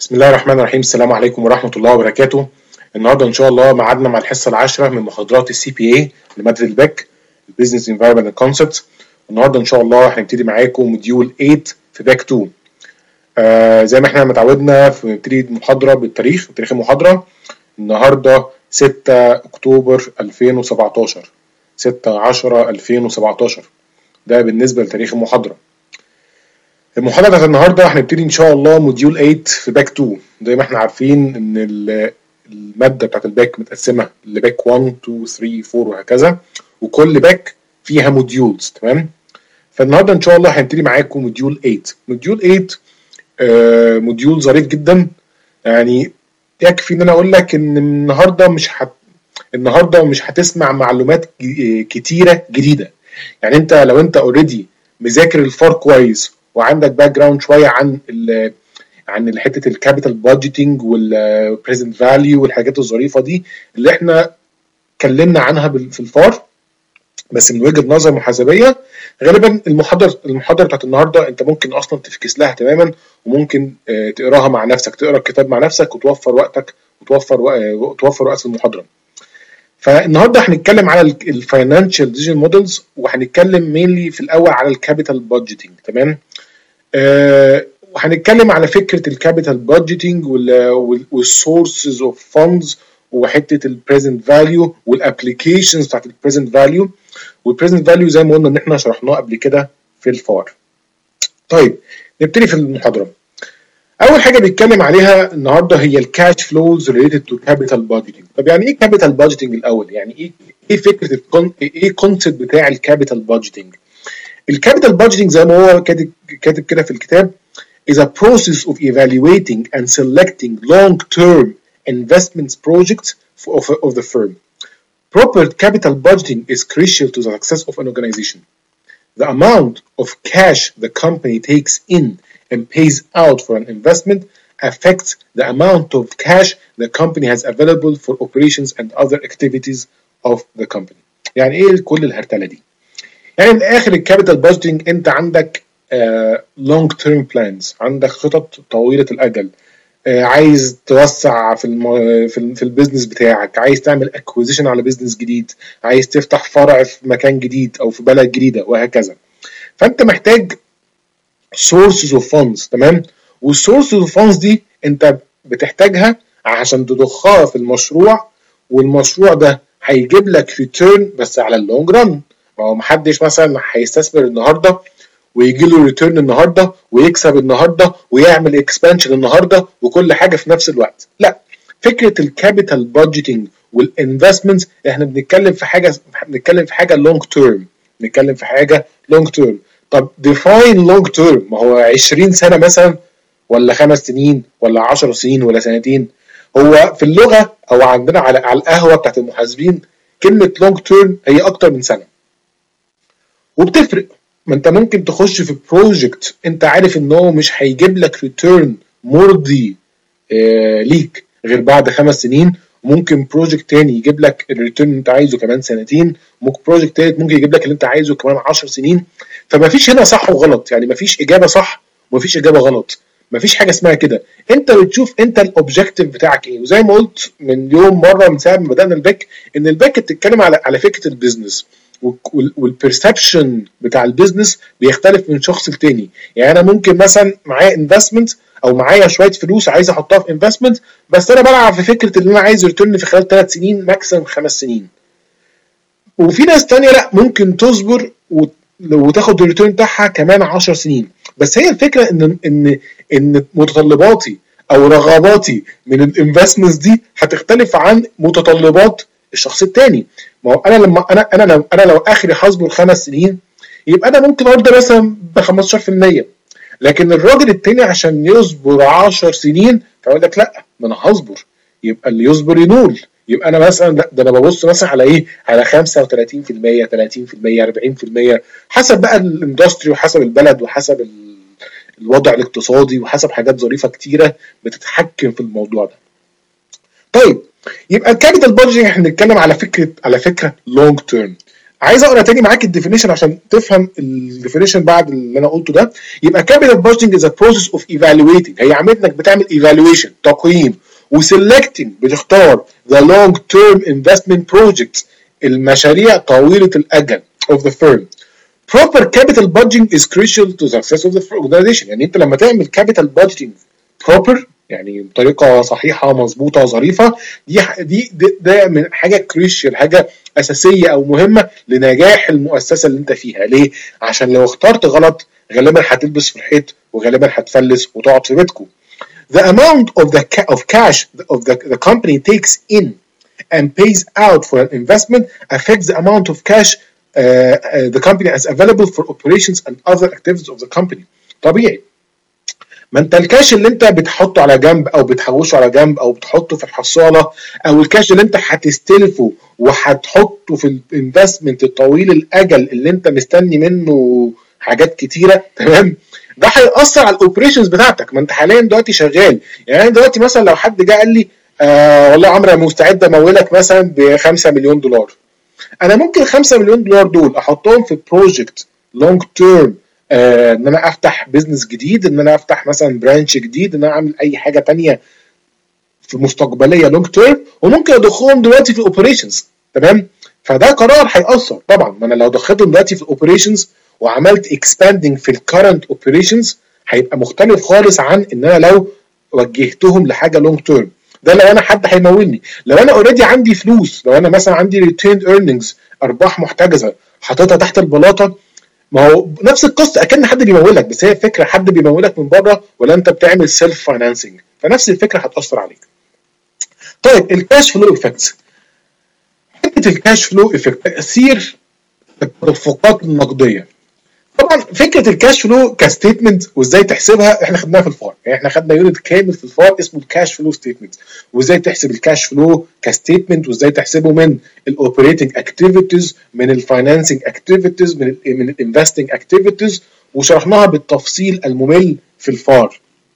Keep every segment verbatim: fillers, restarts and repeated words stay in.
بسم الله الرحمن الرحيم. السلام عليكم ورحمة الله وبركاته. النهارده إن شاء الله ميعادنا مع الحصة العاشرة من محاضرات السي بي اي لمادة الباك البيزنس انفايرمنت كونسبتس. النهارده إن شاء الله هنبتدي معاكم موديول ثمانية في باك اتنين. آه زي ما احنا متعودنا بنبتدي المحاضرة بالتاريخ بتاريخ المحاضرة. النهارده ستة أكتوبر ألفين وسبعتاشر، ستة عشرة ألفين وسبعتاشر، ده بالنسبة لتاريخ المحاضرة. المحاضرة بتاعت النهارده هنبتدي ان شاء الله موديول ثمانية في باك اتنين. زي ما احنا عارفين ان المادة بتاعت الباك متقسمة لباك واحد اتنين تلاتة أربعة وهكذا، وكل باك فيها موديولز. تمام. فالنهارده ان شاء الله هنبتدي معاكم موديول ثمانية. موديول ثمانية آه موديول ظريف جدا، يعني يكفي ان انا اقول لك ان النهارده مش هت... النهارده مش هتسمع معلومات كتيرة جديدة. يعني انت لو انت اوريدي مذاكر الفار كويس وعندك باك جراوند شويه عن ال عن حته الكابيتال بادجيتنج والبريزنت فاليو والحاجات الظريفه دي اللي احنا اتكلمنا عنها في الفار، بس من وجهه نظر محاسبيه، غالبا المحاضره المحاضره بتاعت النهارده انت ممكن اصلا تفكس لها تماما، وممكن تقراها مع نفسك، تقرا الكتاب مع نفسك وتوفر وقتك وتوفر وتوفر وقت المحاضره. فالنهارده هنتكلم على الفاينانشال ديسيجن مودلز، وهنتكلم مينلي في الاول على الكابيتال بادجيتنج. تمام. آه وهنتكلم على فكره الكابيتال بادجيتنج والسورسز اوف فاندز وحته البريزنت فاليو والابلكيشنز بتاعت البريزنت فاليو. والبريزنت فاليو زي ما قلنا ان احنا شرحناه قبل كده في الفار. طيب نبتدي في المحاضره. اول حاجه بيتكلم عليها النهارده هي الكاش فلوز ريليتد تو كابيتال بادجيتنج. طب يعني ايه كابيتال بادجيتنج الاول؟ يعني ايه ايه فكره الكون ايه الكونسيبت بتاع الكابيتال بادجيتنج؟ الكابيتال بادجيتنج زي ما هو كاتب كاتب كده في الكتاب is a process of evaluating and selecting long-term investments projects of, of the firm. Proper capital budgeting is crucial to the success of an organization. The amount of cash the company takes in and pays out for an investment affects the amount of cash the company has available for operations and other activities of the company. يعني ايه كل الهرتله دي؟ يعني من الاخر الكابيتال بادجيتنج انت عندك لونج تيرم بلانز، عندك خطط طويله الاجل، uh, عايز توسع في الم... في, ال... في البيزنس بتاعك، عايز تعمل اكوزيشن على بيزنس جديد، عايز تفتح فرع في مكان جديد او في بلد جديده وهكذا. فانت محتاج سورسز اوف فاندز. تمام. والسورسز اوف فاندز دي انت بتحتاجها عشان تضخها في المشروع، والمشروع ده هيجيب لك ريتيرن بس على اللونج ران. ما هو محدش مثلا هيستثمر النهارده ويجي له ريتيرن النهارده ويكسب النهارده ويعمل اكسبانشن النهارده وكل حاجه في نفس الوقت. لا، فكره الكابيتال بادجيتنج والانفستمنتس احنا بنتكلم في حاجه بنتكلم في حاجه لونج تيرم، بنتكلم في حاجه لونج تيرم. طب ديفاين لونج تيرم، ما هو عشرين سنه مثلا ولا خمس سنين ولا عشر سنين ولا سنتين؟ هو في اللغه او عندنا على على القهوه بتاعت المحاسبين كلمه لونج تيرم هي اكتر من سنه، وبتفرق. ما انت ممكن تخش في بروجكت انت عارف ان هو مش هيجيب لك ريتيرن مرضي آه ليك غير بعد خمس سنين، ممكن بروجكت تاني يجيب لك الريتيرن اللي انت عايزه كمان سنتين، ممكن بروجكت تالت ممكن يجيب لك اللي انت عايزه كمان عشر سنين. فما فيش هنا صح وغلط، يعني ما فيش اجابه صح وما فيش اجابه غلط، ما فيش حاجه اسمها كده. انت بتشوف انت الاوبجكتيف بتاعك ايه. وزي ما قلت من يوم مره من ساعه ما بدانا الباك ان الباك بتتكلم على على فكره البيزنس، والبرسبشن بتاع البيزنس بيختلف من شخص لتاني. يعني انا ممكن مثلا معايا انفستمنت او معايا شويه فلوس عايز احطها في انفستمنت، بس انا بلعب في فكره ان انا عايز ريتيرن في خلال ثلاث سنين ماكسيمم خمس سنين. وفي ناس تانية لا، ممكن تصبر وتاخد الريتيرن بتاعها كمان عشر سنين. بس هي الفكره ان ان ان متطلباتي او رغباتي من الانفستمنتس دي هتختلف عن متطلبات الشخص التاني. ما هو انا لما انا انا لو انا لو اخري هصبر خمس سنين يبقى انا ممكن ارضى مثلا ب خمستاشر في المية، لكن الراجل التاني عشان يصبر عشر سنين فيقول لك لا، ما انا هصبر، يبقى اللي يصبر ينول. يبقى انا مثلا لا، ده انا ببص مثلا على ايه، على خمسة وتلاتين في المية تلاتين في المية أربعين في المية، حسب بقى الاندستري وحسب البلد وحسب الوضع الاقتصادي وحسب حاجات ظريفه كتيره بتتحكم في الموضوع ده. طيب يبقى الكابيتال بادجيتنج احنا بنتكلم على فكره على فكره لونج تيرم. عايز اقرا تاني معاك الديفينيشن عشان تفهم الديفينيشن بعد اللي انا قلته ده. يبقى capital budgeting is a process of evaluating، هي عملت انك بتعمل evaluation تقييم، وselecting بتختار the long term investment projects المشاريع طويلة الأجل of the firm. Proper capital budgeting is crucial to success of the organization. يعني انت لما تعمل capital budgeting proper يعني بطريقه صحيحه مظبوطه ظريفه، دي دي ده من حاجه كريشيال، حاجه اساسيه او مهمه لنجاح المؤسسه اللي انت فيها. ليه؟ عشان لو اخترت غلط غالبا هتلبس في الحيط وغالبا هتفلس وتقعد في بيتكم. The amount of the ca- of cash of the, the company takes in and pays out for an investment affects the amount of cash uh, uh, the company has available for operations and other activities of the company. طبيعي. ما انت الكاش اللي انت بتحطه على جنب او بتحوشه على جنب او بتحطه في الحصاله، او الكاش اللي انت هتستلفه وهتحطه في الانفستمنت الطويل الاجل اللي انت مستني منه حاجات كتيره، تمام؟ ده هيأثر على الاوبريشنز بتاعتك. ما انت حاليا دلوقتي شغال. يعني دلوقتي مثلا لو حد جه قال لي آه والله يا عمرو انا مستعد امولك مثلا ب خمسة مليون دولار، انا ممكن خمسة مليون دولار دول احطهم في بروجكت لونج تيرم، آه ان انا افتح بيزنس جديد، ان انا افتح مثلا برانش جديد، ان انا اعمل اي حاجه تانية في مستقبليه لونج تيرم، وممكن ادخلهم دلوقتي في الاوبريشنز، تمام؟ فده قرار هيأثر طبعا. ما انا لو دخلتهم دلوقتي في الاوبريشنز وعملت اكسباندنج في الكرنت اوبريشنز هيبقى مختلف خالص عن ان انا لو وجهتهم لحاجه لونج تيرم. ده لو انا حد هيمولني. لو انا اوريدي عندي فلوس، لو انا مثلا عندي ريتيند ايرنينجز، ارباح محتجزه حاططها تحت البلاطه، ما هو نفس القصه اكن حد بيمولك، بس هي الفكره حد بيمولك من بره ولا انت بتعمل سيلف فاينانسنج، فنفس الفكره هتاثر عليك. طيب الكاش فلو افكتس. حته الكاش فلو افكت تاثير التدفقات النقديه. طبعا فكره الكاش فلو كستيتمنت وازاي تحسبها احنا خدناها في الفار، يعني احنا خدنا يونت كامل في الفار اسمه الكاش فلو ستيتمنت، وازاي تحسب الكاش فلو كستيتمنت، وازاي تحسبه من الاوبريتنج اكتيفيتيز، من الفاينانسنج اكتيفيتيز، من ال من الانفستنج اكتيفيتيز، وشرحناها بالتفصيل الممل في الفار.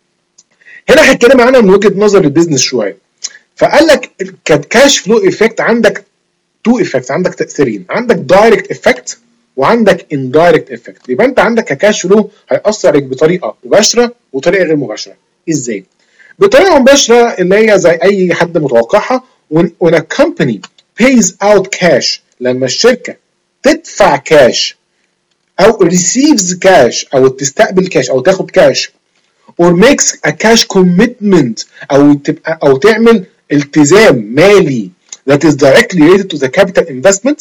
هنا هنتكلم عنها من وجهه نظر البيزنس شويه. فقال لك الكاش فلو افكت عندك تو افكت، عندك تاثيرين، عندك دايركت افكت وعندك اندايركت افكت. يبقى انت عندك ككاش فلو هيأثر عليك بطريقه مباشره وطريقه غير مباشره. ازاي؟ بطريقه مباشره اللي هي زي اي حد متوقعها، when a company pays out cash، لما الشركه تدفع كاش او receives cash او تستقبل كاش او تاخد كاش، or makes a cash commitment او تبقى او تعمل التزام مالي that is directly related to the capital investment،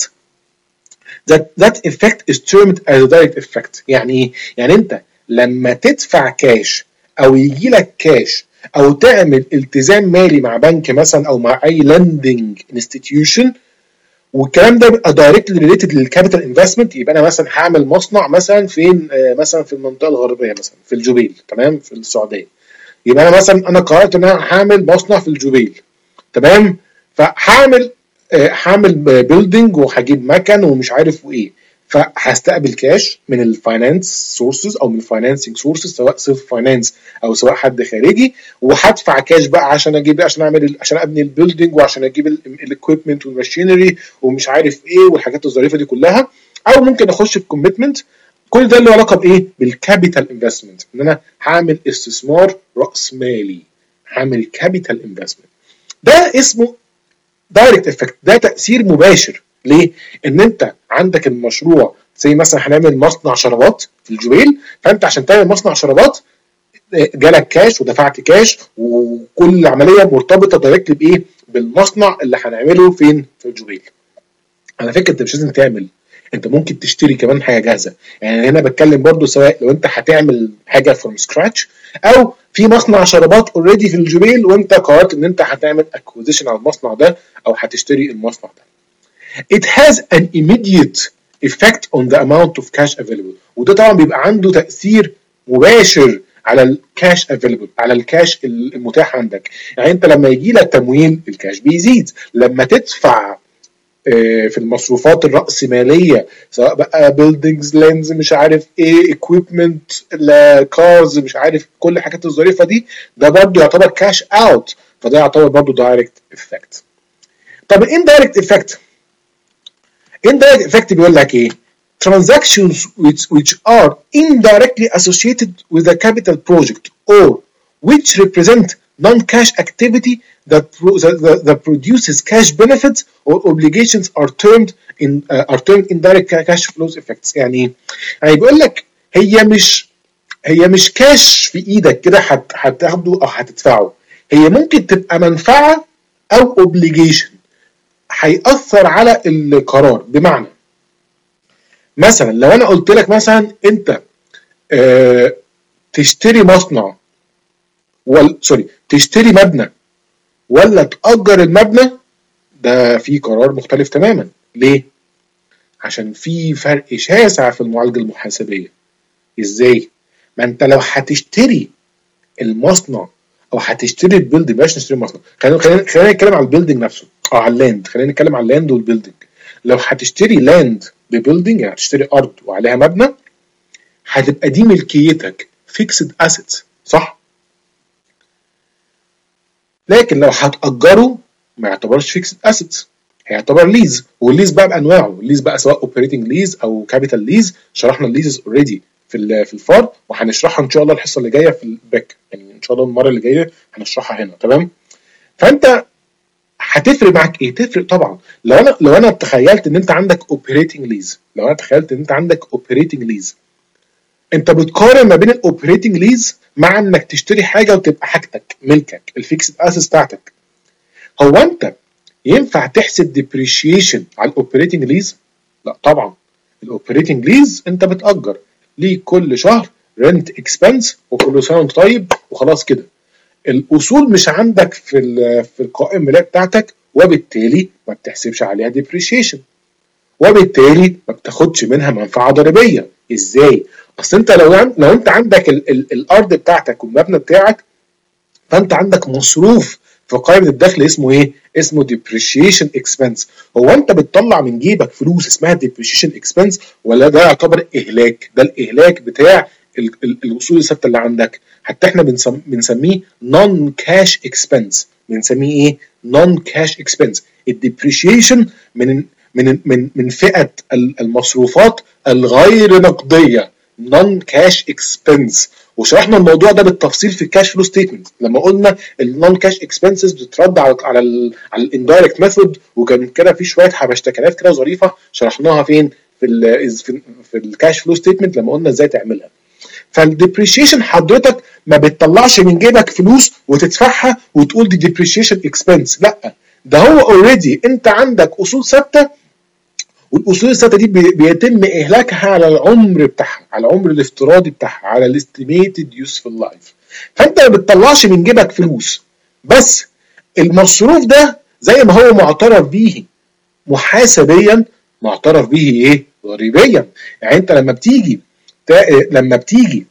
that that effect is termed as a direct effect. يعني ايه؟ يعني انت لما تدفع كاش او يجي لك كاش او تعمل التزام مالي مع بنك مثلا او مع اي lending institution، والكلام ده بيبقى directly related للكابيتال انفستمنت. يبقى انا مثلا هعمل مصنع مثلا فين، آه مثلا في المنطقه الغربيه مثلا في الجبيل، تمام، في السعوديه. يبقى انا مثلا انا قررت ان انا هعمل مصنع في الجبيل، تمام، فهعمل هعمل بيلدينج وهجيب مكن ومش عارف وايه، فهستقبل كاش من الفاينانس سورسز او من الفاينانسنج سورسز، سواء سيلف فاينانس او سواء حد خارجي، وهدفع كاش بقى عشان اجيب عشان اعمل عشان ابني البيلدينج وعشان اجيب الاكويبمنت والماشينري ومش عارف ايه والحاجات الظريفه دي كلها. او ممكن اخش في كوميتمنت. كل ده له علاقه بايه؟ بالكابيتال انفستمنت، ان انا هعمل استثمار راس مالي، هعمل كابيتال انفستمنت. ده اسمه دايركت افكت، ده تاثير مباشر. ليه؟ ان انت عندك المشروع زي مثلا هنعمل مصنع شرابات في الجبيل، فانت عشان تعمل مصنع شرابات جالك كاش ودفعت كاش، وكل عمليه مرتبطه دايركتلي بايه؟ بالمصنع اللي هنعمله فين؟ في الجبيل. على فكره انت مش لازم تعمل، انت ممكن تشتري كمان حاجه جاهزه. يعني هنا بتكلم برضو سواء لو انت هتعمل حاجه فروم سكراتش او في مصنع شرابات اوريدي في الجبيل وانت قررت ان انت هتعمل اكوزيشن على المصنع ده او هتشتري المصنع ده. It has an immediate effect on the amount of cash available، وده طبعا بيبقى عنده تاثير مباشر على الكاش افيلبل، على الكاش المتاح عندك. يعني انت لما يجي لك تمويل الكاش بيزيد، لما تدفع في المصروفات الرأسمالية سواء بقى بيلدينجز لينز مش عارف ايه اكويبمنت كارز مش عارف كل الحاجات الظريفة دي، ده برضو يعتبر كاش اوت، فده يعتبر برضو دايركت افكت. طب الاندايركت افكت، indirect effect بيقول لك ايه؟ transactions which which are indirectly associated with a capital project or which represent non-cash activity that, pro- that, that, that produces cash benefits or obligations are termed in uh, are termed indirect cash flows effects. يعني ايه؟ يعني بيقول لك هي مش هي مش كاش في ايدك كده هت- هتاخده او هتدفعه، هي ممكن تبقى منفعه او اوبليجيشن هيأثر على القرار. بمعنى مثلا لو انا قلت لك مثلا انت آه تشتري مصنع ولا سوري تشتري مبنى ولا تأجر المبنى، ده في قرار مختلف تماما. ليه؟ عشان في فرق شاسع في المعالجة المحاسبية. ازاي؟ ما انت لو هتشتري المصنع او هتشتري البيلدنج، بلاش نشتري المصنع، خلينا خلينا خلينا نتكلم على البيلدنج نفسه او على اللاند. خلينا نتكلم على اللاند والبيلدنج. لو هتشتري لاند ببيلدنج، يعني هتشتري ارض وعليها مبنى، هتبقى دي ملكيتك فيكسد اسيتس، صح؟ لكن لو هتأجره ما يعتبرش فيكسد اسيتس، هيعتبر ليز. والليز بقى بانواعه، الليز بقى سواء اوبريتنج ليز او كابيتال ليز. شرحنا الليزز اوريدي في في الفار، وهنشرحها ان شاء الله الحصه اللي جايه في الباك، يعني ان شاء الله المره اللي جايه هنشرحها هنا. تمام؟ فانت هتفرق معاك ايه؟ تفرق طبعا. لو انا لو انا تخيلت ان انت عندك اوبريتنج ليز، لو انا تخيلت ان انت عندك اوبريتنج ليز، انت بتقارن ما بين الاوبريتنج ليز مع انك تشتري حاجه وتبقى حاجتك ملكك، الفيكسد اسيتس بتاعتك. هو انت ينفع تحسب ديبريشيشن على الاوبريتنج ليز؟ لا طبعا. الاوبريتنج ليز انت بتأجر ليك كل شهر رنت اكسبنس وكل سنه وانت طيب وخلاص كده. الاصول مش عندك في في القائمه الماليه بتاعتك، وبالتالي ما بتحسبش عليها ديبريشيشن، وبالتالي ما بتاخدش منها منفعه ضريبيه. ازاي؟ اصل انت لو لو انت عندك ال ال الارض بتاعتك والمبنى بتاعك، فانت عندك مصروف في قائمه الدخل اسمه ايه؟ اسمه depreciation expense. هو انت بتطلع من جيبك فلوس اسمها depreciation expense، ولا ده يعتبر اهلاك؟ ده الاهلاك بتاع ال ال الاصول الثابته اللي عندك. حتى احنا بنسم بنسميه non cash expense. بنسميه ايه؟ non cash expense. الديبريشيشن من من من من فئه المصروفات الغير نقديه، non cash expense. وشرحنا الموضوع ده بالتفصيل في الكاش فلو ستيتمنت لما قلنا النون كاش اكسبنسز بتترد على على ال على الاندايركت ميثود، وكان كده في شويه حبشتكنات كده ظريفه شرحناها فين في ال في, في الكاش فلو ستيتمنت لما قلنا ازاي تعملها. فالديبريشيشن حضرتك ما بتطلعش من جيبك فلوس وتدفعها وتقول دي ديبريشيشن اكسبنس، لا، ده هو اوريدي انت عندك اصول ثابته، والاصول الثابته دي بيتم اهلاكها على العمر بتاعها، على العمر الافتراضي بتاعها، على الاستيميتد يوسفول لايف. فانت ما بتطلعش من جيبك فلوس، بس المصروف ده زي ما هو معترف بيه محاسبيا معترف به ايه؟ ضريبيا. يعني انت لما بتيجي لما بتيجي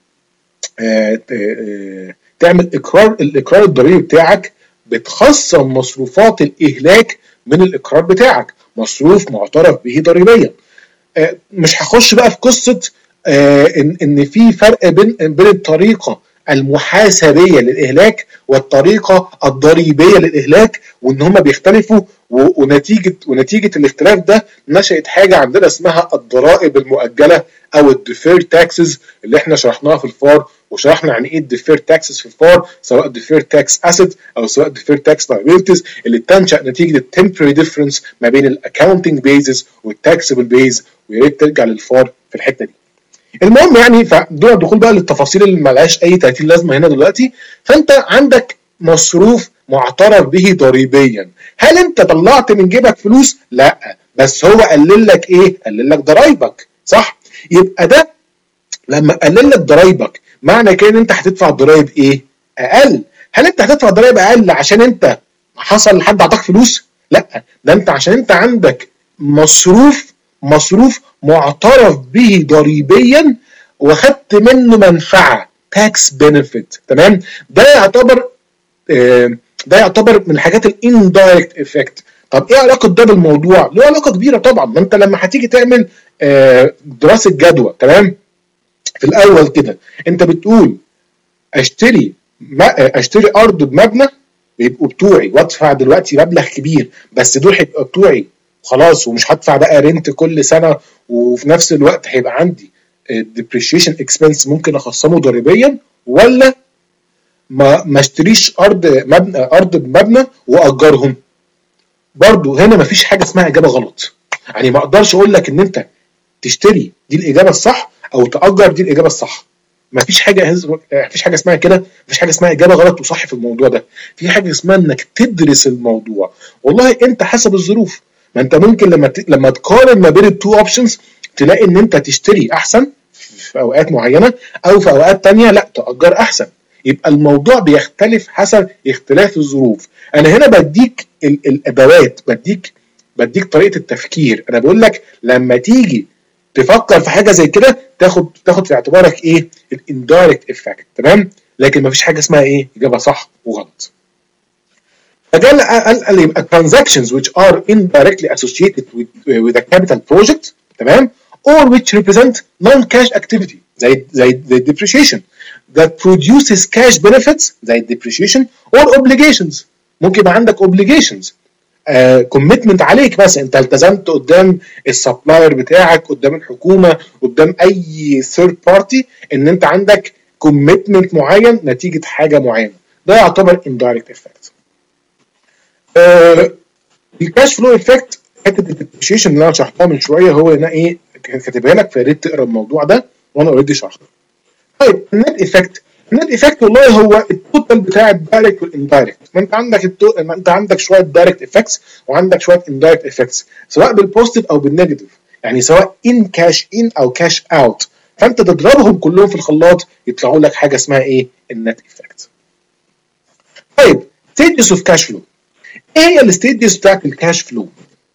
تعمل اقرار الاقرار الضريبي بتاعك، بتخصم مصروفات الاهلاك من الاقرار بتاعك، مصروف معترف به ضريبيا. مش هخش بقى في قصه ان ان في فرق بين بين الطريقه المحاسبيه للاهلاك والطريقه الضريبيه للاهلاك، وان هما بيختلفوا، ونتيجه ونتيجه الاختلاف ده نشأت حاجه عندنا اسمها الضرائب المؤجله او الديفير تاكسز اللي احنا شرحناها في الفار، وشرحنا يعني ايه الديفير تاكسز في الفار، سواء ديفير تاكس اسيت او سواء ديفير تاكس لايبيلتيز اللي بتنشأ نتيجه التمبرري ديفرنس ما بين الاكاونتنج بيزز والتاكسبل بيز. ويا ريت ترجع للفار في الحته دي. المهم يعني فدون الدخول بقى للتفاصيل اللي ملهاش اي ثلاثين لازمه هنا دلوقتي، فانت عندك مصروف معترف به ضريبيا. هل انت طلعت من جيبك فلوس؟ لا، بس هو قلل لك ايه؟ قلل لك ضرايبك، صح؟ يبقى ده لما قلل لك ضرايبك معنى كده ان انت هتدفع ضرايب ايه؟ اقل. هل انت هتدفع ضرايب اقل عشان انت حصل لحد اعطاك فلوس؟ لا، ده انت عشان انت عندك مصروف مصروف معترف به ضريبيا واخدت منه منفعه tax benefit. تمام؟ ده يعتبر آه ده يعتبر من الحاجات الاندايركت افكت. طب ايه علاقه ده بالموضوع؟ له علاقه كبيره طبعا. ما انت لما هتيجي تعمل آه دراسه جدوى، تمام، في الاول كده انت بتقول اشتري اشتري ارض بمبنى يبقوا بتوعي وادفع دلوقتي مبلغ كبير، بس دول هيبقوا بتوعي خلاص ومش هدفع بقى رنت كل سنه، وفي نفس الوقت هيبقى عندي depreciation expense ممكن اخصمه ضريبيا، ولا ما ما اشتريش ارض مبنى ارض بمبنى واجرهم؟ برضو هنا مفيش حاجه اسمها اجابه غلط. يعني ما اقدرش اقول لك ان انت تشتري دي الاجابه الصح او تاجر دي الاجابه الصح. مفيش حاجه مفيش حاجه اسمها كده، مفيش حاجه اسمها اجابه غلط وصح في الموضوع ده. في حاجه اسمها انك تدرس الموضوع، والله انت حسب الظروف. ما انت ممكن لما ت... لما تقارن ما بين التو اوبشنز تلاقي ان انت تشتري احسن في اوقات معينه، او في اوقات تانية لا تاجر احسن. يبقى الموضوع بيختلف حسب اختلاف الظروف. انا هنا بديك ال... الادوات، بديك بديك طريقه التفكير. انا بقول لك لما تيجي تفكر في حاجه زي كده تاخد تاخد في اعتبارك ايه؟ الاندايركت افكت. تمام؟ لكن مفيش حاجه اسمها ايه؟ اجابه صح وغلط. فقال قال يبقى transactions which are indirectly associated with with a capital project، تمام؟ or which represent non-cash activity زي زي زي depreciation that produces cash benefits زي depreciation or obligations. ممكن يبقى عندك obligations كوميتمنت uh, عليك، بس انت التزمت قدام السبلاير بتاعك، قدام الحكومه، قدام اي ثيرد بارتي، ان انت عندك كوميتمنت معين نتيجه حاجه معينه. ده يعتبر اندايركت افكت. الكاش فلو افكت حته الديبريشيشن اللي انا شرحتها من شويه، هو هنا ايه كاتبها لك، فيا ريت تقرا الموضوع ده وانا اوريدي شرحته. طيب النت افكت، النت افكت والله هو التوتال بتاع الدايركت والاندايركت. ما انت عندك التو... ما انت عندك شويه دايركت افكتس وعندك شويه اندايركت افكتس، سواء بالبوزيتيف او بالنيجاتيف، يعني سواء ان كاش ان او كاش اوت. فانت تضربهم كلهم في الخلاط يطلعوا لك حاجه اسمها ايه؟ النت افكت. طيب ستيجز اوف كاش فلو، ايه هي الستيجز بتاعت الكاش فلو؟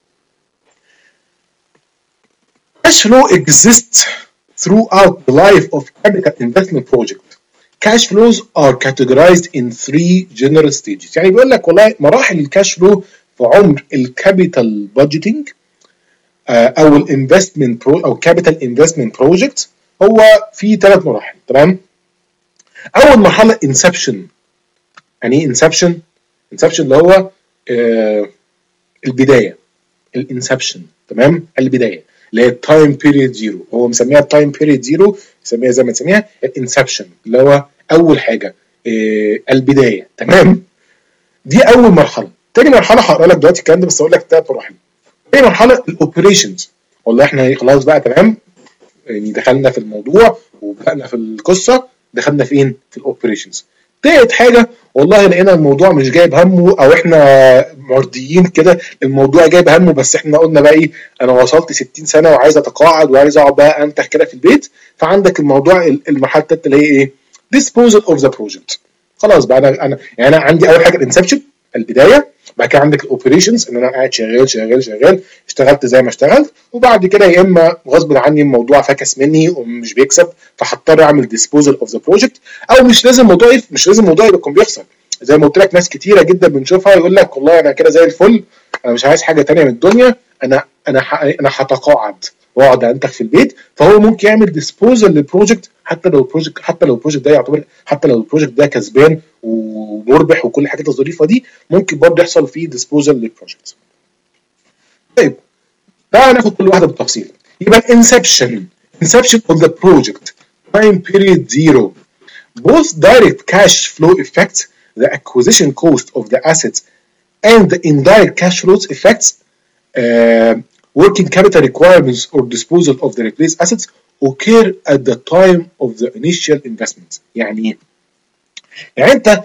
كاش فلو exists throughout the life of capital investment project. Cash flows are categorized in three general stages. يعني بيقول لك والله مراحل الكاش فلو في عمر الكابيتال بادجيتنج او الانفستمنت برو او كابيتال انفستمنت بروجكت، هو في ثلاث مراحل. تمام؟ اول مرحله انسبشن. يعني ايه انسبشن؟ انسبشن اللي هو آه البدايه، الانسبشن. تمام؟ البدايه اللي هي التايم بيريد زيرو، هو مسميها التايم بيريد زيرو، مسميها زي ما تسميها الانسبشن، اللي هو اول حاجه إيه البدايه. تمام؟ دي اول مرحله. تاني مرحله هقرا لك دلوقتي الكلام ده بس اقول لك ثلاث مراحل. تاني مرحله الاوبريشنز، والله احنا خلاص بقى تمام، يعني دخلنا في الموضوع وبدانا في القصه، دخلنا فين؟ في الاوبريشنز. تالت حاجه والله لقينا الموضوع مش جايب همه، او احنا مرضيين كده الموضوع جايب همه، بس احنا قلنا بقى ايه، انا وصلت ستين سنه وعايز اتقاعد وعايز اقعد بقى انتخ كده في البيت. فعندك الموضوع المرحله الثالثه اللي هي ايه؟ disposal of the project. خلاص بقى انا انا يعني انا عندي اول حاجه الانسبشن البدايه، بعد كده عندك الاوبريشنز ان انا قاعد شغال شغال شغال اشتغلت زي ما اشتغلت، وبعد كده يا اما غصب عني الموضوع فكس مني ومش بيكسب فهضطر اعمل ديسبوزل اوف ذا بروجكت، او مش لازم الموضوع يف... مش لازم الموضوع يكون بيخسر. زي ما قلت لك ناس كتيره جدا بنشوفها يقول لك والله انا كده زي الفل، انا مش عايز حاجه ثانيه من الدنيا، انا انا ح... انا هتقاعد واقعد انتخ في البيت. فهو ممكن يعمل ديسبوزل للبروجكت حتى لو البروجكت حتى لو البروجكت ده يعتبر حتى لو البروجكت ده كسبان ومربح وكل الحاجات الظريفه دي، ممكن برضه يحصل فيه ديسبوزل للبروجكت. طيب تعالى ناخد كل واحده بالتفصيل. يبقى الانسبشن inception of the project time period zero, both direct cash flow effects, the acquisition cost of the assets, and the indirect cash flows effects, uh, working capital requirements or disposal of the replaced assets occur at the time of the initial investment. يعني ايه؟ يعني انت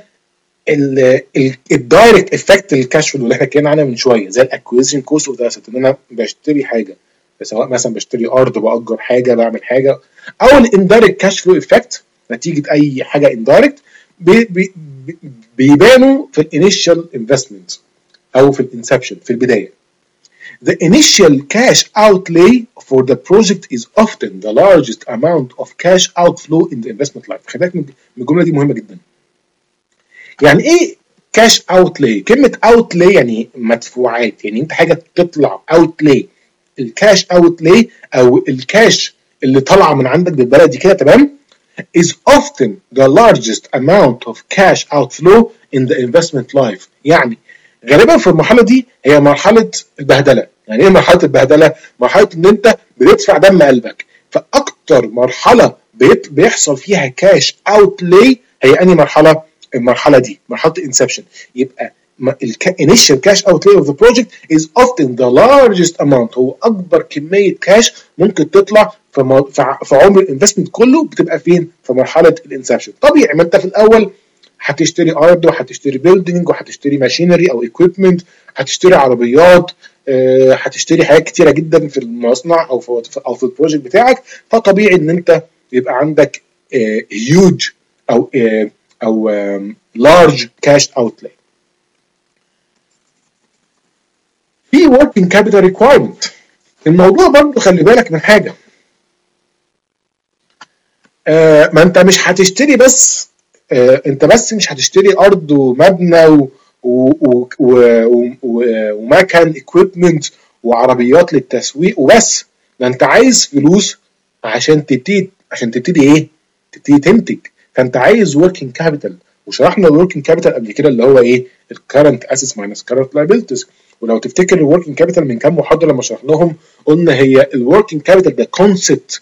الدايركت افكت الكاش فلو اللي احنا اتكلمنا عنها من شويه زي الاكويزيشن كوست اوف ذا اسيت، ان انا بشتري حاجه سواء مثلا بشتري ارض، باجر حاجه، بعمل حاجه، او الاندايركت كاش فلو افكت نتيجه اي حاجه اندايركت بي بي بيبانوا في الانيشال انفستمنت او في الانسبشن في البدايه. The initial cash outlay for the project is often the largest amount of cash outflow in the investment life. خلي بالك من الجمله دي مهمه جدا. يعني ايه كاش اوتلاي؟ كلمه اوتلاي يعني مدفوعات، يعني انت حاجه تطلع اوتلاي. الكاش اوتلاي او الكاش اللي طالعه من عندك بالبلدي كده، تمام، is often the largest amount of cash outflow in the investment life. يعني غالبا في المرحله دي هي مرحله البهدله، يعني ايه مرحله البهدله؟ مرحله ان انت بتدفع دم قلبك. فاكتر مرحله بيت بيحصل فيها كاش اوتلاي هي انهي مرحله؟ المرحله دي مرحله الانسبشن. يبقى initial cash outlay of the project is often the largest amount. هو اكبر كميه كاش ممكن تطلع في في عمر الانفستمنت كله بتبقى فين؟ في مرحله الانسبشن. طبيعي ما انت في الاول هتشتري ارض وهتشتري بيلدينج وهتشتري ماشينري او ايكويبمنت، هتشتري عربيات، هتشتري حاجات كتيره جدا في المصنع او في او في البروجكت بتاعك. فطبيعي ان انت يبقى عندك هيوج او او لارج كاش اوتلاي. في working capital requirement. الموضوع برضه خلي بالك من حاجه، آه ما انت مش هتشتري بس آه انت بس مش هتشتري ارض ومبنى و و و ومكن ايكويبمنت وعربيات للتسويق وبس. ده انت عايز فلوس عشان تبتدي عشان تبتدي ايه؟ تبتدي تنتج. فانت عايز working capital، وشرحنا الوركينج كابيتال قبل كده اللي هو ايه؟ الكرنت اسيتس ماينس كرنت لايبيلتيز. ولو تفتكر الوركينج كابيتال من كام محاضره لما شرحناهم قلنا هي الوركينج كابيتال ده كونسبت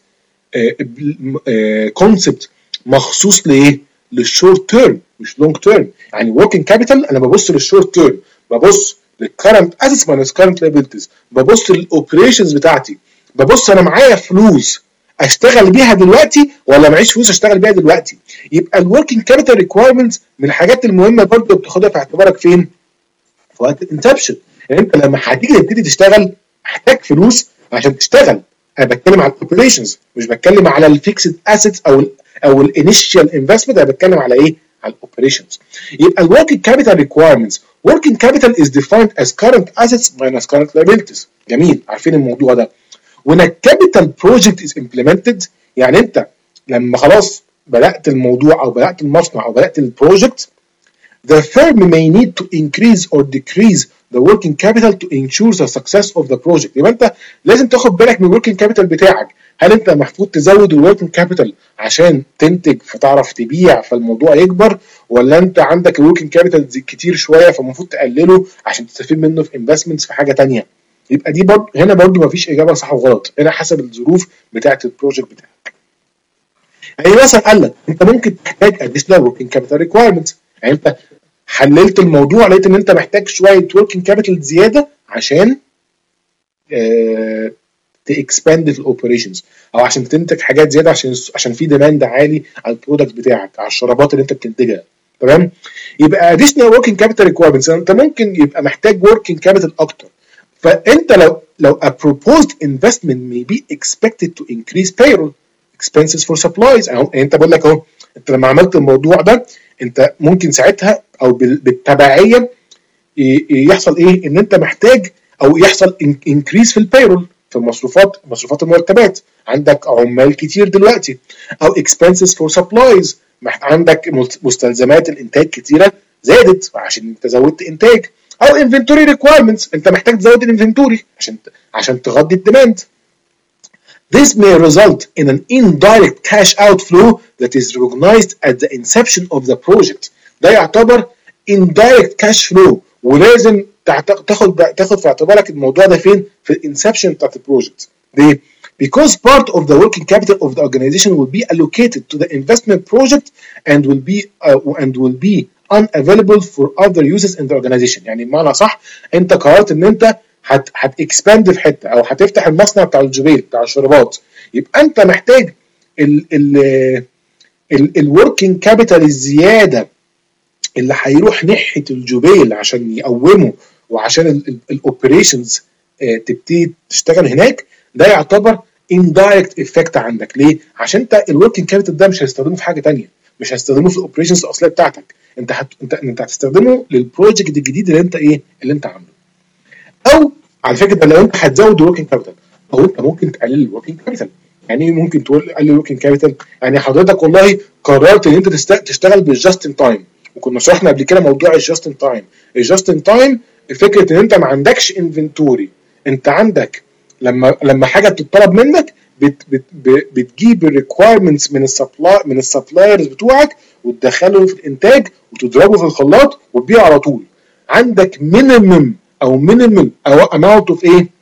كونسبت مخصوص لايه؟ للشورت تيرم مش لونج تيرم. يعني وركينج كابيتال انا ببص للشورت تيرم، ببص للكرنت اسيتس ماينس كرنت لايبيلتيز، ببص للاوبريشنز بتاعتي، ببص انا معايا فلوس اشتغل بيها دلوقتي ولا معيش فلوس اشتغل بيها دلوقتي. يبقى الوركينج كابيتال ريكويرمنتس من الحاجات المهمه برضه بتاخدها في اعتبارك فين؟ في وقت الانسبشن. يعني انت لما هتيجي تبتدي تشتغل محتاج فلوس عشان تشتغل. انا بتكلم على الاوبريشنز مش بتكلم على الفيكسد اسيتس او ال او الانيشال انفستمنت، انا بتكلم على ايه؟ على الاوبريشنز. يبقى الوركينج كابيتال ريكويرمنتس working capital is defined as current assets minus current liabilities. جميل، عارفين الموضوع ده. when a capital project is implemented يعني انت لما خلاص بدأت الموضوع او بدأت المصنع او بدأت البروجكت the firm may need to increase or decrease the working capital to ensure the success of the project. يبقى انت لازم تاخد بالك من الوركينج كابيتال بتاعك. هل انت المفروض تزود الوركينج كابيتال عشان تنتج فتعرف تبيع فالموضوع يكبر، ولا انت عندك الوركينج كابيتال كتير شويه فالمفروض تقلله عشان تستفيد منه في انفستمنتس في حاجه ثانيه؟ يبقى دي برضه هنا برضه مفيش اجابه صح وغلط، هنا حسب الظروف بتاعه البروجكت بتاعك. يعني مثلا قال لك انت ممكن تحتاج additional working capital requirements. يعني انت حللت الموضوع لقيت ان انت محتاج شويه working capital زياده عشان اه تاكسباند في الاوبريشنز او عشان تنتج حاجات زياده عشان عشان في ديماند عالي على البرودكت بتاعك، على الشرابات اللي انت بتنتجها. تمام؟ يبقى additional working capital requirements انت ممكن يبقى محتاج working capital اكتر. فانت لو لو a proposed investment may be expected to increase payroll expenses for supplies. اهو انت بقول لك اهو انت لما عملت الموضوع ده انت ممكن ساعتها او بالتبعيه يحصل ايه؟ ان انت محتاج او يحصل انكريز في البيرول، في المصروفات مصروفات المرتبات. عندك عمال كتير دلوقتي، او expenses for supplies عندك مستلزمات الانتاج كتيره زادت عشان انت زودت انتاج، او inventory requirements انت محتاج تزود الانفنتوري عشان عشان تغطي الديماند. This may result in an indirect cash outflow that is recognized at the inception of the project. ده يعتبر indirect cash flow، ولازم تاخد تاخد في اعتبارك الموضوع ده فين؟ في الانسبشن بتاعت البروجكت. ليه؟ Because part of the working capital of the organization will be allocated to the investment project and will be uh, and will be unavailable for other uses in the organization. يعني بمعنى صح انت قررت ان انت هت هتكسباند في حته او هتفتح المصنع بتاع الجبيل بتاع الشرابات، يبقى انت محتاج ال ال الوركينج كابيتال الزياده اللي هيروح ناحيه الجبيل عشان يقومه وعشان الاوبريشنز تبتدي تشتغل هناك. ده يعتبر indirect effect عندك. ليه؟ عشان انت الوركينج كابيتال ده مش هتستخدمه في حاجه ثانيه، مش هتستخدمه في الاوبريشنز الاصليه بتاعتك، انت هت... انت انت هتستخدمه للبروجكت الجديد اللي انت ايه اللي انت عامله. او على فكره لو انت هتزود الوركينج كابيتال او انت ممكن تقلل الوركينج كابيتال. يعني ايه ممكن تقول قلل الوركينج كابيتال؟ يعني حضرتك والله قررت ان انت تشتغل بالجاست ان تايم، وكنا شرحنا قبل كده موضوع الجاست ان تايم. الجاست ان تايم فكره ان انت ما عندكش انفنتوري، انت عندك لما لما حاجه بتطلب منك بت بت بتجيب الريكويرمنتس من السبلاي من السبلايرز بتوعك وتدخله في الانتاج وتضربه في الخلاط وتبيعه على طول. عندك مينيمم او مينيمم او اماونت اوف ايه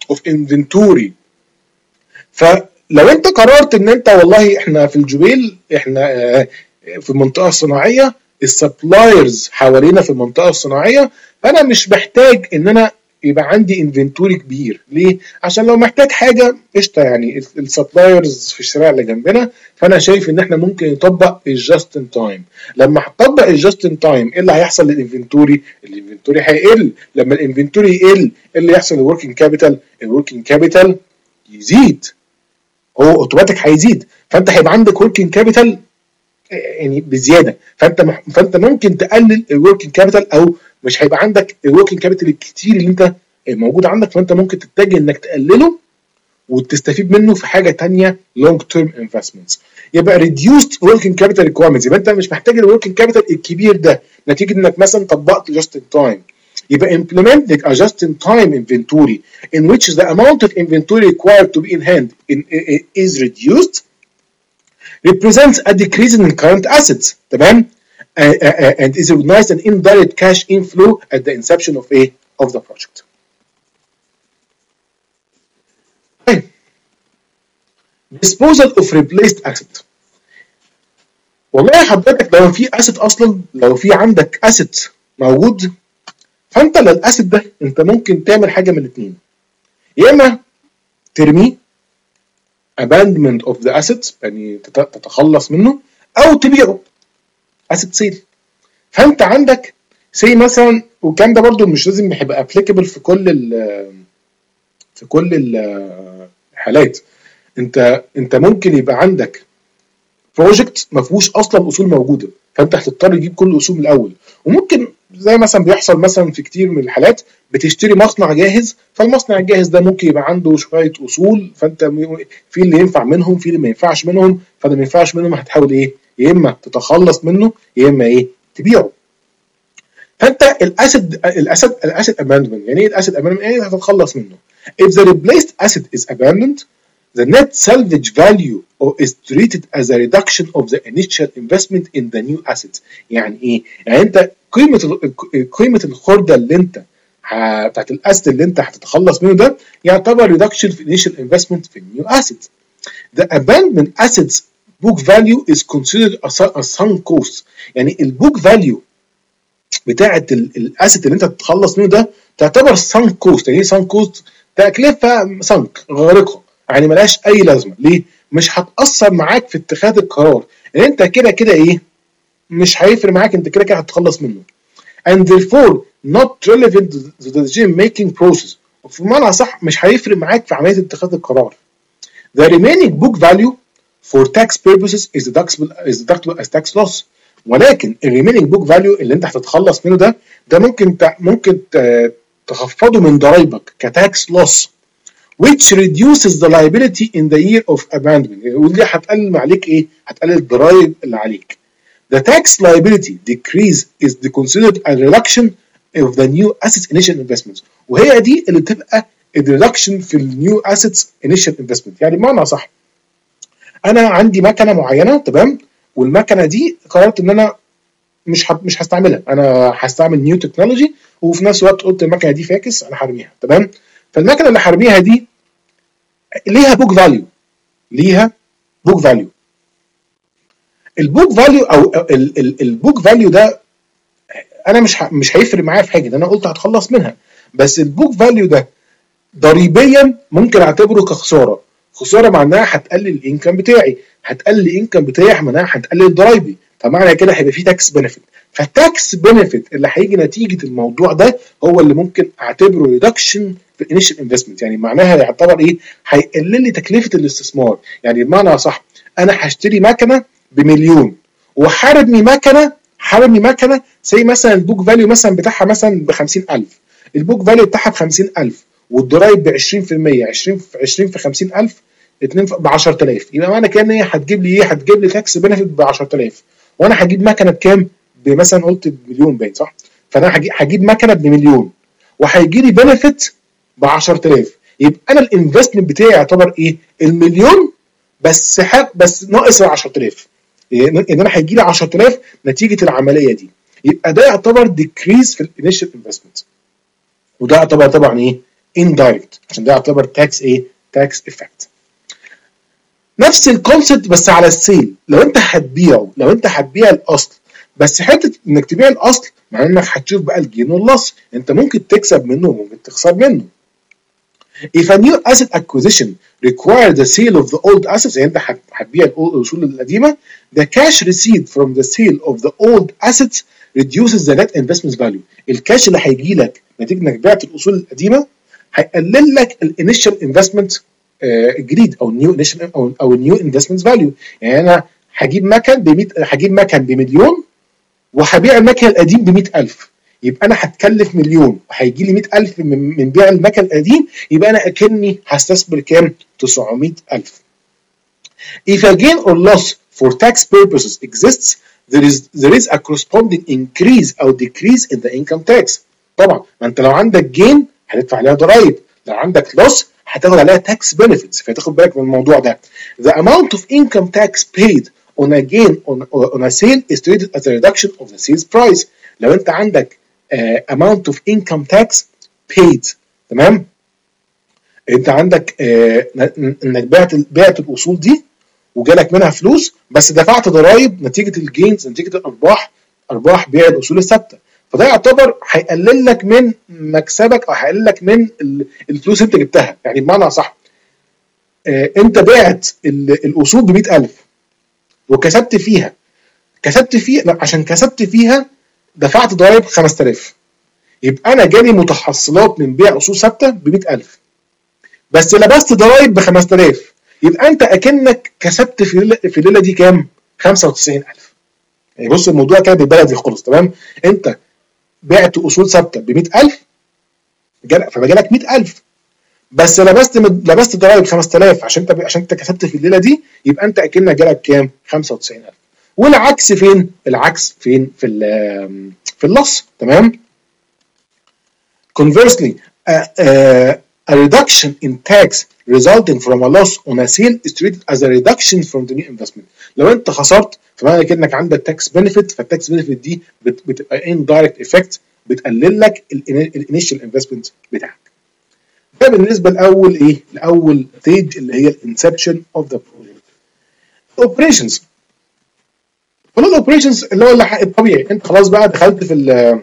اوف انفنتوري. فلو انت قررت ان انت والله احنا في الجبيل، احنا في المنطقه الصناعيه، السبلايرز حوالينا في المنطقه الصناعيه، فانا مش محتاج ان انا يبقى عندي انفنتوري كبير. ليه؟ عشان لو محتاج حاجه قشطه، يعني السبلايرز في الشارع اللي جنبنا، فانا شايف ان احنا ممكن نطبق الجاست ان تايم. لما هتطبق الجاست ان تايم ايه اللي هيحصل للانفنتوري؟ الانفنتوري هيقل. لما الانفنتوري يقل ايه اللي يحصل للوركينج كابيتال؟ الوركينج كابيتال يزيد، هو اوتوماتيك هيزيد، فانت هيبقى عندك وركينج كابيتال يعني بزياده، فانت مح... فانت ممكن تقلل الوركينج كابيتال، او مش هيبقى عندك الوركينج كابيتال الكتير اللي انت موجود عندك، فانت ممكن تتجه انك تقلله وتستفيد منه في حاجه ثانيه لونج تيرم انفستمنتس. يبقى ريديوست وركينج كابيتال ريكويرمنتس، يبقى انت مش محتاج الوركينج كابيتال الكبير ده نتيجه انك مثلا طبقت جاست ان تايم. يبقى implement a just in time inventory in which the amount of inventory required to be in hand in, in, is reduced represents a decrease in current assets. تمام؟ uh, uh, and is recognized an indirect cash inflow at the inception of a of the project. طيب disposal of replaced asset. والله حضرتك لو في asset اصلا، لو في عندك asset موجود، فانت للاسيت ده انت ممكن تعمل حاجه من الاثنين، يا اما ترميه abandonment of the asset يعني تتخلص منه، او تبيعه asset sale. فانت عندك زي مثلا، والكلام ده برضو مش لازم يبقى applicable في كل ال في كل الحالات. انت انت ممكن يبقى عندك بروجكت ما فيهوش اصلا اصول موجوده، فانت هتضطر تجيب كل الاصول من الاول. وممكن زي مثلا بيحصل مثلا في كتير من الحالات بتشتري مصنع جاهز، فالمصنع الجاهز ده ممكن يبقى عنده شويه اصول، فانت في اللي ينفع منهم في اللي ما ينفعش منهم، فاللي ما ينفعش منهم هتحاول ايه؟ يا اما تتخلص منه يا اما ايه؟ تبيعه. فانت الاسد الاسد الاسد abandonment يعني ايه الاسد abandonment؟ يعني هتتخلص منه. If the replaced asset is abandoned, the net salvage value is treated as a reduction of the initial investment in the new asset. يعني ايه؟ يعني انت قيمه قيمه الخرده اللي انت بتاعت الاسد اللي انت هتتخلص منه ده يعتبر reduction في initial investment في new asset. The abandoned assets book value is considered a sunk cost. يعني البوك فاليو بتاعت الاسد اللي انت هتتخلص منه ده تعتبر sunk cost. يعني ايه sunk cost؟ تكلفه سانك غارقه، يعني ملهاش اي لازمه. ليه؟ مش هتاثر معاك في اتخاذ القرار، ان انت كده كده ايه؟ مش هيفرق معاك، انت كده كده هتتخلص منه. and therefore not relevant to the decision making process. وفي معنى صح مش هيفرق معاك في عمليه اتخاذ القرار. The remaining book value for tax purposes is deductible is deductible as tax loss. ولكن ال remaining book value اللي انت هتتخلص منه ده ده ممكن ممكن تخفضه من ضرايبك كتاكس loss which reduces the liability in the year of abandonment. ودي هتقلل عليك ايه؟ هتقلل الضرايب اللي عليك. The tax liability decrease is considered a reduction of the new assets initial investments. وهي دي اللي تبقى الريدكشن في النيو assets initial investment. يعني بمعنى صح، انا عندي مكنه معينه تمام، والمكنه دي قررت ان انا مش مش هستعملها، انا هستعمل نيو تكنولوجي، وفي نفس الوقت قلت المكنه دي فاكس انا هرميها تمام. فالمكنه اللي هرميها دي ليها بوك فاليو، ليها بوك فاليو. البوك فاليو او البوك فاليو ده انا مش مش هيفرق معايا في حاجه، ده انا قلت هتخلص منها. بس البوك فاليو ده ضريبيا ممكن اعتبره كخساره. خساره معناها هتقلل الانكم بتاعي، هتقلل الانكم بتاعي معناها هتقلل ضرايبي، فمعنى كده هيبقى في تاكس بنفيت. فالتاكس بنفيت اللي هيجي نتيجه الموضوع ده هو اللي ممكن اعتبره ريدكشن في الانيشال انفستمنت. يعني معناها يعتبر ايه؟ هيقلل لي تكلفه الاستثمار. يعني بمعنى صح، انا هشتري مكنه بمليون وهرمي مكنه هرمي مكنه زي مثلا البوك فاليو مثلا بتاعها مثلا ب خمسين ألف، البوك فاليو بتاعها ب خمسين ألف والضرايب ب عشرين في المية، عشرين في عشرين في خمسين ألف، اتنين ب عشرة آلاف. يبقى معنى كده ان هي هتجيب لي ايه؟ هتجيب لي تاكس بنفيت ب عشرة آلاف، وانا هجيب مكنه بكام؟ بمثلا قلت بمليون باين صح؟ فانا هجيب مكنه بمليون وهيجي لي بنفيت ب عشرة آلاف. يبقى انا الانفستمنت بتاعي يعتبر ايه؟ المليون بس حق بس ناقص ال عشرة آلاف، ان انا هيجي لي عشرة آلاف نتيجه العمليه دي. يبقى ده يعتبر ديكريز في الانيشال انفستمنت، وده يعتبر طبعا ايه؟ indirect عشان ده يعتبر tax ايه tax effect. نفس الكونسبت بس على السيل. لو انت هتبيعه لو انت هتبيع الاصل بس حته انك تبيع الاصل معناه انك هتشوف بقى الجين واللص، انت ممكن تكسب منه وممكن تخسر منه. If a new asset acquisition requires the sale of the old assets يعني انت هتبيع الاصول القديمه the cash received from the sale of the old assets reduces the net investment value. الكاش اللي هيجي لك نتيجه انك بعت الاصول القديمه هيقلل لك الانيشال انفستمنت الجديد او النيو انيشال او او النيو انفستمنت فاليو. يعني انا هجيب مكن ب مية هجيب مكن بمليون وهبيع المكن القديم ب مية ألف، يبقى انا هتكلف مليون وهيجي لي مية ألف من, من بيع المكن القديم، يبقى انا اكني هستثمر كام؟ تسعمية ألف. If a gain or loss for tax purposes exists there is there is a corresponding increase or decrease in the income tax. طبعا ما انت لو عندك جين هتدفع عليها ضرائب، لو عندك لوس هتاخد عليها tax benefits، فتاخد بالك من الموضوع ده. The amount of income tax paid on a gain on, on a sale is treated as a reduction of the sales price. لو انت عندك uh, amount of income tax paid تمام، انت عندك uh, انك بعت بعت الاصول دي وجالك منها فلوس بس دفعت ضرائب نتيجه الجينز نتيجه الارباح ارباح بيع الاصول الثابته، فده يعتبر هيقلل لك من مكسبك او هيقلل لك من الفلوس اللي انت جبتها. يعني بمعنى صح آه انت بعت الاصول ب مية ألف وكسبت فيها كسبت فيها عشان كسبت فيها دفعت ضرائب خمسة آلاف، يبقى انا جالي متحصلات من بيع اصول ثابته ب مية ألف بس لبست ضرائب ب خمسة آلاف، يبقى انت اكنك كسبت في الليله في الليله دي كام؟ خمسة وتسعين ألف. يعني بص الموضوع كده بالبلدي خالص تمام، انت بعت اصول ثابته ب مية ألف فبجالك مية ألف بس لبست لبست ضرائب خمسة آلاف عشان انت عشان انت كسبت في الليله دي، يبقى انت اكنك جالك كام؟ خمسة وتسعين ألف. والعكس فين؟ العكس فين؟ في في اللص تمام. Conversely a, a, a reduction in tax resulting from a loss on a sale is treated as a reduction from the new investment. لو انت خسرت فمعنى كده انك عندك tax benefit، فالتاكس benefit دي بتبقى indirect effect بتقلل لك الانيشال انفستمنت بتاعك. ده بالنسبه لاول ايه؟ لاول ستيج اللي هي الانسبشن اوف ذا بروجكت. اوبريشنز الاوبريشنز اللي هو الطبيعي، انت خلاص بقى دخلت في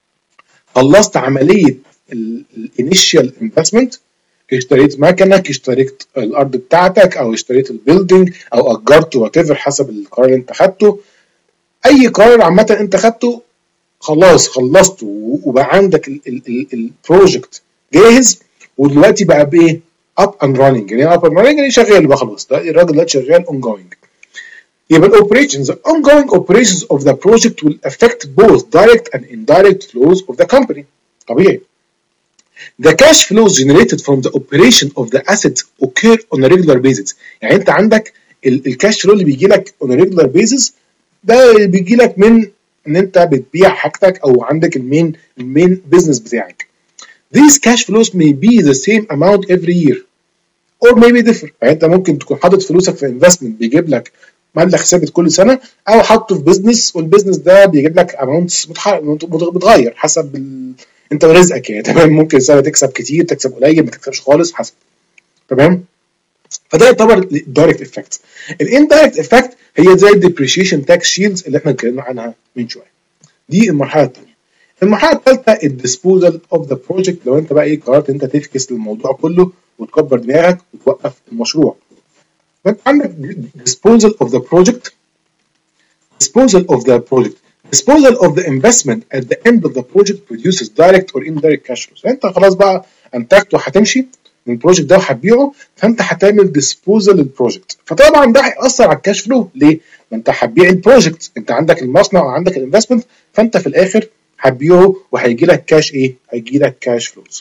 خلصت عمليه الانيشال انفستمنت، اشتريت مكنك، اشتريت الارض بتاعتك او اشتريت البيلدينج او اجرت وات ايفر حسب القرار اللي انت خدته. اي قرار عامه انت خدته خلاص خلصته وبقى عندك البروجكت جاهز، ودلوقتي بقى بايه؟ اب اند راننج. يعني اب اند راننج يعني شغال بقى خلاص، ده الراجل ده شغال اون جوينج. يبقى الاوبريشنز ongoing operations of the project will affect both direct and indirect flows of the company. طبيعي. The cash flows generated from the operation of the asset occur on a regular basis. يعني انت عندك الكاش فلو اللي بيجي لك on a regular basis ده بيجي لك من ان انت بتبيع حاجتك او عندك المين المين بزنس بتاعك. These cash flows may be the same amount every year or maybe differ. يعني انت ممكن تكون حاطط فلوسك في انفستمنت بيجيب لك مبلغ ثابت كل سنه، او حاطه في بزنس والبزنس ده بيجيب لك اماونتس بتغير حسب ال... انت ورزقك يعني تمام. ممكن سنه تكسب كتير تكسب قليل ما تكسبش خالص حسب تمام. فده يعتبر الدايركت افكت. الاندايركت افكت هي زي الديبريشيشن تاكس شيلدز اللي احنا اتكلمنا عنها من شويه. دي المرحله الثانيه. المرحله الثالثه الديسبوزال اوف ذا بروجكت. لو انت بقى ايه قررت انت تفكس للموضوع كله وتكبر دماغك وتوقف المشروع، فانت عندك disposal of the project disposal of the project disposal of the investment at the end of the project produces direct or indirect cash flows. انت خلاص بقى انتجت وهتمشي من البروجكت ده وهتبيعه، فانت هتعمل disposal للبروجكت، فطبعا ده هيأثر على الكاش فلو. ليه؟ ما انت هتبيع البروجكت، انت عندك المصنع وعندك الانفستمنت، فانت في الاخر هتبيعه وهيجي لك كاش ايه؟ هيجي لك كاش فلوز.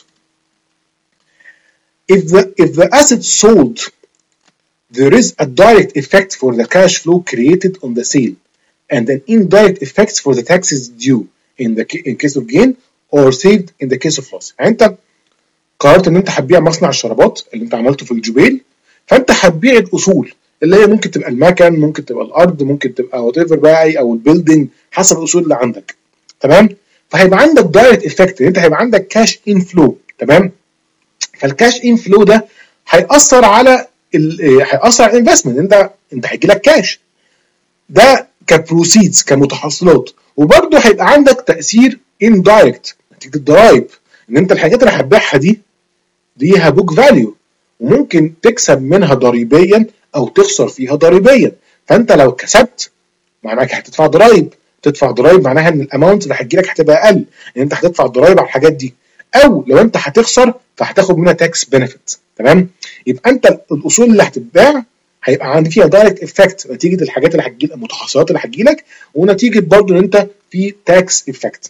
if the if the asset sold there is a direct effect for the cash flow created on the sale and an indirect effect for the taxes due in the in case of gain or saved in the case of loss. يعني انت قررت ان انت هتبيع مصنع الشرابات اللي انت عملته في الجبيل، فانت هتبيع الاصول اللي هي ممكن تبقى المكن، ممكن تبقى الارض، ممكن تبقى وات ايفر بقى او البيلدينج حسب الاصول اللي عندك تمام. فهيبقى عندك دايركت افكت، انت هيبقى عندك كاش انفلو تمام. فالكاش انفلو ده هيأثر على ال هيأثر على الانفستمنت. انت انت هيجي لك كاش ده كبروسيدز كمتحصلات، وبرده هيبقى عندك تأثير اندايركت نتيجة الضرايب، ان انت الحاجات اللي هتبيعها دي ليها بوك فاليو وممكن تكسب منها ضريبيا او تخسر فيها ضريبيا. فانت لو كسبت معناها هتدفع ضرايب، تدفع ضرايب معناها ان الاماونت اللي هتجي لك هتبقى اقل، ان انت هتدفع ضرايب على الحاجات دي. او لو انت هتخسر فهتاخد منها تاكس بنفيت. تمام؟ يبقى انت الاصول اللي هتتباع هيبقى عندي فيها دايركت افكت نتيجه الحاجات اللي هتجي المتحصلات اللي هتجي لك، ونتيجه برضو ان انت في تاكس افكت.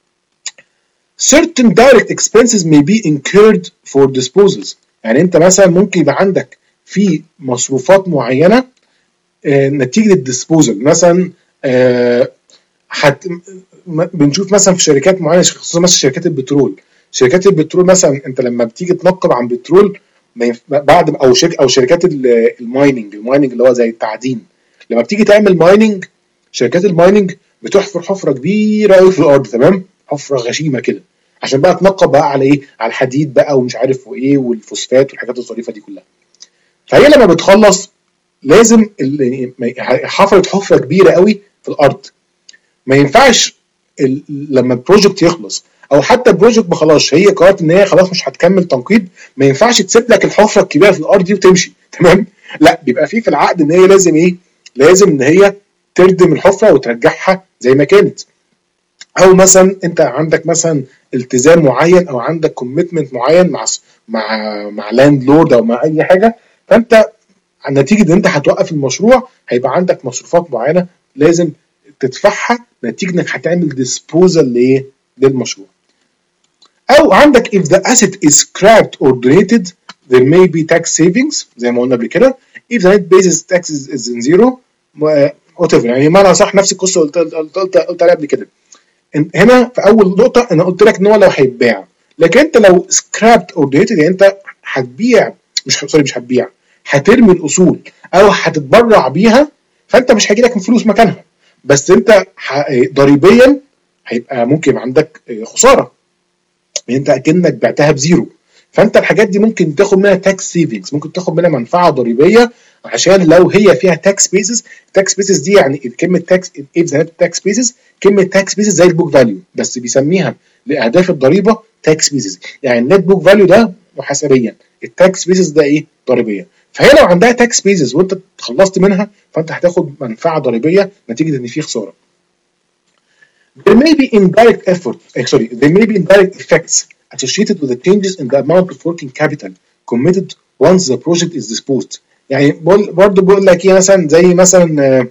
certain direct expenses may be incurred for disposals. يعني انت مثلا ممكن يبقى عندك في مصروفات معينه آه نتيجه الديسبوزل. مثلا آه حت بنشوف مثلا في شركات معينه خصوصا مثلا شركات البترول. شركات البترول مثلا انت لما بتيجي تنقب عن بترول بعد او شركه او شركات المايننج المايننج اللي هو زي التعدين، لما بتيجي تعمل مايننج شركات المايننج بتحفر حفره كبيره قوي في الارض، تمام؟ حفره غشيمه كده عشان بقى تنقب بقى على ايه؟ على الحديد بقى ومش عارف وايه والفوسفات والحاجات الظريفه دي كلها. فهي لما بتخلص لازم حفرت حفره كبيره قوي في الارض. ما ينفعش لما البروجكت يخلص او حتى البروجكت ما خلاص هي قررت ان هي خلاص مش هتكمل تنقيب، ما ينفعش تسيب لك الحفره الكبيره في الارض دي وتمشي. تمام؟ لا، بيبقى في في العقد ان هي لازم ايه؟ لازم ان هي تردم الحفره وترجعها زي ما كانت. او مثلا انت عندك مثلا التزام معين او عندك كوميتمنت معين مع مع مع لاند لورد او مع اي حاجه، فانت نتيجه ان انت هتوقف المشروع هيبقى عندك مصروفات معينه لازم تدفعها نتيجه انك هتعمل ديسبوزال لايه؟ للمشروع. او عندك if the asset is scrapped or donated there may be tax savings زي ما قلنا قبل كده. if the net basis tax is in zero whatever. يعني ما انا صح نفس القصه قلت قلت قلت, قلت عليها قبل كده. هنا في اول نقطه انا قلت لك ان هو لو هيتباع، لكن انت لو scrapped or donated يعني انت هتبيع مش سوري مش هتبيع هترمي الاصول او هتتبرع بيها، فانت مش هيجي لك فلوس مكانها، بس انت ضريبيا هيبقى ممكن عندك خساره، يعني انت اكنك بعتها بزيرو. فانت الحاجات دي ممكن تاخد منها تاكس سيفنجز، ممكن تاخد منها منفعه ضريبيه عشان لو هي فيها تاكس بيسز. تاكس بيسز دي يعني كلمه تاكس ايه؟ تاكس بيسز كلمه تاكس بيسز زي البوك فاليو بس بيسميها لاهداف الضريبه تاكس بيسز. يعني النت بوك فاليو ده محاسبيا، التاكس بيسز ده ايه؟ ضريبيا. فهي لو عندها تاكس بيسز وانت خلصت منها فانت هتاخد منفعه ضريبيه نتيجه ان في خساره. There may be indirect effort, uh, sorry, there may be indirect effects associated with the changes in the amount of working capital committed once the project is disposed. يعني برضه بقول لك ايه مثلا زي مثلا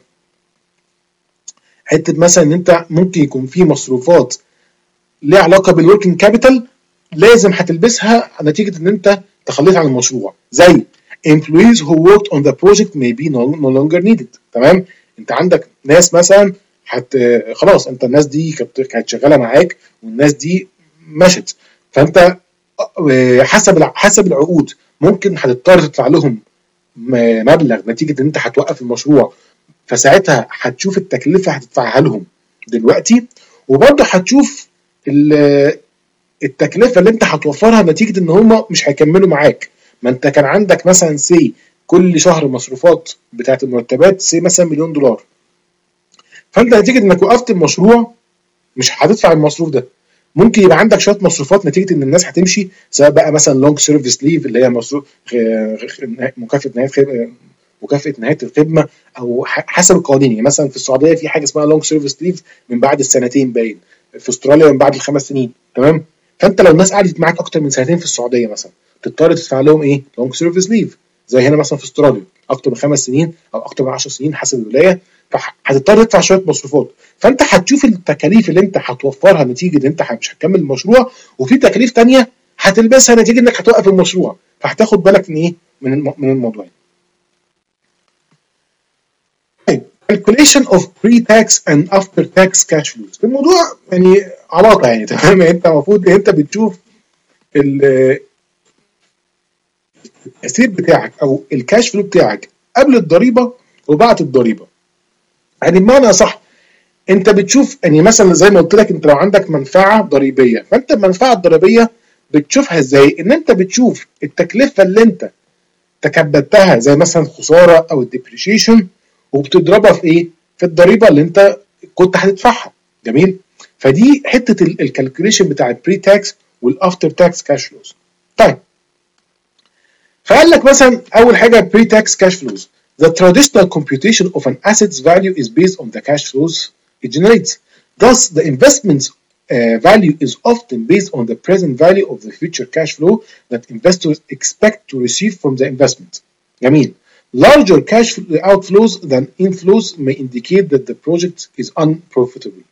حته مثلا ان انت ممكن يكون في مصروفات ليها علاقه بالوركينج كابيتال لازم هتلبسها نتيجه ان انت تخليت عن المشروع، زي employees who worked on the project may be no, no longer needed. تمام؟ انت عندك ناس مثلا حت خلاص انت الناس دي كانت كانت شغاله معاك والناس دي مشت، فانت حسب حسب العقود ممكن هتضطر تدفع لهم مبلغ نتيجه ان انت هتوقف المشروع، فساعتها هتشوف التكلفه هتدفعها لهم دلوقتي، وبرضه هتشوف التكلفه اللي انت هتوفرها نتيجه ان هم مش هيكملوا معاك. ما انت كان عندك مثلا سي كل شهر مصروفات بتاعت المرتبات سي مثلا مليون دولار، فانت نتيجه انك وقفت المشروع مش هتدفع المصروف ده. ممكن يبقى عندك شويه مصروفات نتيجه ان الناس هتمشي، سواء بقى مثلا لونج سيرفيس ليف اللي هي مصروف مكافاه نهايه مكافاه نهايه الخدمه، او حسب القوانين. يعني مثلا في السعوديه في حاجه اسمها لونج سيرفيس ليف من بعد السنتين باين، في استراليا من بعد الخمس سنين. تمام؟ فانت لو الناس قعدت معاك اكتر من سنتين في السعوديه مثلا تضطر تدفع لهم ايه؟ لونج سيرفيس ليف. زي هنا مثلا في استراليا اكتر من خمس سنين او اكتر من عشر سنين حسب الولايه، فهتضطر تدفع شويه مصروفات. فانت هتشوف التكاليف اللي انت هتوفرها نتيجه ان انت مش هتكمل المشروع، وفي تكاليف تانية هتلبسها نتيجه انك هتوقف المشروع، فهتاخد بالك من ايه؟ من من الموضوع. طيب calculation of pre-tax and after-tax cash flows. الموضوع يعني علاقه يعني تمام. انت المفروض انت بتشوف التأثير بتاعك او الكاش فلو بتاعك قبل الضريبه وبعد الضريبه. يعني بمعنى صح انت بتشوف يعني مثلا زي ما قلت لك انت لو عندك منفعه ضريبيه، فانت المنفعه الضريبيه بتشوفها ازاي؟ ان انت بتشوف التكلفه اللي انت تكبدتها زي مثلا خساره او الديبريشيشن، وبتضربها في ايه؟ في الضريبه اللي انت كنت هتدفعها. جميل؟ فدي حته الكالكوليشن بتاع البري تاكس والافتر تاكس كاش فلوز. طيب فقال لك مثلا اول حاجه بري تاكس كاش فلوز. The traditional computation of an asset's value is based on the cash flows it generates. Thus, the investment's uh, value is often based on the present value of the future cash flow that investors expect to receive from the investment. جميل. Larger cash outflows than inflows may indicate that the project is unprofitable.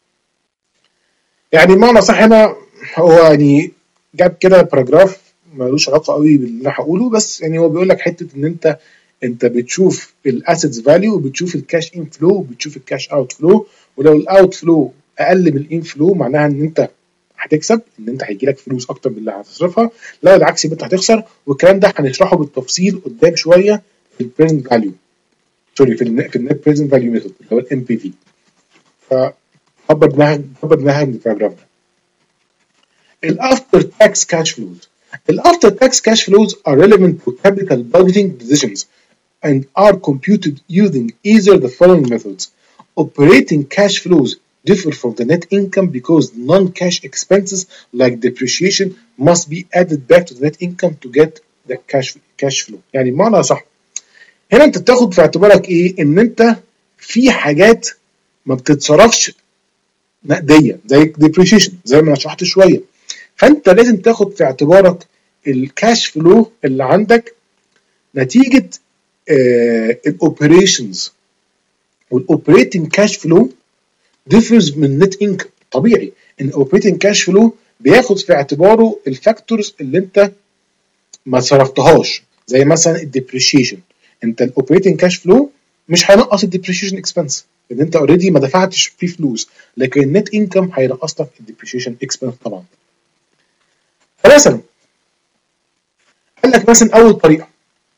يعني بمعنى صح هنا هو يعني جاب كده باراجراف ملوش علاقه قوي باللي انا هقوله، بس يعني هو بيقول لك حته ان انت انت بتشوف الاسيتس فاليو وبتشوف الكاش ان فلو وبتشوف الكاش اوت فلو، ولو الاوت فلو اقل من الان فلو معناها ان انت هتكسب، ان انت هيجي لك فلوس اكتر من اللي هتصرفها، لا العكس يبقى انت هتخسر. والكلام ده هنشرحه بالتفصيل قدام شويه في البريزنت فاليو سوري في ال في النت بريزنت فاليو ميثود اللي هو الام بي في. فكبر دماغك كبر دماغك من الباراجراف ده. الافتر تاكس كاش فلوز. الافتر تاكس كاش فلوز are relevant to capital budgeting decisions and are computed using either the following methods. Operating cash flows differ from the net income because non-cash expenses like depreciation must be added back to the net income to get the cash cash flow. يعني بمعنى صح هنا انت بتاخد في اعتبارك ايه؟ ان انت في حاجات ما بتتصرفش نقديه زي depreciation زي ما انا شرحت شويه، فانت لازم تاخد في اعتبارك الكاش فلو اللي عندك نتيجه الاوبريشنز. والاوبريتنج كاش فلو ديفرز من نت انكم. طبيعي ان الاوبريتنج كاش فلو بياخد في اعتباره الفاكتورز اللي انت ما صرفتهاش زي مثلا الديبريشيشن. انت الاوبريتنج كاش فلو مش هينقص الديبريشيشن اكسبنس لان انت اوريدي ما دفعتش فيه فلوس، لكن النت انكم هينقص لك الديبريشيشن اكسبنس طبعا. فمثلا قال لك مثلا اول طريقه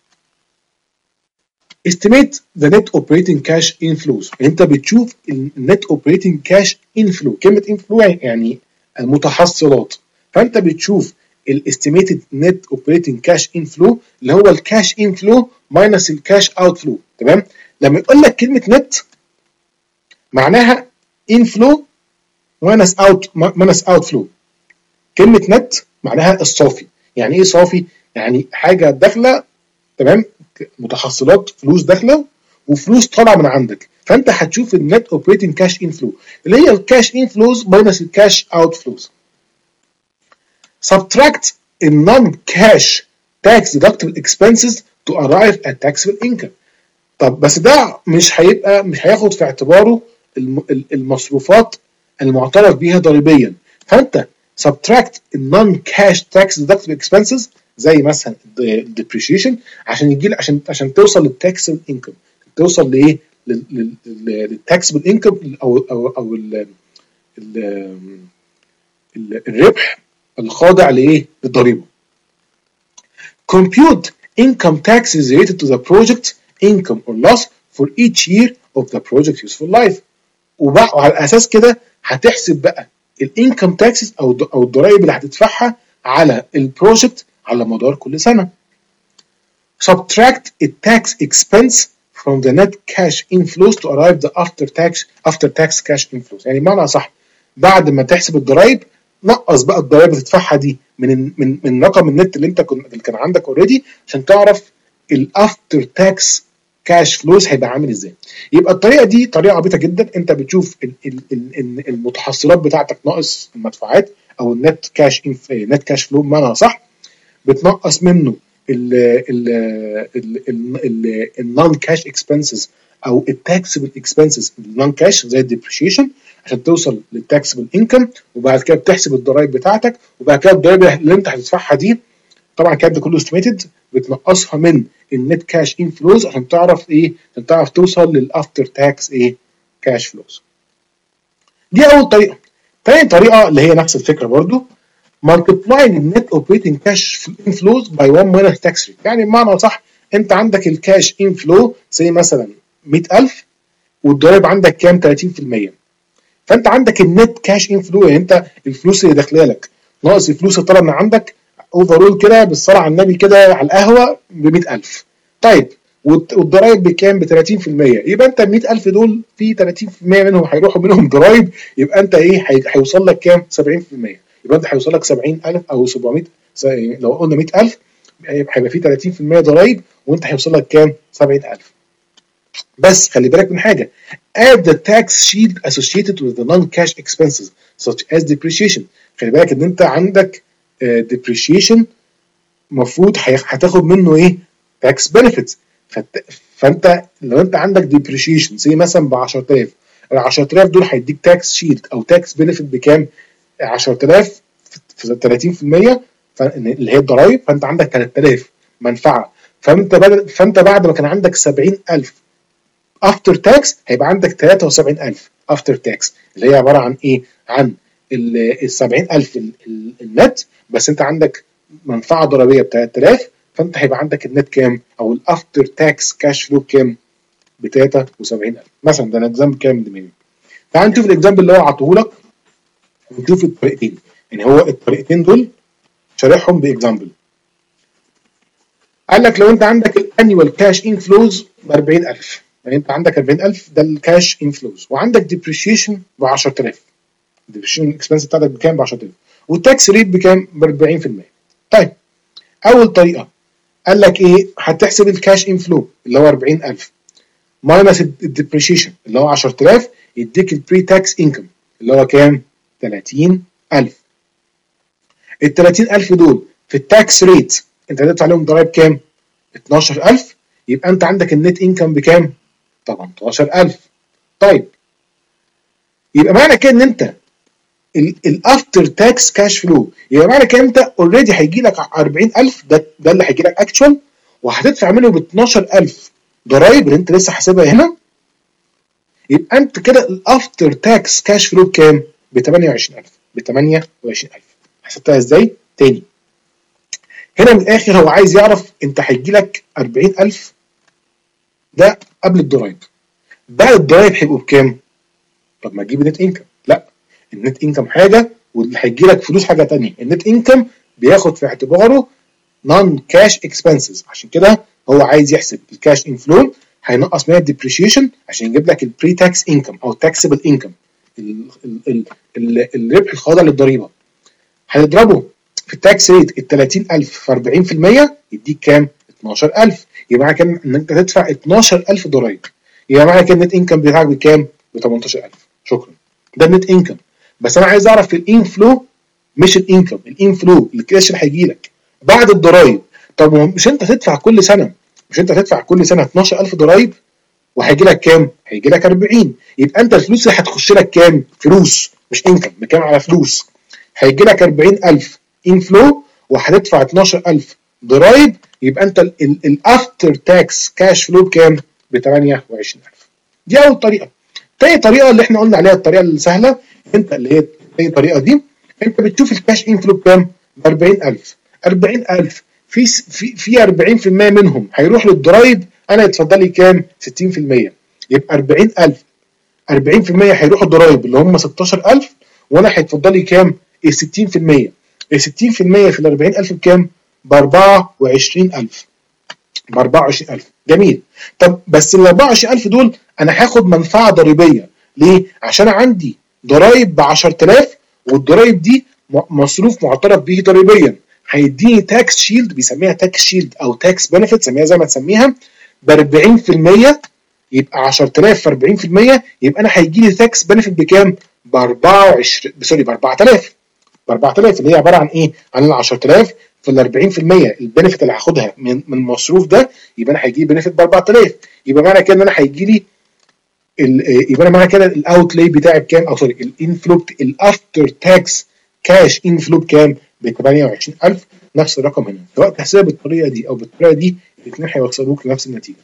estimate the net operating cash inflows. انت بتشوف النت operating cash inflow. كلمه inflow يعني المتحصلات، فانت بتشوف الاستيميتد نت اوبريتنج كاش انفلو اللي هو الكاش انفلو ماينس الكاش اوت فلو. تمام؟ لما يقول لك كلمه نت معناها انفلو ماينس اوت ماينس اوت فلو. كلمه نت معناها الصافي. يعني ايه صافي؟ يعني حاجه داخله، تمام، متحصلات فلوس داخله وفلوس طالعه من عندك، فانت هتشوف النت اوبريتنج كاش انفلو اللي هي الكاش انفلوز ماينس الكاش اوت فلوز. subtract the non-cash tax deductible expenses to arrive at taxable income. طب بس ده مش هيبقى مش هياخد في اعتباره المصروفات المعترف بيها ضريبيا، فانت subtract the non-cash tax deductible expenses زي مثلا الديبريشيشن عشان يجي عشان عشان توصل للتاكسبل انكم، توصل لايه؟ للتاكسبل انكم او او او ال ال الربح الخاضع لايه؟ للضريبه. compute income taxes related to the project income or loss for each year of the project useful life. وعلى اساس كده هتحسب بقى الانكم تاكسز او او الضرائب اللي هتدفعها على البروجكت على مدار كل سنه. subtract a tax expense from the net cash inflows to arrive the after tax after tax cash inflows. يعني بمعنى صح بعد ما تحسب الضرائب نقص بقى الضرائب اللي تدفعها دي من من من رقم النت اللي انت كنت اللي كان عندك اوريدي عشان تعرف الافتر تاكس كاش فلوس هيبقى عامل ازاي. يبقى الطريقه دي طريقه عبيطه جدا، انت بتشوف المتحصلات بتاعتك ناقص المدفوعات او النت كاش نت كاش فلو بمعنى صح، بتنقص منه النون كاش اكسبنسز او التاكسبل اكسبنسز النون كاش زي الديبريشيشن عشان توصل للتاكسبل انكم، وبعد كده بتحسب الضرائب بتاعتك، وبعد كده الضرائب اللي انت هتدفعها دي طبعا الكلام ده كله استيميتد بتنقصها من النت كاش انفلوز عشان تعرف ايه؟ عشان تعرف توصل للافتر تاكس ايه؟ كاش فلوز. دي اول طريقه. تاني طريقه اللي هي نفس الفكره برضو multiplying النت اوبريتنج كاش انفلوز باي واحد minus tax rate. يعني بمعنى صح انت عندك الكاش انفلو زي مثلا مئة ألف والضرائب عندك كام؟ ثلاثين في المية. فانت عندك النت كاش انفلو يعني انت الفلوس اللي داخله لك ناقص الفلوس الطلب من عندك اوفرول كده بالصلاه على النبي كده على القهوه ب مئة ألف. طيب والضرايب بكام؟ ب ثلاثين في المية. يبقى انت ال مئة ألف دول في ثلاثين في المية منهم هيروحوا منهم ضرايب، يبقى انت ايه هيوصل لك كام؟ سبعين في المية. يبقى انت هيوصل لك سبعين ألف او سبعمية، لو قلنا مئة ألف هيبقى في ثلاثين في المية ضرايب وانت هيوصل لك كام؟ سبعين ألف. بس خلي بالك من حاجه، add the tax shield associated with the non-cash expenses such as depreciation. خلي بالك ان انت عندك uh, depreciation مفروض هتاخد منه ايه؟ tax benefits. فانت لو انت عندك depreciation زي مثلا ب عشرة آلاف، ال عشرة آلاف دول هيديك tax shield او tax benefit بكام؟ عشرة آلاف في ثلاثين في المية اللي هي الضرايب، فانت عندك ثلاثة آلاف منفعه. فانت بدل فانت بعد ما كان عندك سبعين ألف افتر تاكس هيبقى عندك ثلاثة وسبعين ألف افتر تاكس، اللي هي عباره عن ايه؟ عن ال سبعين ألف النت، بس انت عندك منفعه ضريبيه ب ثلاثة آلاف، فانت هيبقى عندك النت كام؟ او الافتر تاكس كاش فلو كام؟ ب ثلاثة وسبعين ألف مثلا. ده الاكزامبل كام دماغي. تعال نشوف الاكزامبل اللي هو عطوه لك ونشوف الطريقتين. يعني هو الطريقتين دول شارحهم باكزامبل. قال لك لو انت عندك الانيوال كاش انفلوز ب أربعين ألف، يعني انت عندك أربعين ألف ده الكاش انفلوز، وعندك ديبريشيشن ب عشرة آلاف. الديبريشيشن اكسبنس بتاعتك بكام؟ ب عشرة آلاف. والتاكس ريت بكام؟ ب أربعين في المية. طيب اول طريقه قال لك ايه؟ هتحسب الكاش انفلو اللي هو أربعين ألف ماينس الديبريشيشن اللي هو عشرة آلاف، يديك البري تاكس انكم اللي هو كام؟ ثلاثين ألف. ال ثلاثين ألف دول في التاكس ريت انت هتدفع عليهم ضرايب كام؟ اتناشر ألف. يبقى انت عندك النت انكم بكام؟ تمنتاشر ألف. طيب يبقى معنى كده ان انت الافتر تاكس كاش فلو، يبقى معنى كده انت اوريدي هيجي لك أربعين ألف، ده ده اللي هيجي لك اكشوال، وهتدفع منه ب اتناشر ألف ضرايب اللي انت لسه حاسبها هنا. يبقى انت كده الافتر تاكس كاش فلو بكام؟ ب ثمانية وعشرين ألف. ب ثمانية وعشرين ألف. حسبتها ازاي؟ تاني هنا من الاخر هو عايز يعرف انت هيجي لك أربعين ألف ده قبل الضرايب، بعد الضرايب هيبقوا بكام؟ طب ما تجيب النت انكم. لا، النت انكم حاجه واللي هيجي لك فلوس حاجه ثانيه. النت انكم بياخد في اعتباره نون كاش اكسبنسز، عشان كده هو عايز يحسب الكاش انفلو هينقص منها الديبريشيشن عشان يجيب لك البري تاكس انكم او تاكسبل انكم، الربح الخاضع للضريبه. هنضربه في التاكس ريت ال ثلاثين ألف في أربعين في المية يديك كام؟ اتناشر ألف. يبقى معنى كده ان انت تدفع اتناشر ألف ضرايب. يبقى معنى كده النت انكم بتاعك بكام؟ ب تمنتاشر ألف. شكرا. ده النت انكم. بس انا عايز اعرف الانفلو مش الانكم، الانفلو الكاش اللي هيجي لك بعد الضرايب. طب مش انت تدفع كل سنه مش انت تدفع كل سنه اتناشر ألف ضرايب وهيجي لك كام؟ هيجي لك أربعين. يبقى انت الفلوس اللي هتخش لك كام؟ فلوس مش انكم، بكام على فلوس. هيجي لك أربعين ألف انفلو وهتدفع اتناشر ألف ضرايب، يبقى انت الافتر تاكس كاش فلو بكام؟ ب ثمانية وعشرين ألف. دي اول طريقه. تاني طريقه اللي احنا قلنا عليها الطريقه السهله، انت اللي هي تاني طريقه دي انت بتشوف الكاش انفلو بكام؟ ب أربعين ألف. أربعين ألف في في في أربعين في المية منهم هيروح للضرايب، انا يتفضل لي كام؟ ستين في المية. يبقى أربعين ألف أربعين في المية هيروحوا الضرايب اللي هم ستاشر ألف، وانا هيتفضل لي كام؟ ال ستين في المية. ال ستين في المية في ال أربعين ألف بكام؟ ب أربعة وعشرين ألف. ب أربعة وعشرين ألف. جميل. طب بس ال أربعة وعشرين ألف دول انا هاخد منفعه ضريبيه. ليه؟ عشان عندي ضرايب ب عشرة آلاف، والضرايب دي مصروف معترف به ضريبيا، هيديني تاكس شيلد، بيسميها تاكس شيلد او تاكس بنفيت، سميها زي ما تسميها، ب أربعين في المية. يبقى عشرة آلاف في أربعين في المية يبقى انا هيجي لي تاكس بنفيت بكام؟ ب أربعة وعشرين سوري ب أربعة آلاف. ب أربعة آلاف اللي هي عباره عن ايه؟ عن ال عشرة آلاف في ال أربعين في المية البنفيت اللي هاخدها من من المصروف ده، يبقى انا هيجي لي بنفيت ب أربعة آلاف. يبقى معنى كده ان انا هيجي لي يبقى انا معنى كده الاوتلاي بتاعي بكام؟ او سوري الانفلو الافتر تاكس كاش انفلو بكام؟ ب ثمانية وعشرين ألف. نفس الرقم هنا، سواء تحسبها بالطريقه دي او بالطريقه دي الاثنين هيوصلوك لنفس النتيجه.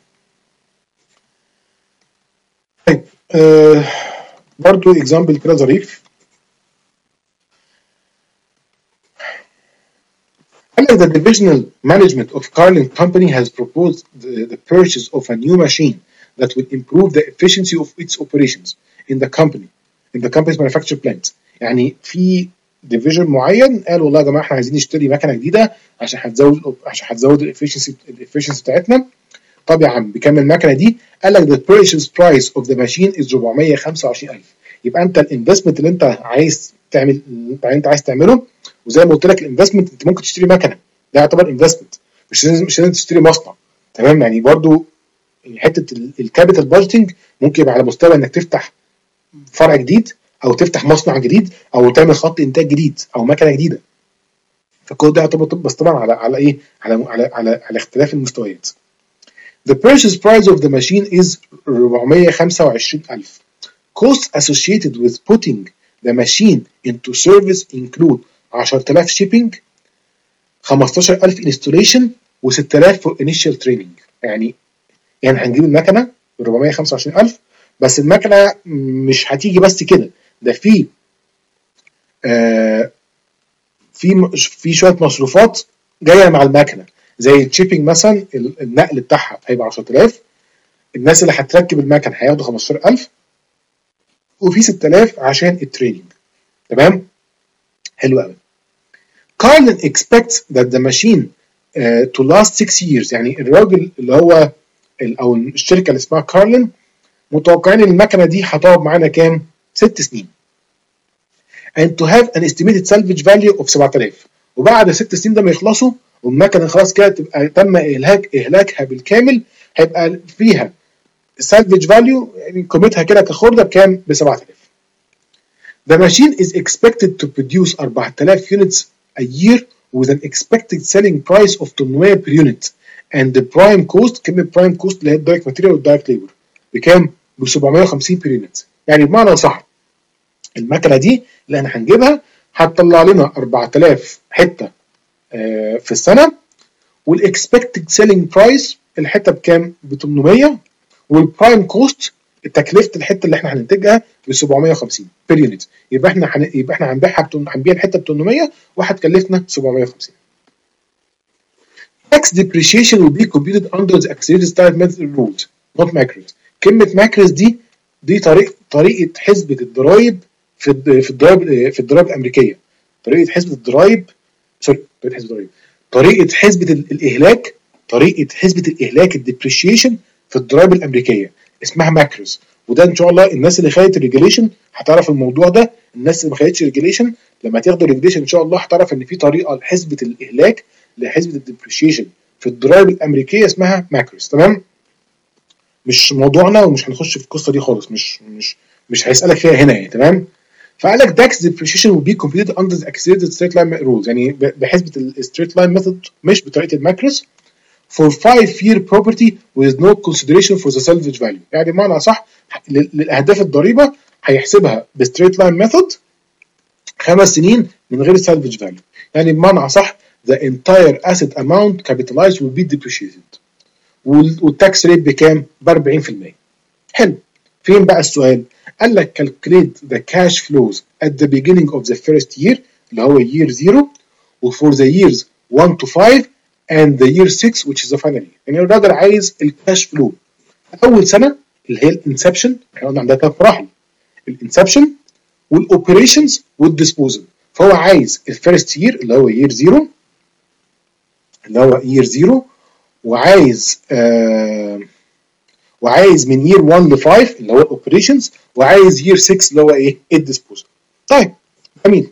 طيب آه برضو اكزامبل كده ظريف. قال لك the divisional management of Carling company has proposed the, the purchase of a new machine that will improve the efficiency of its operations in the company in the company's manufacturing plant. يعني في ديفيجن معين قال والله يا جماعه احنا عايزين نشتري مكنه جديده عشان هتزود عشان هتزود الافشنسي الافشنسي بتاعتنا. طب يا عم بكام المكنه دي؟ قال لك the purchase price of the machine is أربعمية وخمسة وعشرين ألف. يبقى انت الانفستمنت اللي انت عايز تعمل انت انت عايز تعمله، وزي ما قلت لك الانفستمنت انت ممكن تشتري مكنه، ده يعتبر انفستمنت، مش لازم مش لازم تشتري مصنع. تمام؟ يعني برضو حته الكابيتال بادجيتنج ممكن يبقى على مستوى انك تفتح فرع جديد او تفتح مصنع جديد او تعمل خط انتاج جديد او مكنه جديده. فكل ده يعتبر بس طبعا على على ايه؟ على على على, على اختلاف المستويات. The purchase price of the machine is أربعمية وخمسة وعشرين ألف. Costs associated with putting the machine into service include عشرة آلاف shipping، خمستاشر ألف installation، وستة آلاف for initial training. يعني يعني هنجيب المكنه ب أربعمية وخمسة وعشرين ألف، بس المكنه مش هتيجي بس كده، ده في آه في في شويه مصروفات جايه مع المكنه، زي الشيبنج مثلا، النقل بتاعها هيبقى عشرة آلاف، الناس اللي هتركب المكن هياخدوا خمستاشر ألف، وفي ستة آلاف عشان التريننج. تمام؟ حلو قوي. Carlin expects that the machine uh, to last six years. يعني الراجل اللي هو او الشركه اللي اسمها كارلين متوقعين ان المكنه دي هتقعد معانا كام؟ ست سنين. and to have an estimated salvage value of سبعة آلاف. وبعد ست سنين ده ما يخلصوا والمكنه خلاص كده تبقى تم اهلاك اهلاكها بالكامل، هيبقى فيها salvage value يعني قيمتها كده كخرده بكام؟ ب سبعة آلاف. The machine is expected to produce أربعة آلاف units a year with an expected selling price of ثمانمية per unit and the prime cost. كلمة prime cost اللي هي الدايركت ماتيريال والدايركت ليبر بكام؟ ب سبعمية وخمسين per unit. يعني بمعنى صح المكنه دي اللي احنا هنجيبها هتطلع لنا أربعة آلاف حته آه في السنه، والاكسبكتد سيلينج برايس الحته بكام؟ ب ثمانمية، والبرايم كوست تكلفه الحته اللي احنا هننتجها ب سبعمية وخمسين بير يونت. يبقى احنا هن... يبقى احنا هنبيعها بتن... هنبيع الحته ب ثمانمية وهتكلفنا سبعمية وخمسين. Tax depreciation will be computed under the accelerated style method rules not macros. كلمه macros دي دي طريقه طريقه حسبه الضرايب في في الضرايب في الضرايب الامريكيه. طريقه حسبه الضرايب سوري طريقه حسبه الضرايب طريقه حسبه الاهلاك طريقه حسبه الاهلاك الديبريشيشن في الضرايب الامريكيه اسمها ماكروس. وده ان شاء الله الناس اللي خدت الريجوليشن هتعرف الموضوع ده، الناس اللي ما خدتش ريجوليشن لما تاخدوا الريجوليشن ان شاء الله هتعرف ان في طريقه لحسبه الاهلاك لحسبه الديبريشيشن في الضرايب الامريكيه اسمها ماكروس. تمام؟ مش موضوعنا ومش هنخش في القصه دي خالص، مش مش مش هيسالك فيها هنا يعني. تمام؟ فقال لك tax depreciation will be computed under the accelerated straight line rules، يعني بحسبه الستريت لاين ميثود مش بطريقه الماكروس. for five year property with no consideration for the salvage value. يعني بمعنى صح للاهداف الضريبه هيحسبها بالستريت لاين ميثود خمس سنين من غير salvage value. يعني بمعنى صح the entire asset amount capitalized will be depreciated. والتاكس ريت بكام؟ ب أربعين في المية. حلو. فين بقى السؤال؟ قال لك calculate the cash flows at the beginning of the first year اللي هو year zero for the years one to five and the year six which is the final year. يعني الراجل عايز الكاش فلو اول سنه اللي هي الانسبشن، احنا قلنا عندها ثلاث مراحل، الانسبشن والاوبريشنز والديسبوزل. فهو عايز الفيرست يير اللي هو year zero اللي هو year zero وعايز آه وعايز من year one ل five اللي هو الاوبريشنز، وعايز year six اللي هو ايه؟ الديسبوزل. طيب جميل.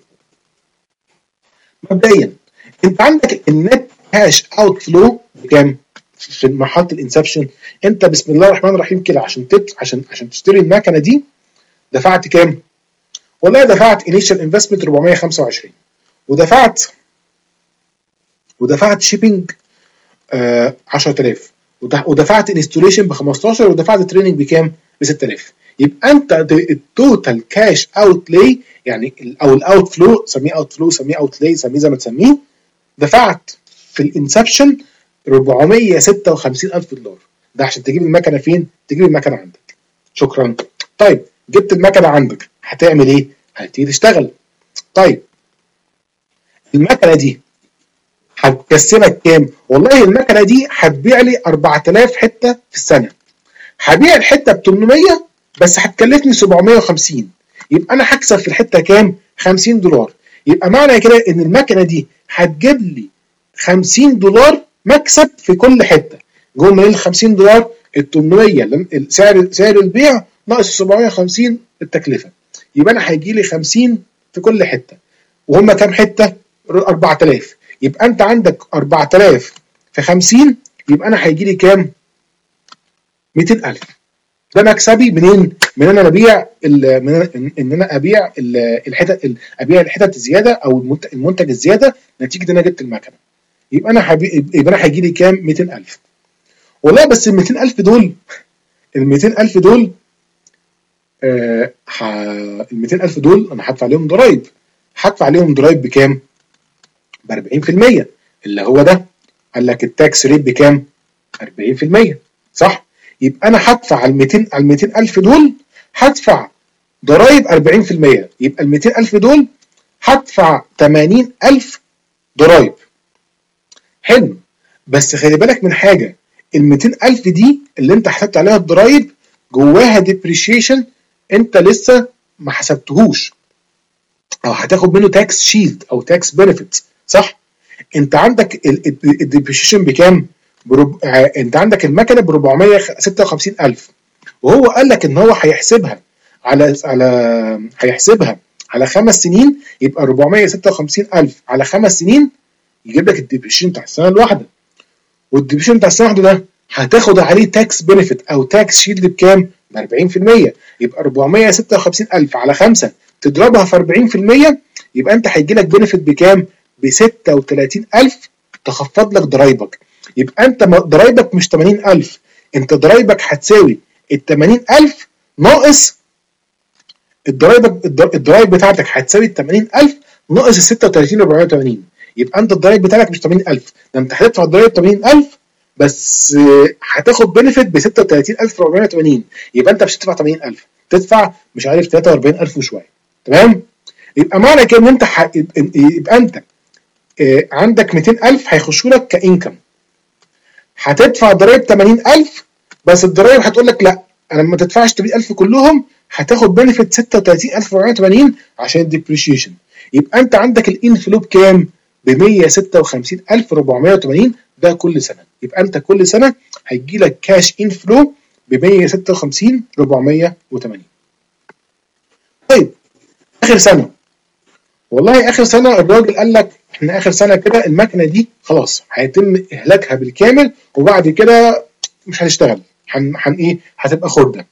مبدئيا انت عندك النت كاش اوت فلو بكام؟ في مرحله الانسبشن انت بسم الله الرحمن الرحيم كده عشان تت... عشان عشان تشتري المكنه دي دفعت كام؟ والله دفعت انيشال انفستمنت أربعمية وخمسة وعشرين، ودفعت ودفعت شيبنج آه عشرة آلاف، ودفعت انستوليشن ب خمستاشر، ودفعت تريننج بكام؟ ب ستة آلاف. يبقى انت التوتال كاش اوت لاي يعني او الاوت فلو، سميه اوت فلو سميه اوت لاي سميه زي ما تسميه، دفعت في الانسبشن أربعمية وستة وخمسين ألف دولار. ده عشان تجيب المكنه فين؟ تجيب المكنه عندك. شكرا. طيب جبت المكنه عندك هتعمل ايه؟ هتبتدي تشتغل. طيب المكنه دي هتكسبك كام؟ والله المكنه دي هتبيع لي أربعة آلاف حته في السنه. هبيع الحته ب ثمانمية بس هتكلفني سبعمية وخمسين، يبقى انا هكسب في الحته كام؟ خمسين دولار. يبقى معنى كده ان المكنه دي هتجيب لي خمسين دولار مكسب في كل حته. جوه من ال خمسين دولار ال ثمانمية سعر سعر البيع ناقص سبعمية وخمسين التكلفه، يبقى انا هيجي لي خمسين في كل حته. وهم كام حته؟ أربعة آلاف. يبقى انت عندك أربعة آلاف في خمسين، يبقى انا هيجي لي كام؟ مئتين ألف. ده مكسبي منين؟ من انا ابيع من ان انا ابيع الحتت ابيع الحتت الزياده او المنتج الزياده نتيجه ان انا جبت المكنه. يبقى انا حبي... يبقى انا هيجي لي كام؟ مئتين ألف. والله بس ال مئتين ألف دول ال مئتين ألف دول آه ح... ال مئتين ألف دول انا هدفع عليهم ضرايب. هدفع عليهم ضرايب بكام؟ ب أربعين في المية، اللي هو ده قال لك التاكس ريت بكام؟ أربعين في المية، صح؟ يبقى انا هدفع على ال مئتين على ال مئتين ألف دول هدفع ضرايب أربعين في المية. يبقى ال مئتين ألف دول هدفع ثمانين ألف ضرايب. حلو، بس خلي بالك من حاجه، ال مئتين ألف دي اللي انت حسبت عليها الضرايب جواها ديبريشيشن انت لسه ما حسبتهوش، او هتاخد منه تاكس شيلد او تاكس بنفيت، صح؟ انت عندك الديبريشيشن بكام؟ برب... انت عندك المكنه ب أربعمية وستة وخمسين ألف، وهو قال لك ان هو هيحسبها على على هيحسبها على خمس سنين. يبقى أربعمية وستة وخمسين ألف على خمس سنين يجيب لك الديبريشن بتاع السنه الواحده. والديبريشن بتاع السنه الواحده ده هتاخد عليه تاكس بنفيت او تاكس شيلد بكام؟ ب أربعين في المية. يبقى أربعمية وستة وخمسين ألف على خمسة تضربها في أربعين في المية، يبقى انت هيجي لك بنفيت بكام؟ ب ستة وثلاثين ألف تخفض لك ضرايبك. يبقى انت ضرايبك مش ثمانين ألف، انت ضرايبك هتساوي ال ثمانين ألف ناقص الضرايب. الضرايب بتاعتك هتساوي ال ثمانين ألف ناقص ال ستة وثلاثين أربعمية وثمانين. يبقى انت الضرايب بتاعتك مش ثمانين ألف، ده انت هتدفع الضرايب ثمانين ألف بس هتاخد بنفيت ب ستة وثلاثين ألف أربعمية وثمانين. يبقى انت مش هتدفع ثمانين ألف، تدفع مش عارف ثلاثة وأربعين ألف وشويه. تمام؟ يبقى معنى كده ان انت ح... يبقى انت اه عندك مئتين ألف هيخشوا لك كانكم، هتدفع ضرايب ثمانين ألف، بس الضرايب هتقول لك لا انا ما تدفعش ثمانين ألف كلهم، هتاخد بنفيت ستة وثلاثين ألف أربعمية وثمانين عشان الديبريشيشن. يبقى انت عندك الانفلو بكام؟ ب مية وستة وخمسين ألف أربعمية وثمانين، ده كل سنه. يبقى انت كل سنه هيجي لك كاش انفلو ب مية وستة وخمسين ألف أربعمية وثمانين. طيب اخر سنه، والله اخر سنه الراجل قال لك احنا اخر سنه كده المكنه دي خلاص هيتم اهلاكها بالكامل، وبعد كده مش هنشتغل، هن هن ايه هتبقى خرده.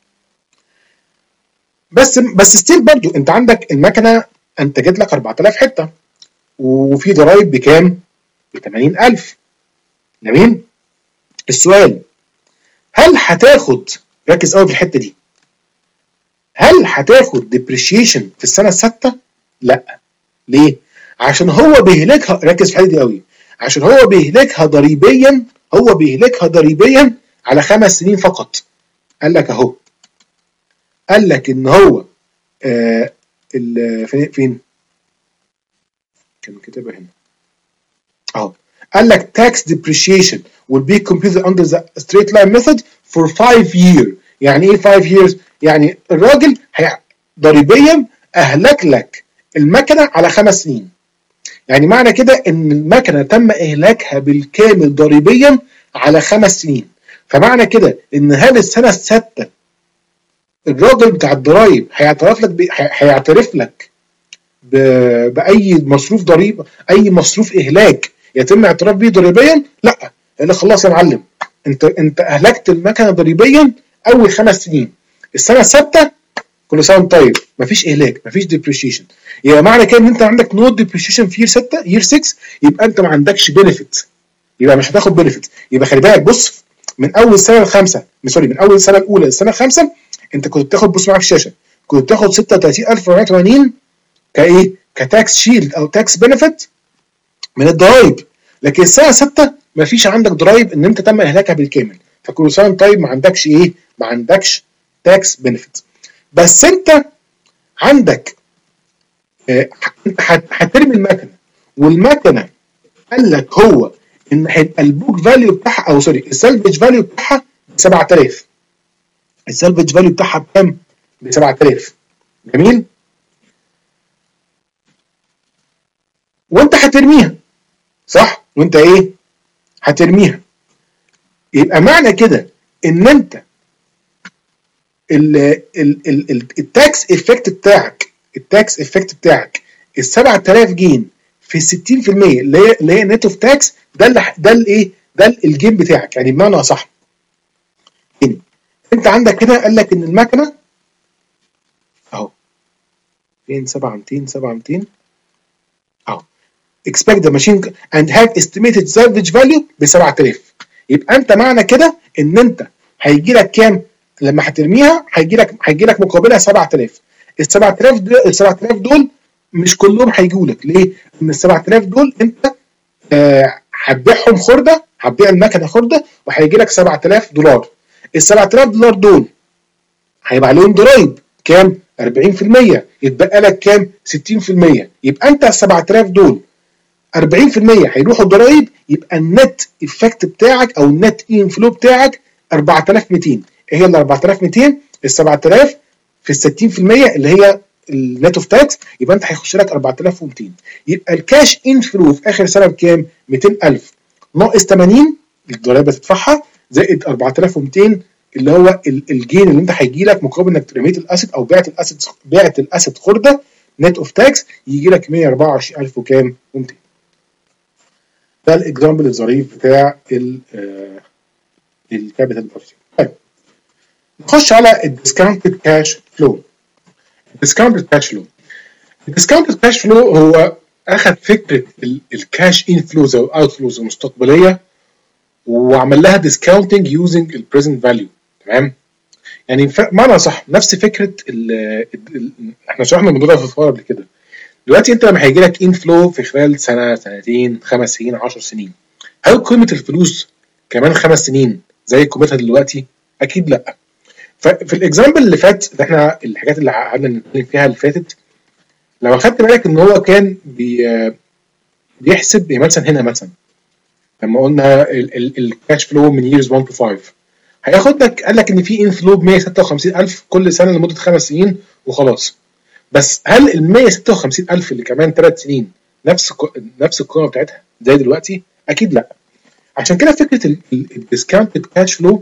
بس بس ستيل برضو انت عندك المكنه انتجت لك أربعة آلاف حته، وفي ضرايب بكام؟ ب ثمانين ألف. جميل. السؤال، هل هتاخد، ركز قوي في الحته دي، هل هتاخد ديبريشيشن في السنه السادسه؟ لا. ليه؟ عشان هو بيهلكها، ركز في الحته دي قوي، عشان هو بيهلكها ضريبيا، هو بيهلكها ضريبيا على خمس سنين فقط. قال لك اهو، قال لك ان هو آه فين فين كان كاتبها هنا اهو، قال لك tax depreciation will be computed under the straight line method for five years. يعني ايه five years؟ يعني الراجل ضريبيا اهلك لك المكنه على خمس سنين. يعني معنى كده ان المكنه تم اهلاكها بالكامل ضريبيا على خمس سنين. فمعنى كده ان هل السنه السادسه الراجل بتاع الضرايب هيعترف لك ب... هيعترف لك ب... باي مصروف ضريبه، اي مصروف اهلاك يتم اعتراف بيه ضريبيا؟ لا. قال خلاص يا معلم، انت انت اهلكت المكنه ضريبيا اول خمس سنين، السنه السادسه كل سنه وانت طيب، مفيش اهلاك، مفيش ديبريشيشن. يبقى معنى كده ان انت عندك نو ديبريشيشن في يير ستة، يير ستة، يبقى انت ما عندكش بنفيت، يبقى مش هتاخد بنفيت. يبقى خلي بالك، بص، من اول السنه الخامسه، سوري من اول السنه الاولى للسنه الخامسه انت كنت بتاخد، بص معايا في الشاشه، كنت بتاخد ستة وثلاثين ألف أربعمية وثمانين كايه؟ كتاكس شيلد او تاكس بنفيت من الضرايب. لكن السنه السادسه مفيش عندك ضرايب ان انت تم اهلاكها بالكامل، فكل سنه طيب ما عندكش ايه؟ ما عندكش تاكس بنفيت. بس انت عندك اه هترمي المكنه، والمكنه قال لك هو ان هيبقى البوك فاليو بتاعها، او سوري السلفج فاليو بتاعها ب سبعة آلاف. السلفج فاليو بتاعها بكام؟ ب سبعة آلاف. جميل. وانت هترميها، صح؟ وانت ايه؟ هترميها. يبقى معنى كده ان انت التاكس افكت بتاعك التاكس افكت بتاعك ال سبعة آلاف جين في ال ستين في المية اللي هي اللي هي نت اوف تاكس، ده اللي ده الايه؟ ده الجين بتاعك. يعني بمعنى اصح انت عندك كده قال لك ان المكنه اهو فين سبعة ميتين سبعة ميتين اهو expect the machine and have estimated salvage value ب سبعة آلاف. يبقى انت معنى كده ان انت هيجي لك كام لما هترميها؟ هيجي لك هيجي لك مقابلها سبعة آلاف. ال سبعة آلاف دول ال سبعة آلاف دول مش كلهم هيجوا لك. ليه؟ ان ال سبعة آلاف دول انت آه هتبيعهم خرده، هتبيع المكنه خرده وهيجي لك سبعة آلاف دولار. ال سبعة آلاف دولار دول هيبقى عليهم ضرايب كام؟ أربعين في المية. يتبقى لك كام؟ ستين في المية. يبقى انت ال سبعة آلاف دول أربعين في المية هيروحوا ضرايب، يبقى النت افكت بتاعك او النت انفلو بتاعك أربعة آلاف ومئتين. ايه هي ال أربعة آلاف ومئتين؟ ال سبعة آلاف في ال ستين في المية اللي هي النت اوف تاكس، يبقى انت هيخش لك أربعة آلاف ومئتين. يبقى الكاش انفلو في اخر سنه بكام؟ مئتين ألف ناقص ثمانين الضرايب هتدفعها، زائد أربعة آلاف ومئتين اللي هو الجين اللي انت هيجي لك مقابل انك رميت الاسيت او بعت الاسيت بعت الاسيت خرده نت اوف تاكس، يجي لك مئة وأربعة وعشرين ألف وكام؟ ومئتين. ده الاكزامبل الظريف بتاع الكابيتال بادجت. طيب نخش على الديسكاونتد كاش فلو. الديسكاونتد كاش فلو الديسكاونتد كاش فلو هو اخذ فكره الكاش انفلوز او اوتفلوز المستقبليه وعمل لها ديسكاونتنج يوزنج البريزنت فاليو. تمام؟ يعني معنى صح نفس فكره ال ال احنا شرحنا الموضوع ده في الفار قبل كده. دلوقتي انت لما هيجي لك انفلو في خلال سنه سنتين خمس سنين عشر سنين، هل قيمه الفلوس كمان خمس سنين زي قيمتها دلوقتي؟ اكيد لا. ففي الاكزامبل اللي فات اللي احنا الحاجات اللي قعدنا نتكلم فيها اللي فاتت، لو اخدت بالك ان هو كان بي بيحسب مثلا هنا مثلا لما قلنا الكاش فلو من years واحد to خمسة، هياخد لك قال لك ان في انفلو ب مئة وستة وخمسين ألف كل سنه لمده خمس سنين وخلاص. بس هل ال مئة وستة وخمسين ألف اللي كمان ثلاث سنين نفس نفس القيمه بتاعتها زي دلوقتي؟ اكيد لا. عشان كده فكره الديسكاونتد كاش فلو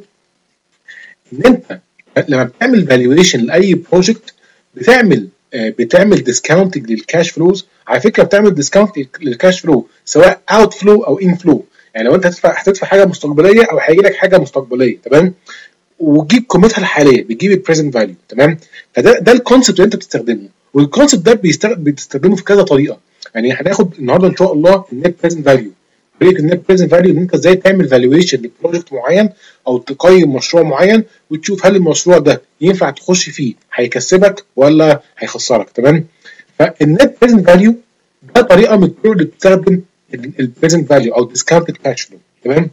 ان انت لما بتعمل فالويشن لاي بروجكت بتعمل بتعمل ديسكاونتنج للكاش فلوز. على فكره بتعمل ديسكاونت للكاش فلو سواء اوت فلو او ان فلو. يعني لو انت هتدفع هتدفع حاجه مستقبليه او هيجي لك حاجه مستقبليه، تمام، وتجيب قيمتها الحاليه بتجيب البريزنت فاليو. تمام؟ فده ده الكونسبت اللي انت بتستخدمه، والكونسبت ده بتستخدمه في كذا طريقه. يعني هناخد النهارده ان شاء الله النت بريزنت فاليو. طريقه النت بريزنت فاليو ان انت ازاي تعمل فالويشن لبروجكت معين او تقيم مشروع معين وتشوف هل المشروع ده ينفع تخش فيه هيكسبك ولا هيخسرك. تمام؟ فالنت بريزنت فاليو ده طريقه من الطرق اللي بتستخدم البريزنت فاليو او ديسكاونتد كاش فلو. تمام؟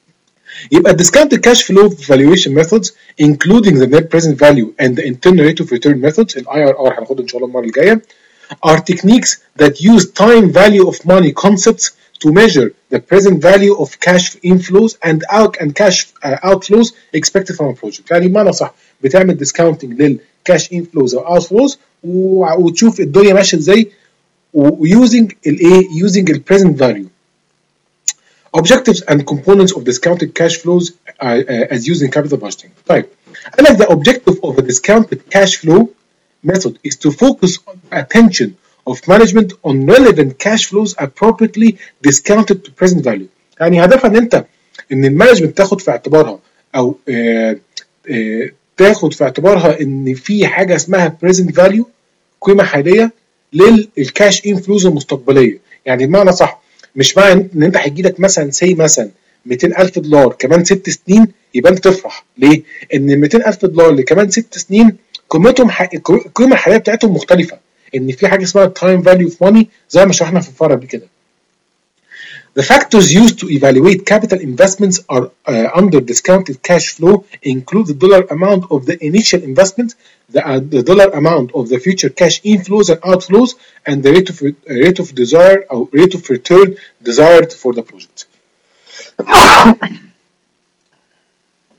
يبقى discounted cash flow valuation methods including the net present value and the internal rate of return methods ال آي آر آر هناخدها ان شاء الله المره الجايه are techniques that use time value of money concepts to measure the present value of cash inflows and out and cash uh, outflows expected from a project. يعني بمعنى صح بتعمل discounting للكاش inflows او outflows وتشوف الدنيا ماشيه ازاي using الايه using ال present value. Objectives and components of discounted cash flows uh, uh, as used in capital budgeting. طيب قال لك the objective of a discounted cash flow method is to focus on attention of management on relevant cash flows appropriately discounted to present value. يعني هدفها ان انت ان المانجمنت تاخد في اعتبارها او آه آه تاخد في اعتبارها ان في حاجه اسمها present value قيمه حاليه للكاش انفلوز المستقبليه. يعني بمعنى صح مش معنى ان انت هيجي لك مثلا سي مثلا مئتين ألف دولار كمان ست سنين يبقى انت تفرح. ليه؟ ان ال مئتين ألف دولار اللي كمان ست سنين قيمتهم القيمه الحاليه بتاعتهم مختلفه، ان في حاجه اسمها تايم فاليو اوف ماني زي ما شرحنا في الفار قبل كده. The factors used to evaluate capital investments are uh, under discounted cash flow include the dollar amount of the initial investment, the, uh, the dollar amount of the future cash inflows and outflows, and the rate of uh, rate of desire or rate of return desired for the project.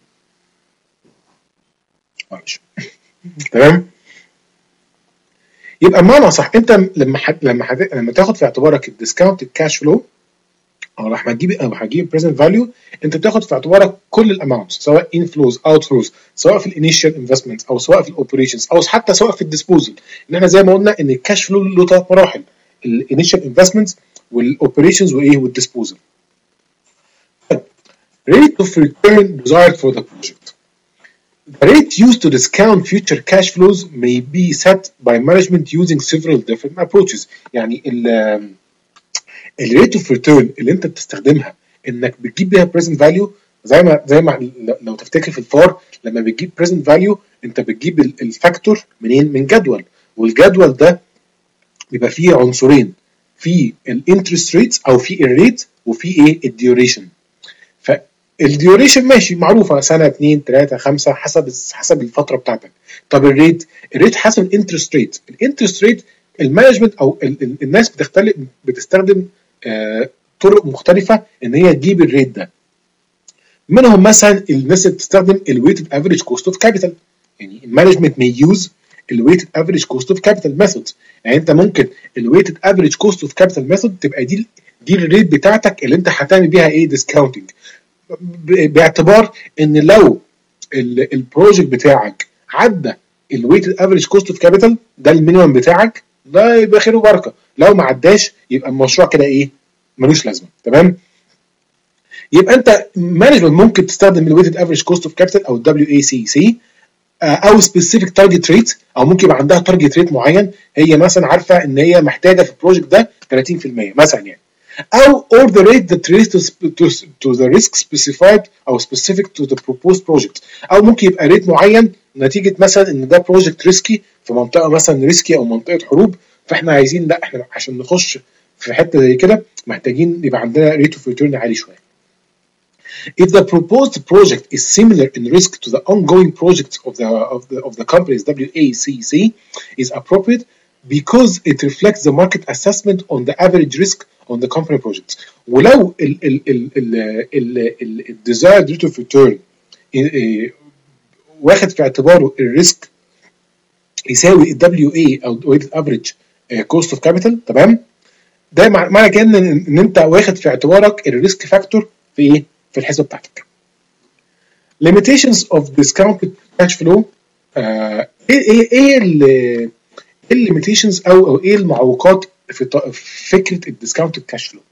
تمام؟ يبقى بمعنى صح انت لما حد لما حد لما تاخد في اعتبارك الديسكاونت كاش فلو او راح هتجيب او هتجيب بريزنت فاليو، انت بتاخد في اعتبارك كل الاماونت سواء انفلوز اوت فلوز، سواء في الانيشال انفستمنت او سواء في الاوبريشنز او حتى سواء في الديسبوزل. ان احنا زي ما قلنا ان الكاش فلو له ثلاث مراحل: الانيشال انفستمنت والاوبريشنز وايه والديسبوزل. Rate of return desired for the project. The rate used to discount future cash flows may be set by management using several different approaches. يعني ال الريت اوف ريتيرن اللي انت بتستخدمها انك بتجيب بيها بريزنت فاليو، زي ما زي ما لو تفتكر في الفار لما بتجيب بريزنت فاليو انت بتجيب الفاكتور منين؟ من جدول، والجدول ده بيبقى فيه عنصرين، في الانترست ريت او في الريت وفي ايه؟ الديوريشن. فالديوريشن ماشي معروفه، سنه اتنين تلاته خمسه حسب حسب الفتره بتاعتك. طب الريت، الريت حسب الانترست ريت. الانترست ريت المانجمنت او ال ال الناس بتختلف بتستخدم آه طرق مختلفه ان هي تجيب الريت ده. منهم مثلا الناس اللي بتستخدم الويتد افريج كوست اوف كابيتال. يعني المانجمنت may use الويتد افريج كوست اوف كابيتال ميثود. يعني انت ممكن الويتد افريج كوست اوف كابيتال ميثود تبقى دي دي الريت بتاعتك اللي انت هتعمل بيها ايه؟ ديسكاونتنج، باعتبار ان لو البروجكت بتاعك عدى الويتد افريج كوست اوف كابيتال ده المينيمم بتاعك، ده يبقى خير وبركه. لو ما عداش يبقى المشروع كده ايه؟ ملوش لازمه. تمام؟ يبقى انت مانجمنت ممكن تستخدم الويتد افريج كوست اوف كابيتال او الدبليو اي سي سي او سبيسيفيك تارجت ريت، او ممكن يبقى عندها تارجت ريت معين هي مثلا عارفه ان هي محتاجه في البروجكت ده ثلاثين في المية مثلا يعني، او or the rate that relates to, to, to the risk specified او specific to the proposed project. او ممكن يبقى ريت معين نتيجه مثلا ان ده بروجكت ريسكي في منطقه مثلا ريسكي او منطقه حروب، فاحنا عايزين لا احنا عشان نخش في حته زي كده محتاجين يبقى عندنا ريت اوف ريتيرن عالي شويه. If the proposed project is similar in risk to the ongoing project of the of the of the company's W A C C is appropriate because it reflects the market assessment on the average risk on the company projects. ولو ال ال ال ال ال ال desired rate of return واخد في اعتباره الريسك يساوي ال W A او weighted average cost of capital، تمام؟ ده معنى كده ان ان انت واخد في اعتبارك الريسك فاكتور في ايه؟ في الحسبه بتاعتك. Limitations of discounted cash flow. آه ايه ايه ايه الليميتيشنز او او ايه المعوقات في فكره الديسكاونتد كاش فلو؟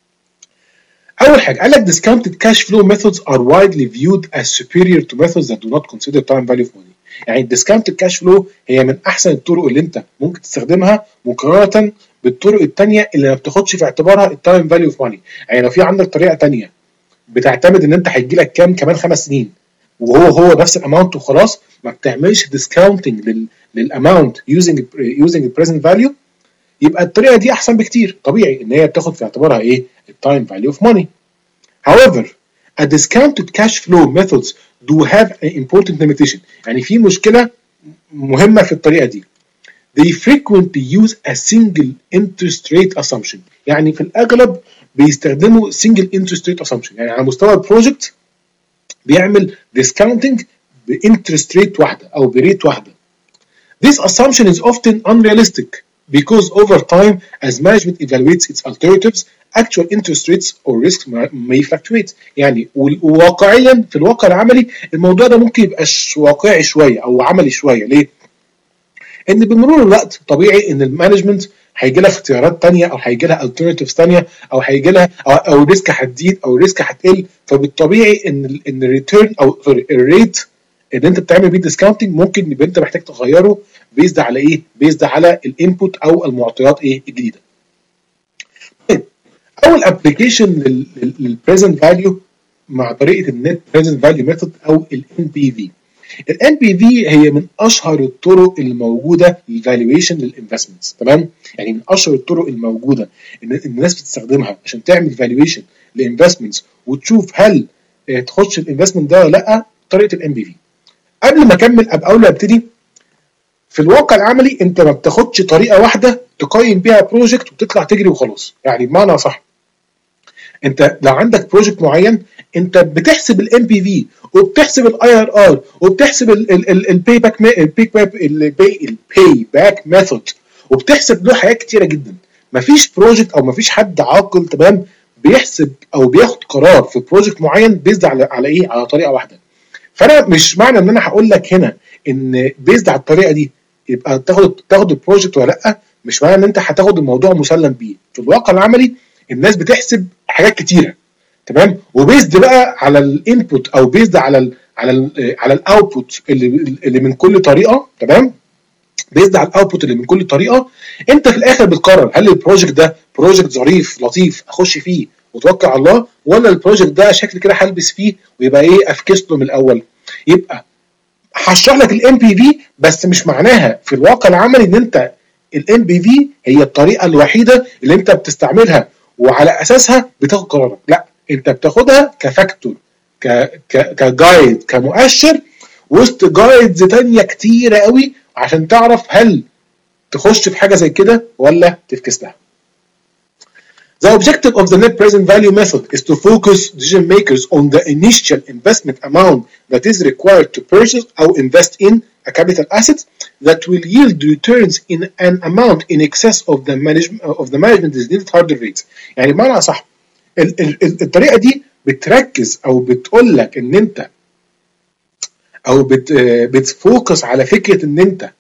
اول حاجه قال لك discounted cash flow methods are widely viewed as superior to methods that do not consider time value of money. يعني الديسكاونتد كاش فلو هي من احسن الطرق اللي انت ممكن تستخدمها مقارنه بالطرق الثانيه اللي ما بتاخدش في اعتبارها التايم فاليو اوف ماني. يعني لو في عندك طريقه ثانيه بتعتمد ان انت هيجي لك كام كمان خمس سنين وهو هو نفس الاماونت وخلاص، ما بتعملش ديسكاونتنج للاماونت يوزنج يوزنج البريزنت فاليو، يبقى الطريقه دي احسن بكتير. طبيعي ان هي بتاخد في اعتبارها ايه؟ التايم فاليو اوف ماني. However, a discounted cash flow methods do have an important limitation. يعني في مشكله مهمه في الطريقه دي. They frequently use a single interest rate assumption. يعني في الاغلب بيستخدموا single interest rate assumption. يعني على مستوى البروجكت بيعمل discounting بانترست ريت واحده او بريت واحده. This assumption is often unrealistic because over time, as management evaluates its alternatives, actual interest rates or risks may fluctuate. يعني وواقعيا في الواقع العملي الموضوع ده ممكن يبقاش واقعي شويه او عملي شويه. ليه؟ ان بمرور الوقت طبيعي ان المانجمنت هيجي لها اختيارات ثانيه او هيجي لها alternatives ثانيه او هيجي لها او, أو الريسك هتزيد او الريسك هتقل، فبالطبيعي ان ان الريتيرن او الريت اللي انت بتعمل بيه ديسكاونتنج ممكن يبقى انت محتاج تغيره بيزد على ايه؟ بيزد على الانبوت او المعطيات ايه الجديده. طيب اول ابلكيشن للبريزنت فاليو مع طريقه النت بريزنت فاليو ميثود او الان بي في. الان بي في هي من اشهر الطرق الموجوده للفالويشن للانفستمنتس، تمام؟ يعني من اشهر الطرق الموجوده ان الناس بتستخدمها عشان تعمل فالويشن للانفستمنتس وتشوف هل تخش الانفستمنت ده ولا لا، طريقه الان بي في. قبل ما اكمل ابقى اول ابتدي في الواقع العملي انت ما بتاخدش طريقه واحده تقيم بيها بروجكت وتطلع تجري وخلاص. يعني بمعنى صح، انت لو عندك بروجكت معين انت بتحسب الام بي في وبتحسب الاي ار ار وبتحسب الباي باك الباي باك الباي باك ميثود وبتحسب له حاجات كتيره جدا. مفيش بروجكت او مفيش حد عاقل تمام بيحسب او بياخد قرار في بروجكت معين بيزد على على ايه؟ على طريقه واحده. فانا مش معنى ان انا هقول لك هنا ان بيزد على الطريقه دي يبقى تاخد تاخد البروجكت ولا لا، مش معنى ان انت هتاخد الموضوع مسلم بيه. في الواقع العملي الناس بتحسب حاجات كتيره تمام، وبيزد بقى على الانبوت او بيزد على ال على ال على الاوتبوت اللي اللي من كل طريقه تمام، بيزد على الاوتبوت اللي من كل طريقه. انت في الاخر بتقرر هل البروجكت ده بروجكت ظريف لطيف اخش فيه وتوكل على الله، ولا البروجكت ده شكل كده هلبس فيه ويبقى ايه افكس له من الاول. يبقى هشرح لك الام بي في، بس مش معناها في الواقع العملي ان انت الام بي في هي الطريقه الوحيده اللي انت بتستعملها وعلى اساسها بتاخد قرارك. لا، انت بتاخدها كفاكتور، ك كجايد، كمؤشر وسط جايدز تانية كتيره قوي عشان تعرف هل تخش في حاجه زي كده ولا تفكس لها. The objective of the net present value method is to focus decision makers on the initial investment amount that is required to purchase or invest in a capital asset that will yield returns in an amount in excess of the management of the management designated hurdle rates. يعني بمعنى اصح الطريقه دي بتركز او بتقول لك ان انت او بت بتفوكس على فكره ان انت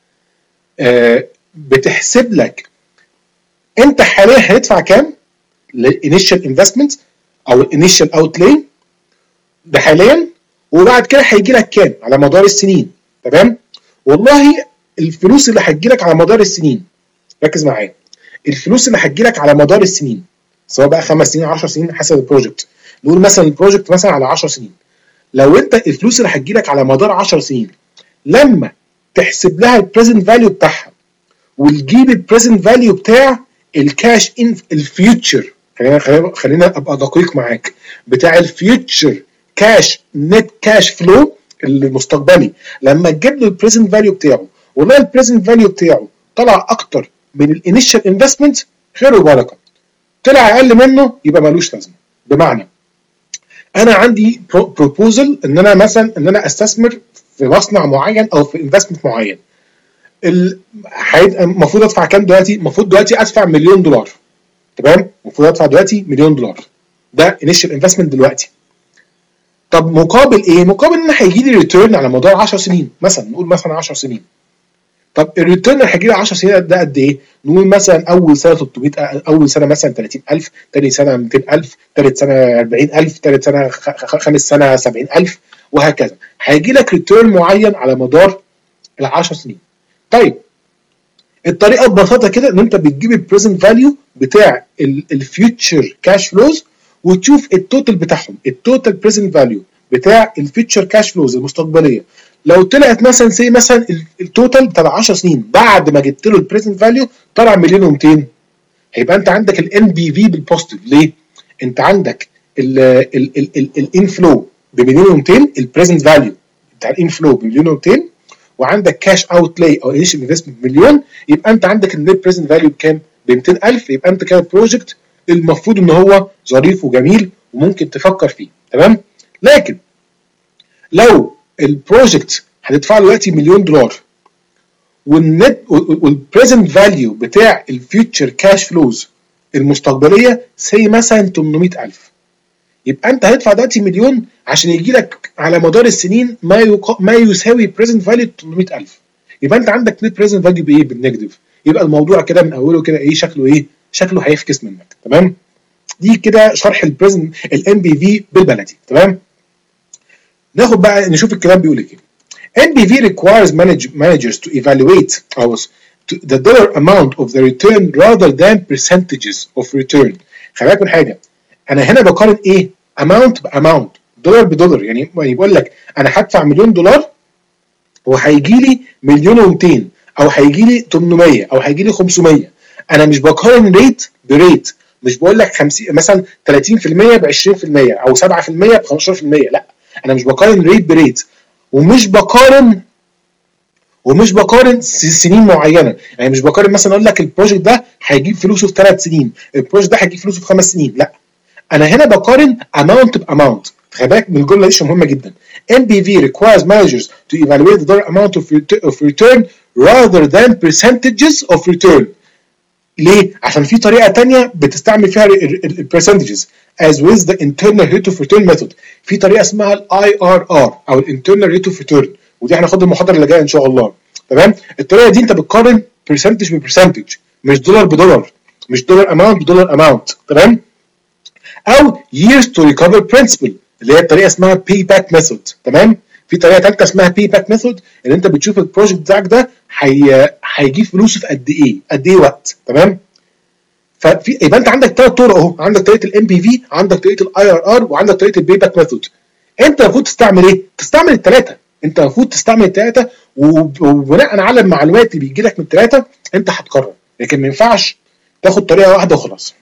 بتحسب لك انت حاليا هتدفع كام للانيشال انفستمنت او الانيشال اوتلاي ده حاليا، وبعد كده هيجي لك كام على مدار السنين. تمام، والله الفلوس اللي هتجي لك على مدار السنين، ركز معايا، الفلوس اللي هتجي لك على مدار السنين سواء بقى خمس سنين عشر سنين حسب البروجكت، نقول مثلا البروجكت مثلا على عشر سنين، لو انت الفلوس اللي هتجي لك على مدار عشر سنين لما تحسب لها البريزنت فاليو بتاعها وتجيب البريزنت فاليو بتاع الكاش ان الفيوتشر، خلينا خلينا خلينا ابقى دقيق معاك، بتاع الفيوتشر كاش نت كاش فلو المستقبلي، لما تجيب له البريزنت فاليو بتاعه والله البريزنت فاليو بتاعه طلع اكتر من الانيشال انفستمنت خير وبركه، طلع اقل منه يبقى ملوش لازمه. بمعنى انا عندي بروبوزل ان انا مثلا ان انا استثمر في مصنع معين او في انفستمنت معين، المفروض ادفع كام دلوقتي؟ المفروض دلوقتي ادفع مليون دولار. تمام، المفروض ادفع دلوقتي مليون دولار، ده انيشال انفستمنت دلوقتي. طب مقابل ايه؟ مقابل ان هيجي لي ريتيرن على مدار عشر سنين، مثلا نقول مثلا عشر سنين. طب الريتيرن اللي هيجي لي عشر سنين ده قد ايه؟ نقول مثلا اول سنه ثلاثمية، اول سنه مثلا ثلاثين ألف، ثاني سنه مئتين ألف، ثالث سنه أربعين ألف، ثالث سنه خامس سنه سبعين ألف، وهكذا. هيجي لك ريتيرن معين على مدار ال عشر سنين. طيب الطريقه ببساطه كده ان انت بتجيب البريزنت فاليو بتاع الفيوتشر كاش فلوز وتشوف التوتال بتاعهم، التوتال بريزنت فاليو بتاع الفيوتشر كاش فلوز المستقبليه، لو طلعت مثلا سي مثلا التوتال بتاع عشر سنين بعد ما جبت له البريزنت فاليو طلع مليون ومئتين، هيبقى انت عندك الان بي في بالبوزيتيف. ليه؟ انت عندك الانفلو بمليون ومئتين، البريزنت فاليو بتاع الانفلو بمليون ومئتين، وعندك كاش اوتلاي او انيشال انفستمنت بمليون، يبقى انت عندك النت بريزنت فاليو بكام؟ ب مئتين ألف. يبقى انت كده بروجكت المفروض ان هو ظريف وجميل وممكن تفكر فيه. تمام، لكن لو البروجكت هتدفع له دلوقتي مليون دولار والنت والبريزنت فاليو بتاع الفيوتشر كاش فلوز المستقبليه سي مثلا ثمانمئة ألف، يبقى انت هتدفع دلوقتي مليون عشان يجي لك على مدار السنين ما يق... ما يساوي بريزنت فاليو ثمانمئة ألف. يبقى انت عندك نت بريزنت فاليو بايه؟ بالنيجاتيف. يبقى الموضوع كده من اوله كده ايه شكله؟ ايه شكله؟ هيفكس منك. تمام، دي كده شرح البريزنت الان بي في بالبلدي. تمام، ناخد بقى نشوف الكلام بيقول ايه. إن بي في requires manage, managers to evaluate the dollar amount of the return rather than percentages of return. خلي بالك من حاجه، انا هنا بقارن ايه؟ amount باماونت، دولار بدولار. يعني بيقول لك انا هدفع مليون دولار وهيجي لي مليون ومئتين او هيجي لي ثمانمية او هيجي لي خمسمية. انا مش بقارن ريت بريت، مش بقول لك خمسين مثلا ثلاثين بالمية ب عشرين بالمية او سبعة بالمية ب خمستاشر بالمية، لا انا مش بقارن ريت بريت، ومش بقارن ومش بقارن سنين معينه. يعني مش بقارن مثلا اقول لك البروجكت ده هيجيب فلوسه في ثلاث سنين، البروجكت ده هيجيب فلوسه في خمس سنين، لا انا هنا بقارن اماونت باماونت. خلي بالك من الجمله دي مهمه جدا. إن بي في requires managers to evaluate the dollar amount of return rather than percentages of return. ليه؟ عشان في طريقه ثانيه بتستعمل فيها البرسنتجز as with the internal rate of return method. في طريقه اسمها الاي ار ار او الانترنال ريت اوف ريتيرن، ودي هناخدها المحاضره اللي جايه ان شاء الله. تمام؟ الطريقه دي انت بتقارن برسنتج ببرسنتج، مش دولار بدولار، مش دولار اماونت بدولار اماونت. تمام؟ او years to recover principle اللي هي الطريقه اسمها pay back method. تمام؟ في طريقه ثالثه اسمها pay back method ان انت بتشوف البروجكت بتاعك ده هي هيجيب فلوسه في قد ايه؟ قد ايه وقت. تمام؟ ففي يبقى انت عندك ثلاث طرق اهو، عندك طريقه الام بي في، عندك طريقه الاي ار ار، وعندك طريقه البي باك ميثود. انت المفروض تستعمل ايه؟ تستعمل الثلاثه. انت المفروض تستعمل الثلاثه، وبناء على المعلومات اللي بيجي لك من الثلاثه انت هتقرر، لكن ما ينفعش تاخد طريقه واحده وخلاص.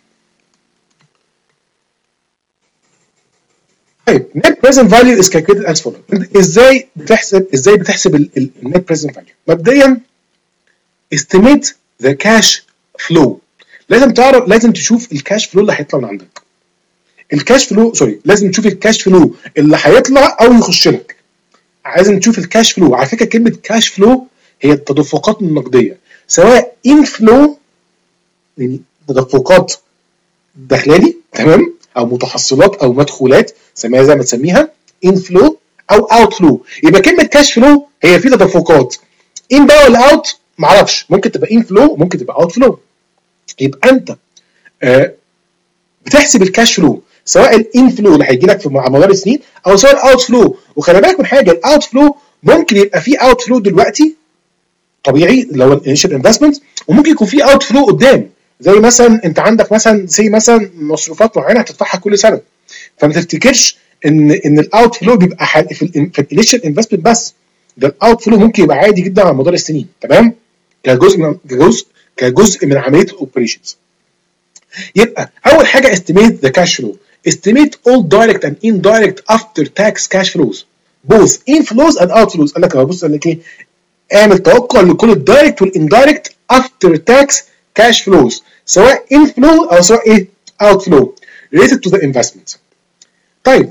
طيب net present value is calculated as follows. ازاي بتحسب ازاي بتحسب ال net present value؟ مبدئيا estimate the cash flow. لازم تعرف، لازم تشوف الكاش فلو اللي هيطلع من عندك. الكاش فلو سوري لازم تشوف الكاش فلو اللي هيطلع او يخش لك. لازم تشوف الكاش فلو. على فكره كلمه كاش فلو هي التدفقات النقديه، سواء ان فلو يعني تدفقات داخلي، تمام، او متحصلات او مدخولات، سميها زي ما تسميها ان فلو او اوت فلو. يبقى كلمه كاش فلو هي في تدفقات ان بقى ولا اوت معرفش، ممكن تبقى ان فلو ممكن تبقى اوت فلو. يبقى انت آه بتحسب الكاش فلو سواء الان فلو اللي هيجي لك في مدار السنين او سواء الاوت فلو. وخلي بالك من حاجه، الاوت فلو ممكن يبقى فيه اوت فلو دلوقتي طبيعي اللي هو الانيشال انفستمنت، وممكن يكون فيه اوت فلو قدام، زي مثلا انت عندك مثلا سي مثلا مصروفات معينه هتدفعها كل سنه، فما تفتكرش ان ان الاوت فلو بيبقى في في الانيشال انفستمنت بس. ده الاوت فلو ممكن يبقى عادي جدا على مدار السنين. تمام؟ كجزء من كجزء كجزء من عمليه الاوبريشنز. يبقى اول حاجه estimate the cash flow. estimate all direct and indirect after tax cash flows both inflows and outflows. قال لك بص قال لك ايه؟ اعمل توقع لكل الدايركت والاندايركت after tax cash flows سواء inflow او سواء ايه outflow related to the investment. طيب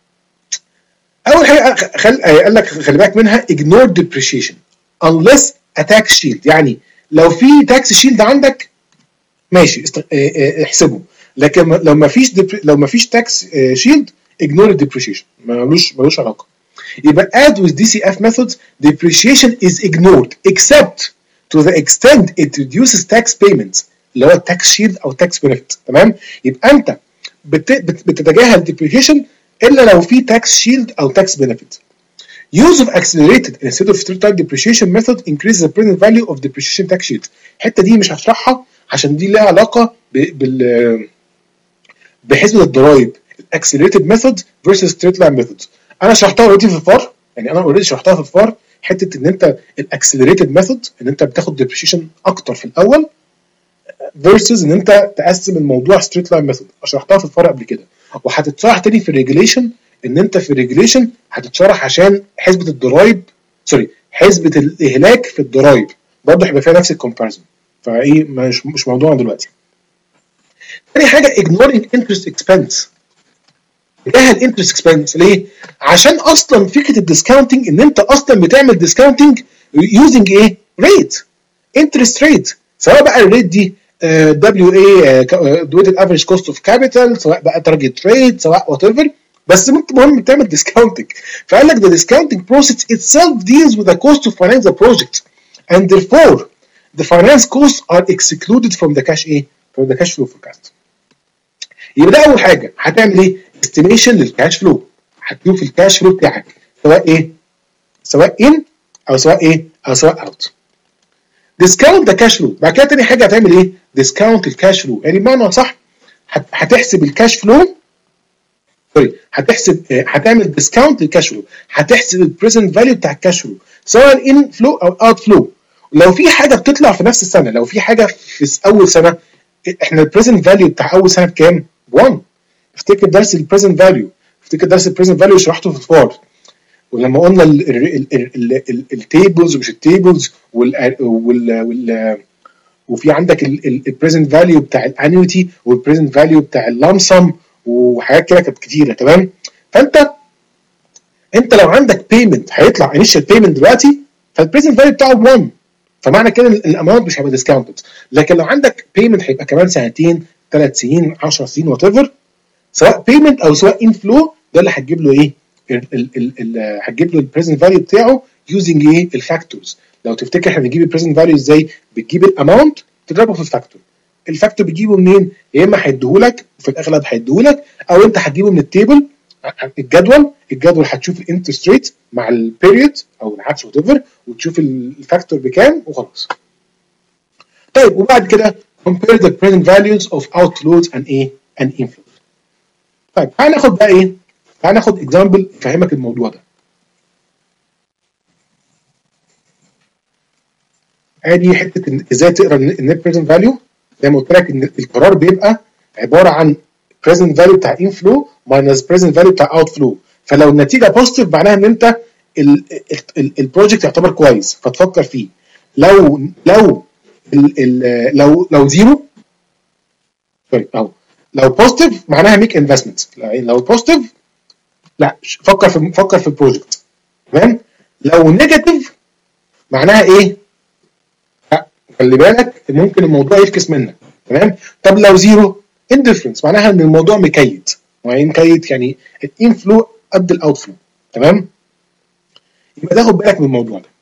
اول حاجه خل... قال لك خلي بالك منها ignore depreciation unless a tax shield. يعني لو في tax shield عندك ماشي است... احسبه، لكن لو ما فيش دب... لو ما فيش تاكس شيلد ignore الديبريشيشن، ملوش ملوش علاقه. يبقى add with دي سي اف methods depreciation is ignored except to the extent it reduces tax payments اللي هو التاكس شيلد او tax benefit. تمام؟ يبقى انت بت... بت... بتتجاهل الديبريشيشن الا لو في tax shield او tax benefit. Use of accelerated instead of straight line depreciation method increases the present value of depreciation tax shield. الحته دي مش هشرحها عشان دي لها علاقه بال بحسبه الضرايب الاكسلريتد ميثود فيرسس ستريت لاين ميثود. انا شرحتها اوريدي في الفار، يعني انا اوريدي شرحتها في الفار، حته ان انت الاكسلريتد ميثود ان انت بتاخد ديبريشيشن اكتر في الاول فيرسس ان انت تقسم الموضوع ستريت لاين ميثود. شرحتها في الفار قبل كده، وهتتشرح تاني في الريجوليشن ان انت في الريجوليشن هتتشرح عشان حسبه الضرايب سوري حسبه الاهلاك في الضرايب برضه هيبقى فيها نفس الكومباريزون. فايه مش مش موضوعنا دلوقتي. تاني حاجه ignoring interest expense. تجاهل interest expense ليه؟ عشان اصلا فكره الديسكاونتنج ان انت اصلا بتعمل ديسكاونتنج using ايه؟ ريت interest ريت، سواء بقى الريت دي دبليو اي weighted average cost of capital، سواء بقى target rate، سواء وات ايفر، بس المهم تعمل ديسكاونتنج. فقال لك the discounting process itself deals with the cost to finance the project and therefore the finance costs are excluded from the cash ايه؟ from the cash flow forecast. يبقى ده اول حاجه هتعمل ايه؟ estimation للكاش فلو. هتشوف الكاش فلو بتاعك سواء ايه؟ سواء in او سواء ايه؟ او سواء out. discount the cash flow. بعد كده تاني حاجه هتعمل ايه؟ discount الكاش فلو. يعني بمعنى صح هتحسب الكاش فلو سوري هتحسب هتعمل ديسكاونت للكاش فلو، هتحسب البريزنت فاليو بتاع الكاش فلو سواء ان فلو او اوت فلو. لو في حاجه بتطلع في نفس السنه، لو في حاجه في اول سنه، احنا البريزنت فاليو بتاع اول سنه بكام؟ واحد. افتكر درس البريزنت فاليو، افتكر درس البريزنت فاليو شرحته في الفار، ولما قلنا التيبلز ومش التيبلز وال وال وفي عندك البريزنت فاليو بتاع الانيوتي والبريزنت فاليو بتاع اللامسم وحاجات كده كانت كتيره. تمام؟ فانت انت لو عندك بيمنت هيطلع انيشال بيمنت دلوقتي، فالبريزنت فاليو بتاعه واحد، فمعنى كده الاماونت مش هيبقى ديسكاونتد. لكن لو عندك بيمنت هيبقى كمان سنتين ثلاث سنين عشر سنين وات ايفر، سواء بيمنت او سواء انفلو، ده اللي هتجيب له ايه؟ هتجيب له البريزنت فاليو بتاعه يوزنج ايه؟ الفاكتورز. لو تفتكر احنا بنجيب البريزنت فاليو ازاي؟ بتجيب الاماونت تضربه في الفاكتور. الفاكتور بتجيبه منين؟ يا اما هيديهولك، في الاغلب هيديهولك، او انت هتجيبه من التيبل الجدول. الجدول هتشوف الانترست ريت مع البيريود او العكس وات ايفر، وتشوف الفاكتور بكام وخلاص. طيب وبعد كده compare the present values of outflows and ايه؟ and inflows. طيب تعال ناخد بقى ايه؟ تعال ناخد اكزامبل يفهمك الموضوع ده. ادي حته ازاي تقرا النت بريزنت فاليو. زي ما قلت لك ان القرار بيبقى عباره عن بريزنت فاليو بتاع انفلو ماينس بريزنت فاليو بتاع اوت فلو. فلو النتيجه بوزيتيف معناها ان انت البروجكت يعتبر كويس فتفكر فيه. لو لو ال ال لو لو زيرو سوري اهو لو بوزيتيف معناها ميك انفستمنت. لو بوزيتيف لا فكر في فكر في البروجكت. تمام. لو نيجاتيف معناها ايه؟ لا خلي بالك ممكن الموضوع يفكس منك. تمام. طب لو زيرو اندفرنس معناها ان الموضوع مكيد. يعني مكيد يعني الانفلو قد الاوت فلو. تمام. يبقى تاخد بالك من الموضوع ده.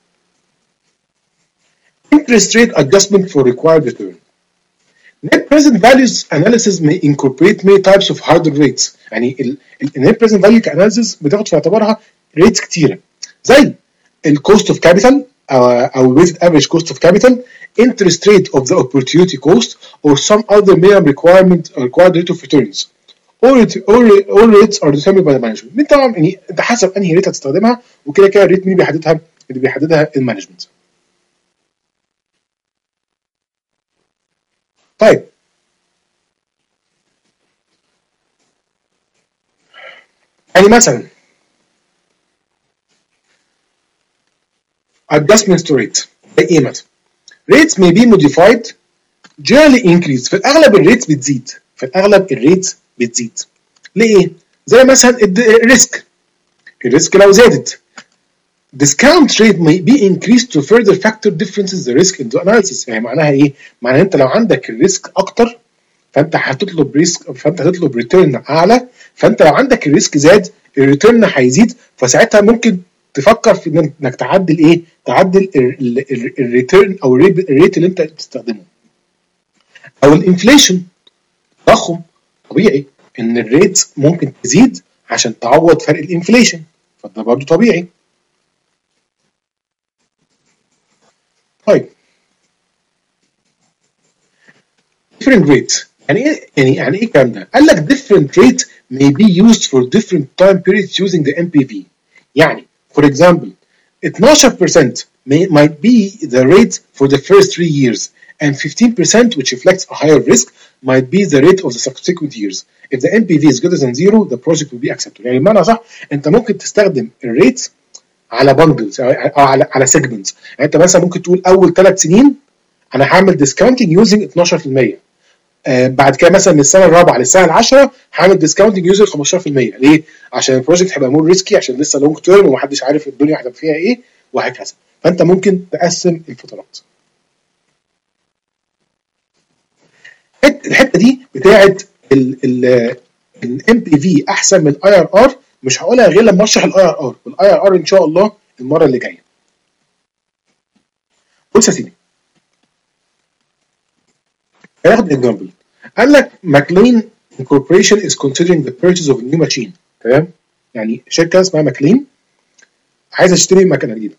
interest rate adjustment for required return. Net present values analysis may incorporate many types of hurdle rates. يعني ال net present value analysis بتاخد في اعتبارها ريتس كتيره زي الكوست اوف كابيتال او weighted average cost of capital, interest rate of the opportunity cost, or some other minimum requirement required rate of returns. All all all rates are determined by the management. انت طبعا يعني انت حسب انهي ريت هتستخدمها، وكده كده الريت مين بيحددها؟ اللي بيحددها المانجمنت. طيب يعني مثلا adjustment to rate ايه مثلا؟ rates may be modified generally increase. في الاغلب الريتس بتزيد في الاغلب الريتس بتزيد ليه؟ زي مثلا الريسك. الريسك لو زادت discount rate may be increased to further factor differences the risk into analysis. يعني معناها ايه؟ معناها انت لو عندك الريسك اكتر فانت هتطلب ريسك فانت هتطلب ريتيرن اعلى، فانت لو عندك الريسك زاد الريتيرن هيزيد، فساعتها ممكن تفكر في انك تعدل ايه؟ تعدل الريتيرن او الريت اللي انت بتستخدمه. او الانفليشن تضخم طبيعي ان الريت ممكن تزيد عشان تعوض فرق الانفليشن، فده برضه طبيعي. طيب different rate يعني ايه؟ يعني يعني ايه الكلام ده؟ قال لك different rate may be used for different time periods using the إم بي في. يعني for example twelve percent may, might be the rate for the first three years and fifteen percent which reflects a higher risk might be the rate of the subsequent years. If the إم بي في is greater than zero the project will be accepted. يعني بمعنى صح انت ممكن تستخدم الريت على بندلز او على على سيجمنتس. يعني انت مثلا ممكن تقول اول ثلاث سنين انا هعمل ديسكاونتنج يوزنج اتناشر في المية، آه بعد كده مثلا من السنه الرابعه للسنه العاشره هعمل ديسكاونتنج يوزنج خمستاشر في المية. ليه؟ عشان البروجكت هيبقى مور ريسكي، عشان لسه لونج تيرم ومحدش عارف الدنيا هتبقى فيها ايه وهكذا. فانت ممكن تقسم الفترات. الحته دي بتاعت الام بي في احسن من الاي ار ار مش هقولها غير لما اشرح الاي ار ار، والاي ار ار ان شاء الله المره اللي جايه. بص يا سيدي هناخد اكزامبل. قال لك ماكلين Incorporation is considering the purchase of a new machine. تمام؟ يعني شركه اسمها ماكلين عايزه تشتري مكنه جديده.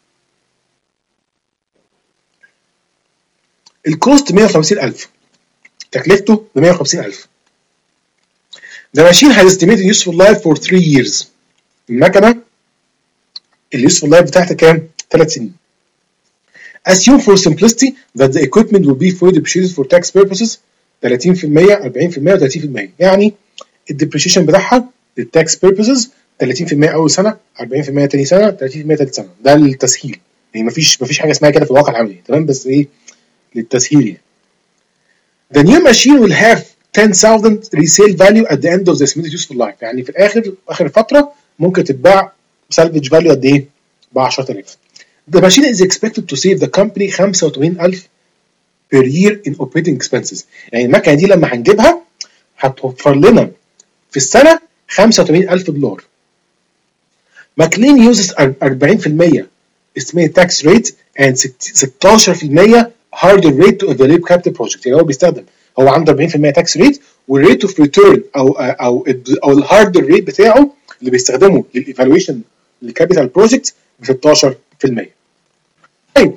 الكوست مية وخمسين ألف، تكلفته ب مية وخمسين ألف. The machine has estimated useful life for three years. المكنه اليوسفول لايف بتاعتها كام؟ ثلاث سنين. Assume for simplicity that the equipment will be fully depreciated for tax purposes ثلاثين في المية أربعين في المية و30%. يعني الديبريشيشن بتاعها للتاكس purposes ثلاثين في المية اول سنه، أربعين في المية تاني سنه، ثلاثين في المية ثالث سنه. ده للتسهيل، يعني مفيش مفيش حاجه اسمها كده في الواقع العملي، تمام؟ بس ايه للتسهيل يعني. The new machine will have ten thousand resale value at the end of the estimated useful life. يعني في الاخر اخر فتره ممكن تتباع salvage value قد ايه؟ ب عشرة آلاف. The machine is expected to save the company خمسة وثمانين ألف per year in operating expenses. يعني المكنه دي لما هنجيبها هتوفر لنا في السنه خمسة وثمانين ألف دولار. ماكلين uses أربعين بالمية estimated tax rate and ستاشر بالمية harder rate to evaluate capital project. يعني هو بيستخدم هو عنده أربعين بالمية tax rate والريت اوف ريتيرن او او او الهاردر ريت بتاعه اللي بيستخدمه للايفالويشن للكابيتال بروجكت ب ستاشر بالمية. طيب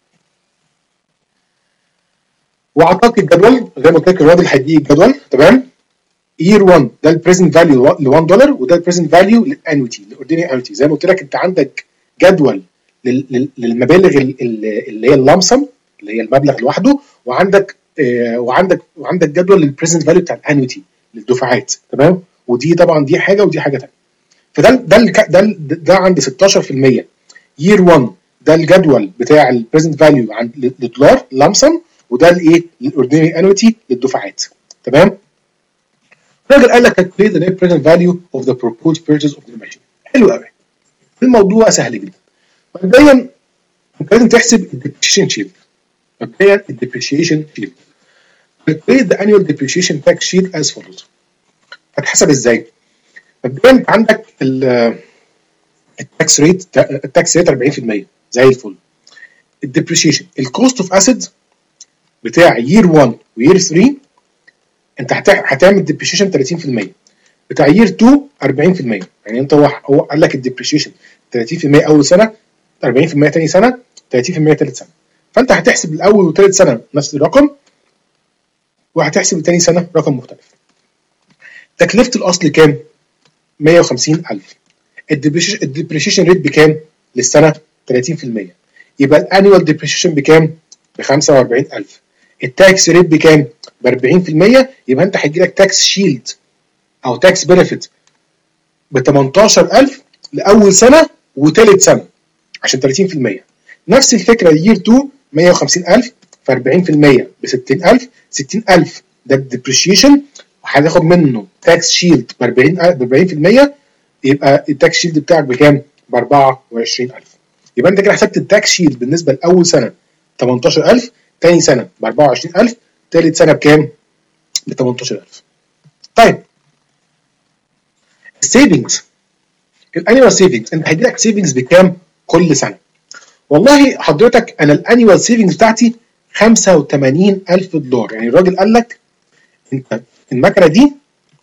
واعطاك الجدول زي ما قلت لك الراجل هيديك الجدول تمام. يير واحد ده البريزنت فاليو ل واحد دولار وده البريزنت فاليو للانويتي الاوردينري انويتي. زي ما قلت لك انت عندك جدول للمبالغ اللي هي اللامسم اللي هي المبلغ لوحده وعندك آه وعندك وعندك جدول للبريزنت فاليو بتاع الانويتي للدفعات تمام. ودي طبعا دي حاجه ودي حاجه ثانيه. فده ده ده ده عند ستاشر بالمية. يير واحد ده الجدول بتاع البريزنت فاليو عند للدولار لامسم وده الايه الاوردينري انويتي للدفعات تمام. الراجل قال لك calculate the net present value of the proposed purchase of the machine. حلو قوي. الموضوع سهل جدا. مبدئيا انت لازم تحسب الديبريشن شيلد. مبدئيا الديبريشن شيلد. calculate the annual depreciation tax shield as follows. هتحسب ازاي؟ مبدئيا انت عندك التاكس ريت التاكس ريت أربعين بالمية زي الفل. الديبريشيشن الكوست اوف اسيدز بتاع يير واحد ويير ثلاثة انت هتعمل ديبريشيشن ثلاثين بالمية. بتاع يير اتنين أربعين بالمية. يعني انت هو هو قال لك الديبريشيشن ثلاثين بالمية اول سنه أربعين بالمية ثاني سنه ثلاثين بالمية ثالث سنه. فانت هتحسب الاول وثالث سنه نفس الرقم وهتحسب الثاني سنه رقم مختلف. تكلفه الاصل كام؟ مية وخمسين ألف. الديبريشيشن ريت بكام للسنه؟ ثلاثين بالمية. يبقى الانيوال ديبريشيشن بكام؟ ب خمسة وأربعين ألف. التاكس ريت بكام؟ ب أربعين بالمية. يبقى انت هيجي لك تاكس شيلد او تاكس بنفيت ب تمنتاشر ألف لاول سنه وثالث سنه عشان ثلاثين بالمية. نفس الفكره يير اتنين مية وخمسين ألف في أربعين بالمية ب ستين ألف. ستين ألف ده الديبريشيشن وهتاخد منه تاكس شيلد ب أربعين بالمية. يبقى التاكس شيلد بتاعك بكام؟ ب أربعة وعشرين ألف. يبقى انت كده حسبت التاكس شيلد بالنسبه لاول سنه تمنتاشر ألف، ثاني سنه ب أربعة وعشرين ألف، ثالث سنه بكام؟ ب تمنتاشر ألف. طيب السيفنجز الانيوال سيفنجز انت هيجي لك سيفنجز بكام كل سنه؟ والله حضرتك انا الانيوال سيفنجز بتاعتي خمسة وثمانين ألف دولار. يعني الراجل قال لك انت المكنه دي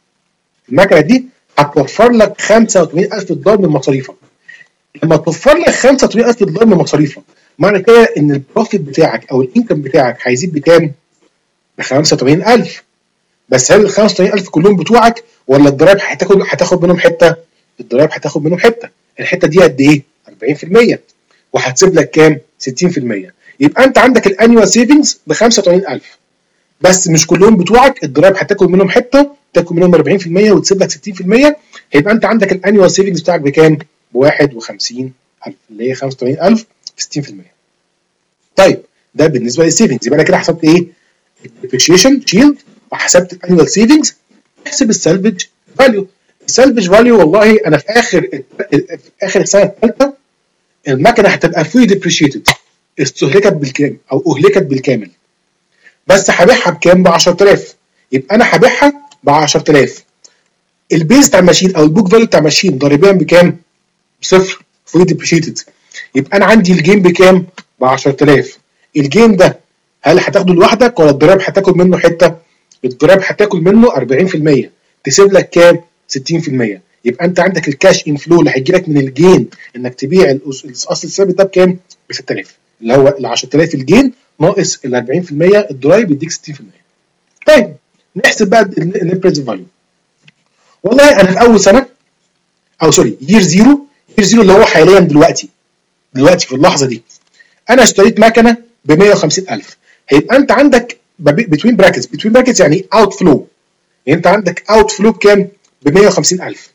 المكنه دي هتوفر لك خمسة وثمانين ألف دولار من مصاريفك. لما توفر لك خمسة وثمانين ألف دولار من مصاريفك معنى كده ان البروفيت بتاعك او الانكم بتاعك هيزيد بكام؟ ب خمسة وثمانين ألف. بس هل ال خمسة وثمانين ألف كلهم بتوعك ولا الضرايب هتاخد هتاخد منهم حته؟ الضرايب هتاخد منهم حته. الحته دي قد ايه؟ أربعين بالمية وهتسيب لك كام؟ ستين بالمية. يبقى انت عندك الانيوال سيفنجز ب خمسة وثمانين ألف بس مش كلهم بتوعك. الضرايب هتاكل منهم حته تاكل منهم أربعين بالمية وتسيب لك ستين بالمية. يبقى انت عندك الانيوال سيفنجز بتاعك بكام؟ ب واحد وخمسين ألف اللي هي خمسة وثمانين ألف في ستين بالمية. طيب ده بالنسبه للسيفنجز. يبقى انا كده حسبت ايه؟ الديبريشيشن شيلد وحسبت الانيوال سيفنجز. احسب السالفج فاليو. السالفج فاليو والله انا في اخر في اخر السنه الثالثه المكنه هتبقى فولي ديبريشيتد استهلكت بالكامل او اهلكت بالكامل بس هبيعها بكام؟ ب عشرة آلاف. يبقى انا هبيعها ب عشرة آلاف. البيز بتاع الماشين او البوك فاليو بتاع الماشين ضريبيا بكام؟ بصفر فولي ديبريشيتد. يبقى انا عندي الجيم بكام؟ ب عشرة آلاف. الجيم ده هل هتاخده لوحدك ولا الضرايب هتاكل منه حته؟ الضرايب هتاكل منه أربعين بالمية تسيب لك كام؟ ستين بالمية. يبقى انت عندك الكاش انفلو اللي هيجي لك من الجين انك تبيع الاصل الثابت ده بكام؟ ب ستة آلاف اللي هو ال عشرة آلاف الجين ناقص ال أربعين بالمية الضرايب يديك ستين بالمية. طيب نحسب بقى النت بريزنت فاليو. والله انا في اول سنه او سوري يير زيرو يير زيرو اللي هو حاليا دلوقتي دلوقتي في اللحظه دي انا اشتريت مكنه ب مية وخمسين ألف. هيبقى انت عندك بتوين براكتس بتوين براكتس يعني اوت فلو. يعني انت عندك اوت فلو بكام؟ ب مية وخمسين ألف.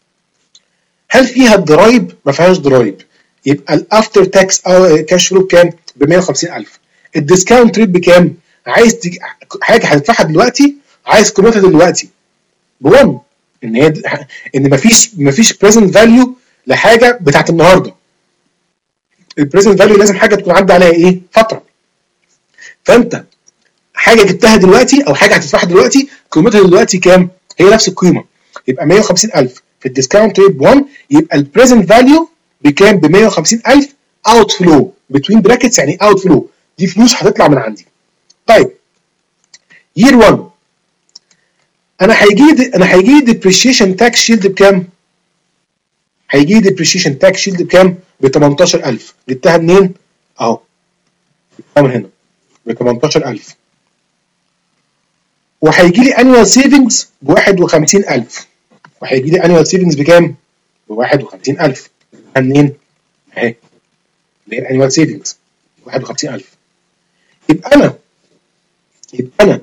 هل فيها الضرايب؟ ما فيهاش ضرايب. يبقى الافتر تاكس او كاش فلو بكام؟ ب مية وخمسين ألف. الديسكاونت ريت بكام؟ عايز تج... حاجه هتدفعها دلوقتي عايز قيمتها دلوقتي بواحد. ان هي ان مفيش مفيش بريزنت فاليو لحاجه بتاعت النهارده. البريزنت فاليو لازم حاجه تكون عدى عليها ايه؟ فتره. فانت حاجه جبتها دلوقتي او حاجه هتدفعها دلوقتي قيمتها دلوقتي كام؟ هي نفس القيمه، يبقى مية وخمسين ألف في الديسكاونت ريت ب واحد، يبقى البريزنت فاليو بكام؟ ب مية وخمسين ألف اوت فلو بتوين براكتس، يعني اوت فلو دي فلوس هتطلع من عندي. طيب يير واحد انا هيجي لي انا هيجي لي ديبريشيشن تاكس شيلد بكام؟ هيجي لي ديبريشيشن تاكس شيلد بكام؟ ب تمنتاشر ألف. جبتها منين؟ اهو جبتها من هنا ب تمنتاشر ألف. وهيجي لي انوال سيفنجز ب واحد وخمسين ألف. وهيجي لي انوال سيفنجز بكام؟ ب واحد وخمسين ألف. جبتها منين؟ اهي اللي هي الانوال سيفنجز واحد وخمسين ألف. يبقى انا يبقى انا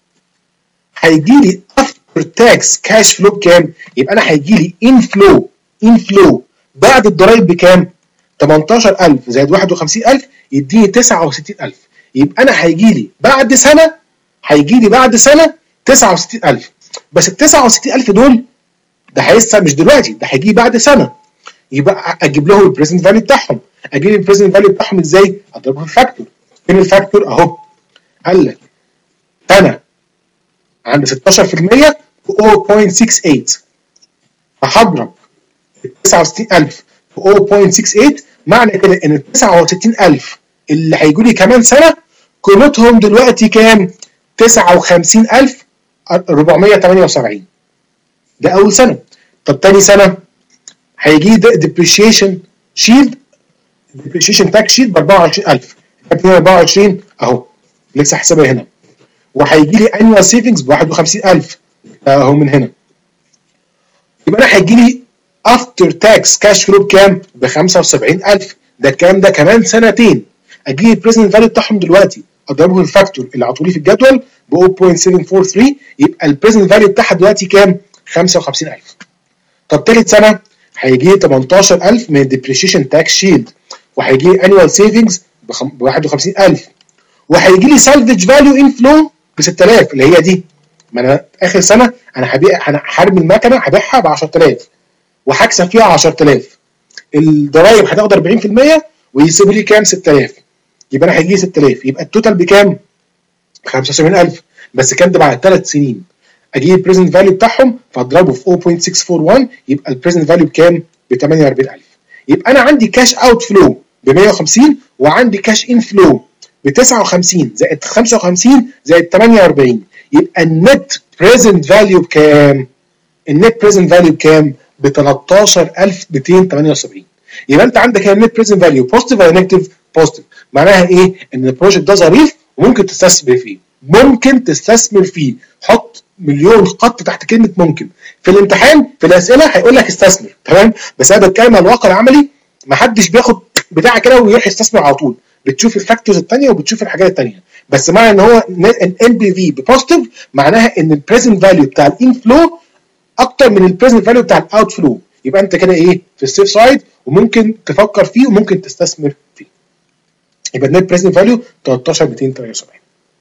هيجي لي افتر تاكس كاش فلو بكام؟ يبقى انا هيجي لي ان فلو ان فلو بعد الضرايب بكام؟ تمنتاشر ألف زائد واحد وخمسين ألف يديني تسعة وستين ألف. يبقى انا هيجي لي بعد سنه هيجي لي بعد سنه تسعة وستين ألف. بس ال تسعة وستين ألف دول ده هيسا مش دلوقتي، ده هيجي بعد سنه. يبقى اجيب لهم البريزنت فاليو بتاعهم. اجيب البريزنت فاليو بتاعهم ازاي؟ اضربه في فاكتور. فين الفاكتور؟ اهو قال لك سنه عند ستاشر في المية ب صفر فاصلة ستة تمانية، فهضرب ال تسعة وستين ألف ب صفر فاصلة ستة تمانية. معنى كده ان ال تسعة وستين ألف اللي هيجوا لي كمان سنه قيمتهم دلوقتي كام؟ تسعة وخمسين ألف وأربعمية وتمانية وسبعين. ده اول سنه. طب تاني سنه هيجي ده ديبريشيشن شيلد ديبريشيشن تاكس شيلد ب أربعة وعشرين ألف. أربعة وعشرين اهو لسه حسابها هنا. وهيجي لي انوال سيفنجز ب واحد وخمسين ألف اهو من هنا. يبقى انا هيجي لي افتر تاكس كاش فلو بكام؟ ب خمسة وسبعين ألف. ده الكلام ده كمان سنتين. اجي البريزنت فاليو بتاعهم دلوقتي اضربه في الفاكتور اللي عطولي في الجدول ب صفر فاصلة سبعة أربعة تلاتة، يبقى البريزنت فاليو بتاعها دلوقتي كام؟ خمسة وخمسين ألف. طب ثالث سنه هيجي لي تمنتاشر ألف من الديبريشيشن تاكس شيلد، وهيجي لي انوال سيفنجز ب واحد وخمسين ألف، وهيجي لي سالفج فاليو ان فلو ب ستة آلاف اللي هي دي. ما انا اخر سنه انا هبيع انا هرمي المكنه هبيعها ب عشرة آلاف وهكسب فيها عشرة آلاف. الضرايب هتاخد أربعين في المية ويسيبوا لي كام؟ ستة آلاف. يبقى انا هيجي لي ستة آلاف. يبقى التوتال بكام؟ خمسة وسبعين ألف. بس كان ده بعد ثلاث سنين. اجيب البريزنت فاليو بتاعهم فاضربه في صفر فاصلة ستة أربعة واحد يبقى البريزنت فاليو بكام؟ ب تمنية وأربعين ألف. يبقى انا عندي كاش اوت فلو ب مية وخمسين وعندي كاش ان فلو ب تسعة وخمسين زائد خمسة وخمسين زائد تمنية وأربعين. يبقى النت بريزنت فاليو بكام؟ النت بريزنت فاليو بكام؟ ب تلتاشر ألف ومئتين وتمنية وسبعين. يبقى انت عندك النت بريزنت فاليو بوزيتيف ولا نيجاتيف؟ بوزيتيف. معناها ايه؟ ان البروجكت ده ظريف وممكن تستثمر فيه. ممكن تستثمر فيه. حط مليون خط تحت كلمه ممكن. في الامتحان في الاسئله هيقول لك استثمر، تمام؟ بس انا بتكلم على الواقع العملي. ما حدش بياخد بتاع كده ويروح يستثمر على طول. بتشوف الفاكتورز الثانيه وبتشوف الحاجات الثانيه. بس معنى ان هو الان بي في بوزيتيف معناها ان البريزنت فاليو بتاع الان فلو اكتر من البريزنت فاليو بتاع الاوت فلو. يبقى انت كده ايه؟ في السيف سايد وممكن تفكر فيه وممكن تستثمر فيه. يبقى النت بريزنت فاليو تلتاشر ألف ومئتين وتمنية وسبعين.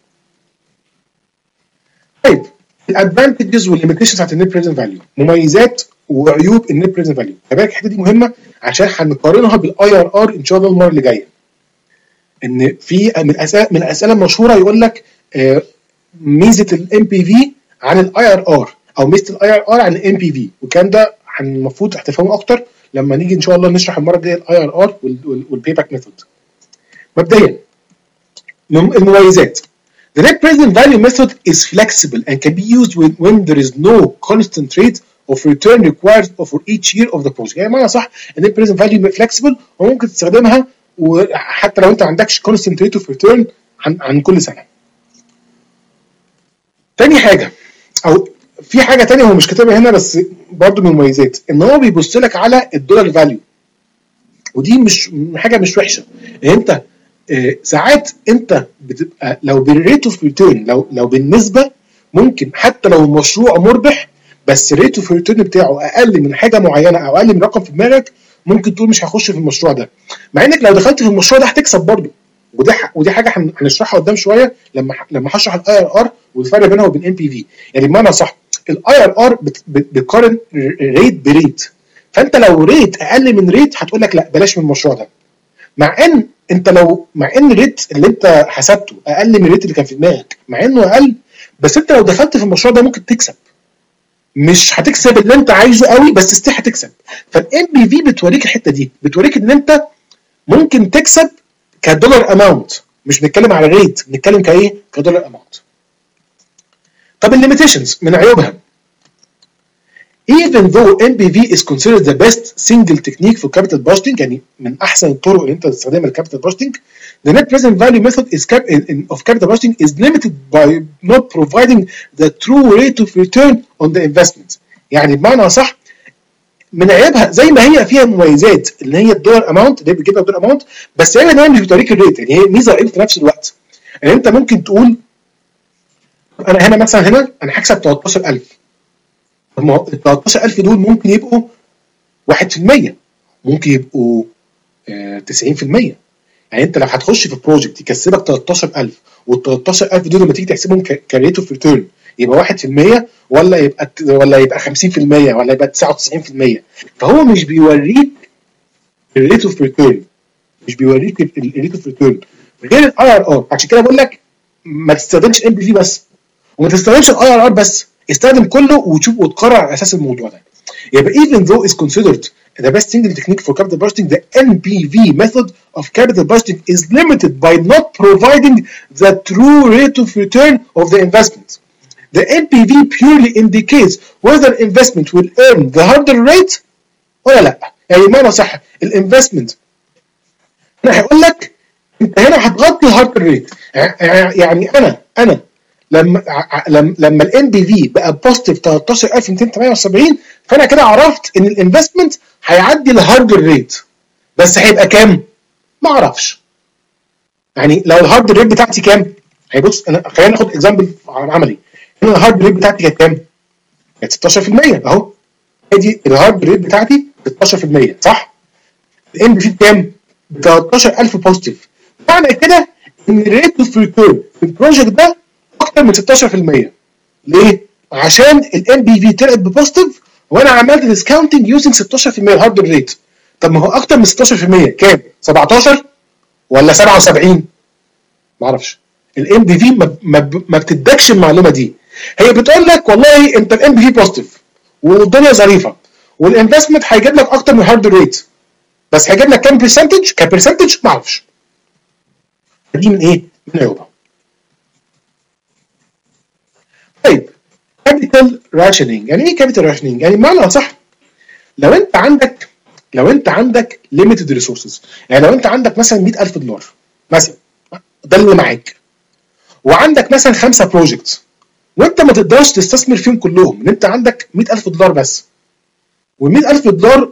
طيب الادفانتجز والليميتيشنز بتاعت النت بريزنت فاليو، مميزات وعيوب النت بريزنت فاليو. خلي بالك الحته دي مهمه عشان هنقارنها بالاي ار ار ان شاء الله المره اللي جايه. ان في من الاسئله من الاسئله المشهوره يقول لك آه ميزه الام بي في عن الاي ار ار او ميزه الاي ار ار عن الام بي في، والكلام ده المفروض هتفهمه اكتر لما نيجي ان شاء الله نشرح المره الجايه الاي ار ار والبي باك ميثود. مبدئيا المميزات. The net present value method is flexible and can be used when, when there is no constant rate of return required for each year of the project. يعني معنى صح ان net present value flexible وممكن تستخدمها وحتى لو انت ما عندكش constant rate of return عن, عن كل سنه. تاني حاجه او في حاجه تانية هو مش كاتبها هنا بس برضو من المميزات ان هو بيبص لك على الدولار فاليو، ودي مش حاجه مش وحشه. يعني انت آه ساعات انت بتبقى لو بالريت اوف ريتيرن لو لو بالنسبه ممكن حتى لو المشروع مربح بس الريت اوف ريتيرن بتاعه اقل من حاجه معينه او اقل من رقم في دماغك ممكن تقول مش هخش في المشروع ده، مع انك لو دخلت في المشروع ده هتكسب برضه. ودي ودي حاجه هنشرحها قدام شويه لما لما هشرح الاي ار ار والفرق بينها وبين ام بي في. يعني بمعنى صح الاي ار ار بتقارن ريت بريت، فانت لو ريت اقل من ريت هتقول لك لا بلاش من المشروع ده. مع ان انت لو مع ان الريت اللي انت حسبته اقل من الريت اللي كان في دماغك، مع انه اقل، بس انت لو دخلت في المشروع ده ممكن تكسب. مش هتكسب اللي انت عايزه قوي بس استحي هتكسب. فالام بي في بتوريك الحته دي، بتوريك ان انت ممكن تكسب كدولار اماونت، مش بنتكلم على ريت، بنتكلم كايه؟ كدولار اماونت. طب الليميتيشنز من عيوبها، even though إم بي في is considered the best single technique for capital budgeting، يعني من احسن الطرق اللي انت تستخدمها للكابيتال budgeting، the net present value method is cap in, of capital budgeting is limited by not providing the true rate of return on the investment. يعني بمعنى صح، من عيبها زي ما هي فيها مميزات اللي هي الدولار اماونت اللي هي بتجيبها الدولار اماونت، بس عيبها ان هي مش بتوريك الريت، يعني هي ميزه وعيب في نفس الوقت. يعني انت ممكن تقول انا هنا مثلا هنا انا هكسب تلتاشر ألف، طب ما ال تلتاشر ألف دول ممكن يبقوا واحد في المية، ممكن يبقوا آه تسعين في المية. يعني انت لو هتخش في بروجكت يكسبك تلتاشر ألف، وال تلتاشر ألف دول لما تيجي تحسبهم كريت اوف ريتيرن يبقى واحد في المية، ولا يبقى ولا يبقى خمسين في المية، ولا يبقى تسعة وتسعين في المية. فهو مش بيوريك الريت اوف ريتيرن، مش بيوريك الريت اوف ريتيرن غير الاي ار ار. عشان كده بقول لك ما تستخدمش الام بي في بس، وما تستخدمش الاي ار ار بس، استخدم كله وتشوف وتقرر على اساس الموضوع ده. يبقى even though is considered the best single technique for capital budgeting, the إم بي في method of capital budgeting is limited by not providing the true rate of return of the investment. The إم بي في purely indicates whether investment will earn the hurdle rate ولا لا. يعني ما صح الانفستمنت انا هقول لك انت هنا هتغطي الهاردر ريت. يعني انا انا لما لما الام بي في بقى بوزيتيف تلتاشر ألف ومئتين وتمانية وسبعين، فانا كده عرفت ان الانفستمنت هيعدي الهاردر ريت، بس هيبقى كام؟ ما اعرفش. يعني لو الهاردر ريت بتاعتي كام؟ هيبص انا خلينا ناخد اكزامبل عملي. هنا الهاردر ريت بتاعتي كانت كام؟ كانت ستاشر في المية اهو. ادي الهاردر ريت بتاعتي ستاشر في المية صح؟ الام بي في كام؟ تلتاشر ألف بوزيتيف. معنى كده ان الريت اوف ريتيرن في البروجكت ده اكتر من ستاشر في المية. ليه؟ عشان الام بي في طلعت ببوزيتيف وانا عملت ديسكاونتنج يوزنج ستاشر في المية الهاردر ريت. طب ما هو اكتر من ستاشر في المية كام؟ سبعتاشر ولا سبعة وسبعين؟ ما اعرفش. الام بي في ما, ما, ما بتدكش المعلومه دي. هي بتقول لك والله انت الام بي في بوزيتيف والدنيا ظريفه والانفستمنت هيجيب لك اكتر من الهاردر ريت، بس هيجيب لك كام برسنتج؟ كبرسنتج ما اعرفش. دي من ايه؟ من عيوبها. طيب كابيتال راشنينج، يعني ايه كابيتال راشنينج؟ يعني بمعنى صح لو انت عندك لو انت عندك ليميتد ريسورسز، يعني لو انت عندك مثلا مئة ألف دولار مثلا ده اللي معاك، وعندك مثلا خمسه بروجكتس وانت ما تقدرش تستثمر فيهم كلهم، ان انت عندك مئة ألف دولار بس، وال مئة ألف دولار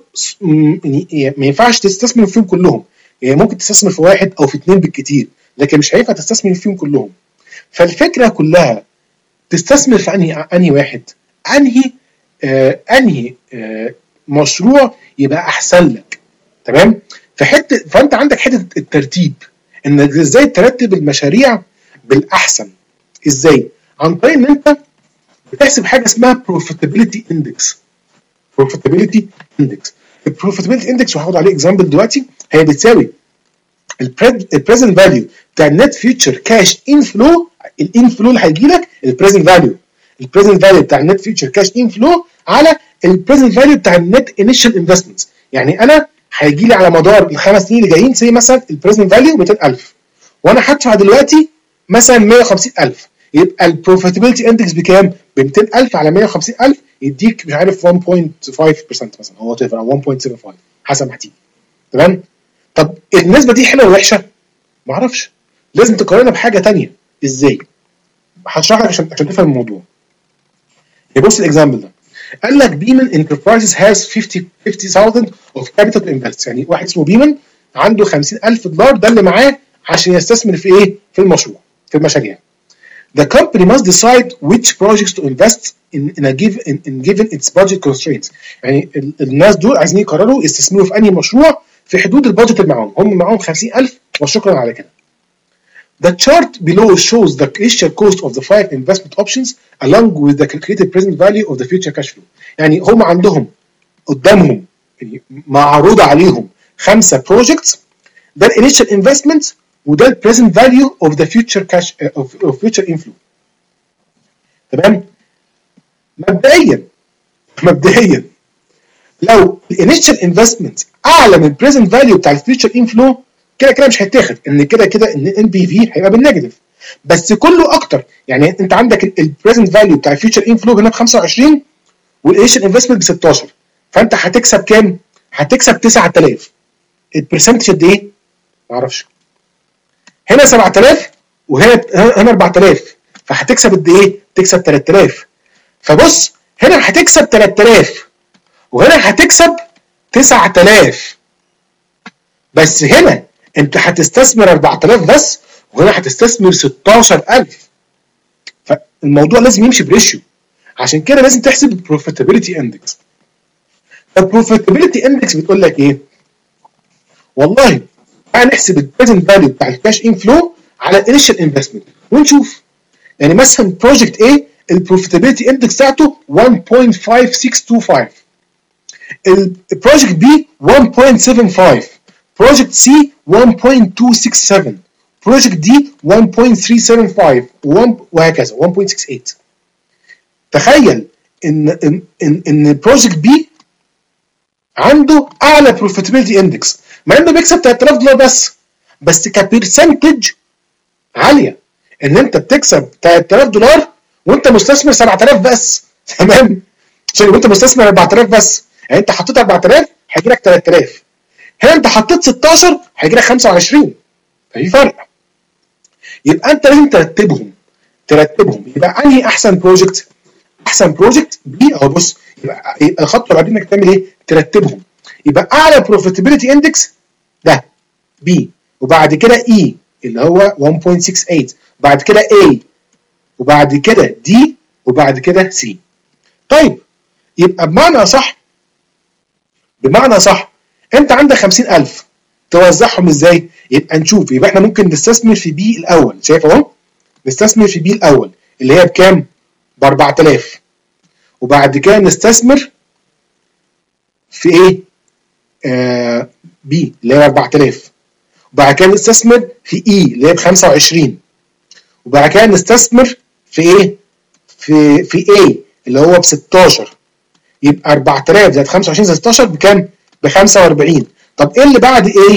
ما ينفعش تستثمر فيهم كلهم، يعني ممكن تستثمر في واحد او في اثنين بالكتير، لكن مش هينفع تستثمر فيهم كلهم. فالفكره كلها تستثمر في انهي انهي واحد، انهي آه انهي آه مشروع يبقى احسن لك. تمام؟ فحته فانت عندك حته الترتيب، انك ازاي ترتب المشاريع بالاحسن. ازاي؟ عن طريق ان انت بتحسب حاجه اسمها profitability index. profitability index البروفيتابيلتي اندكس وهاخد عليه اكزامبل دلوقتي. هي بتساوي البريزنت فاليو بتاع النت فيوتشر كاش انفلو، الانفلو اللي هيجي لك البريزنت فاليو البريزنت فاليو بتاع النت فيوتشر كاش انفلو على البريزنت فاليو بتاع النت انيشال انفستمنت. يعني انا هيجي لي على مدار الخمس سنين اللي جايين زي مثلا البريزنت فاليو مئتين ألف، وانا هدفع دلوقتي مثلا مئة وخمسين ألف، يبقى البروفيتابيلتي اندكس بكام؟ ب مئتين ألف على مئة وخمسين ألف يديك مش عارف واحد فاصلة خمسة بالمية مثلا او وات ايفر او واحد فاصلة سبعة خمسة حسب ما هتيجي. تمام؟ طب النسبه دي حلوه ولا وحشه؟ ما اعرفش، لازم تقارنها بحاجه ثانيه. ازاي؟ هشرح لك عشان عشان تفهم الموضوع. يبص الاكزامبل ده، قال لك بيمن انتربرايزز هاز خمسين ألف اوف كابيتال تو انفست، يعني واحد اسمه بيمن عنده خمسين ألف دولار ده اللي معاه عشان يستثمر في ايه؟ في المشروع، في المشاريع. The company must decide which projects to invest in, in a given in, in given its budget constraints. يعني الناس دول عايزين يقرروا يستثمروا في أي مشروع في حدود البادجت اللي معاهم، هم معاهم خمسين ألف وشكرا على كده. The chart below shows the initial cost of the five investment options along with the calculated present value of the future cash flow. يعني هم عندهم قدامهم يعني معروض عليهم خمسه بروجكتس ده الانيشال انفستمنت وده البريزنت فاليو اوف ذا فيوتشر كاش اوف فيوتشر انفلو. تمام؟ مبدئيا مبدئيا لو الانيشال انفستمنت اعلى من البريزنت فاليو بتاع الفيوتشر انفلو كده كده مش هيتاخد، ان كده كده ان ان بي في هيبقى بالنيجاتيف. بس كله اكتر، يعني انت عندك البريزنت فاليو بتاع الفيوتشر انفلو هنا ب خمسة وعشرين والانيشال انفستمنت ب ستاشر، فانت هتكسب كام؟ هتكسب تسعة آلاف. البرسنتج قد ايه؟ ما اعرفش. هنا سبعة آلاف وهنا هنا أربعة آلاف، فهتكسب قد ايه؟ تكسب تلات آلاف. فبص هنا هتكسب تلات آلاف وهنا هتكسب تسعة آلاف، بس هنا انت هتستثمر أربعة آلاف بس وهنا هتستثمر ستاشر ألف. فالموضوع لازم يمشي بريشيو، عشان كده لازم تحسب البروفيتابيلتي اندكس. البروفيتابيلتي اندكس بتقول لك ايه؟ والله هنحسب البريزنت فاليو بتاع الكاش انفلو على الانيشال انفستمنت ونشوف. يعني مثلا بروجكت A البروفيتابيلتي اندكس بتاعته واحد نقطة خمسة ستة خمسة خمسة، البروجكت B واحد نقطة سبعة خمسة، بروجكت C واحد نقطة اتنين ستة سبعة، بروجكت D واحد نقطة تلاتة سبعة خمسة وهكذا واحد نقطة ستة ثمانية. تخيل ان ان ان, إن بروجكت B عنده اعلى بروفيتابيلتي اندكس مع انه بيكسب تلات آلاف دولار بس، بس كبرسنتج عاليه، ان انت بتكسب تلات آلاف دولار وانت مستثمر سبعة آلاف بس. تمام؟ سوري، وانت مستثمر أربعة آلاف بس، يعني انت حطيت أربعة آلاف هيجي لك تلات آلاف، هنا انت حطيت ستاشر هيجي لك خمسة وعشرين، ففي فرق. يبقى انت لازم ترتبهم ترتبهم يبقى انهي احسن بروجكت؟ احسن بروجكت بي. او بص، يبقى يبقى الخط اللي بعدين انك تعمل ايه؟ ترتبهم. يبقى اعلى بروفيتابيلتي اندكس ده بي، وبعد كده اي اللي هو واحد نقطة ستة ثمانية، وبعد كده A، وبعد كده D، وبعد كده C. طيب يبقى بمعنى صح بمعنى صح انت عندك خمسين ألف توزعهم ازاي؟ يبقى نشوف. يبقى احنا ممكن نستثمر في بي الاول، شايف اهو؟ نستثمر في بي الاول اللي هي بكام؟ ب أربعة آلاف، وبعد كده نستثمر في ايه؟ آه بي اللي هي أربعة آلاف، وبعد كده نستثمر في اي اللي هي ب خمسة وعشرين، وبعد كده نستثمر في ايه؟ في في A اللي هو ب ستاشر. يبقى أربعة آلاف زائد خمسة وعشرين زائد ستاشر بكام؟ ب خمسة وأربعين. طب ايه اللي بعد A؟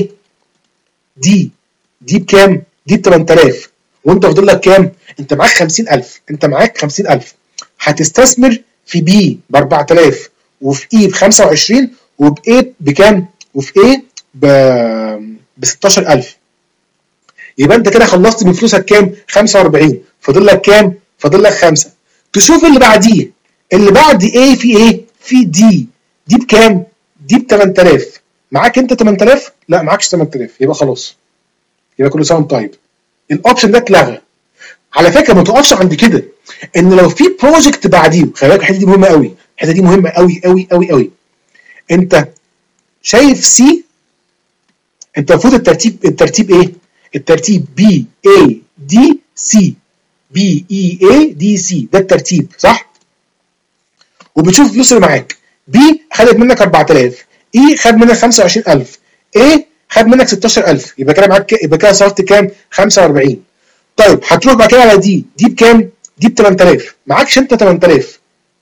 دي دي بكام؟ دي ب تمن آلاف، وانت فاضل لك كام؟ انت معاك خمسين ألف، انت معاك خمسين ألف هتستثمر في B ب أربعة آلاف وفي E ب خمسة وعشرين وب A بكام؟ وفي A ب ب ستاشر ألف. يبقى انت كده خلصت من فلوسك كام؟ خمسة وأربعين، فاضل لك كام؟ فاضل لك خمسة. تشوف اللي بعديه، اللي بعد ايه في ايه؟ في دي. دي بكام؟ دي ب تمن آلاف. معاك انت تمن آلاف؟ لا معاكش تمن آلاف، يبقى خلاص، يبقى كله سنه طيب. الاوبشن ده اتلغى. على فكره ما تقفش عند كده، ان لو في بروجكت بعديه، خلي بالك الحته دي مهمه قوي، الحته دي مهمه قوي قوي قوي قوي. انت شايف سي، انت المفروض الترتيب الترتيب ايه؟ الترتيب بي اي دي سي، بي اي اي دي سي، ده الترتيب صح؟ وبتشوف الفلوس اللي معاك. بي خدت منك أربعة آلاف، اي خد منك خمسة وعشرين ألف، اي خد منك ستاشر ألف، يبقى كده معاك، يبقى كده صرفت كام؟ خمسة وأربعين. طيب هتروح بعد كده على دي، دي بكام؟ دي ب تمن آلاف، معاكش انت تمن آلاف.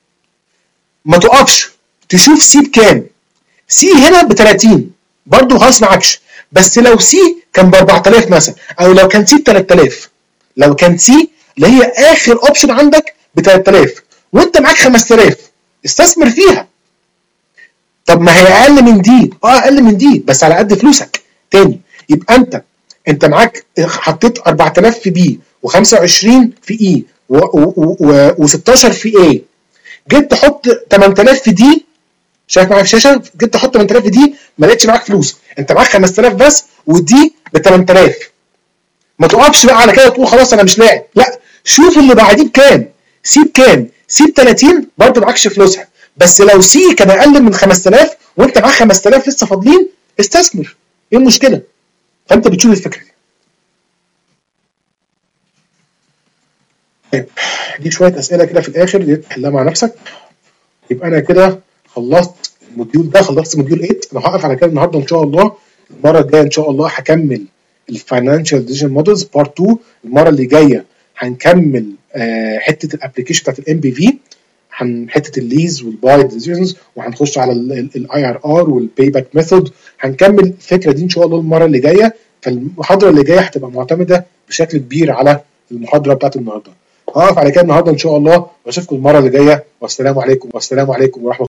ما تقفش، تشوف سي بكام. سي هنا ب تلاتين برضه خلاص معاكش، بس لو سي كان ب أربعة آلاف مثلا، او لو كان سي ب تلات آلاف، لو كان سي اللي هي اخر اوبشن عندك ب تلات آلاف وانت معاك خمسة آلاف، استثمر فيها. طب ما هي اقل من دي، اه اقل من دي بس على قد فلوسك تاني. يبقى انت انت معاك حطيت أربعة آلاف في بي وخمسة وعشرين في اي و16 في اي، جيت تحط تمن آلاف في دي، شايف معايا في الشاشه؟ جيت تحط تمن آلاف في دي ما لقيتش معاك فلوس، انت معاك خمسة آلاف بس ودي ب تمن آلاف. ما تقفش بقى على كده تقول خلاص انا مش لاقي، لا شوف اللي بعديه بكام. سي بكام؟ سي ب تلاتين برضه معاكش فلوسها، بس لو سي كان اقل من خمسة آلاف وانت معاك خمسة آلاف لسه فاضلين، استثمر، ايه المشكله؟ فانت بتشوف الفكره دي. طيب دي شويه اسئله كده في الاخر دي تحلها مع نفسك. يبقى انا كده خلصت الموديول ده، خلصت موديول تمانية. انا هقف على كده النهارده ان شاء الله. المره الجايه ان شاء الله هكمل الفاينانشال ديسيجن مودلز بارت اتنين. المره اللي جايه هنكمل آه حته الابلكيشن بتاعت الام بي في، حته الليز والباي ديسيجنز، وهنخش على الاي ار ار والباي باك ميثود. هنكمل الفكره دي ان شاء الله المره اللي جايه. فالمحاضره اللي جايه هتبقى معتمده بشكل كبير على المحاضره بتاعت النهارده. هقف على كده النهارده ان شاء الله، واشوفكم المره اللي جايه، والسلام عليكم والسلام عليكم ورحمه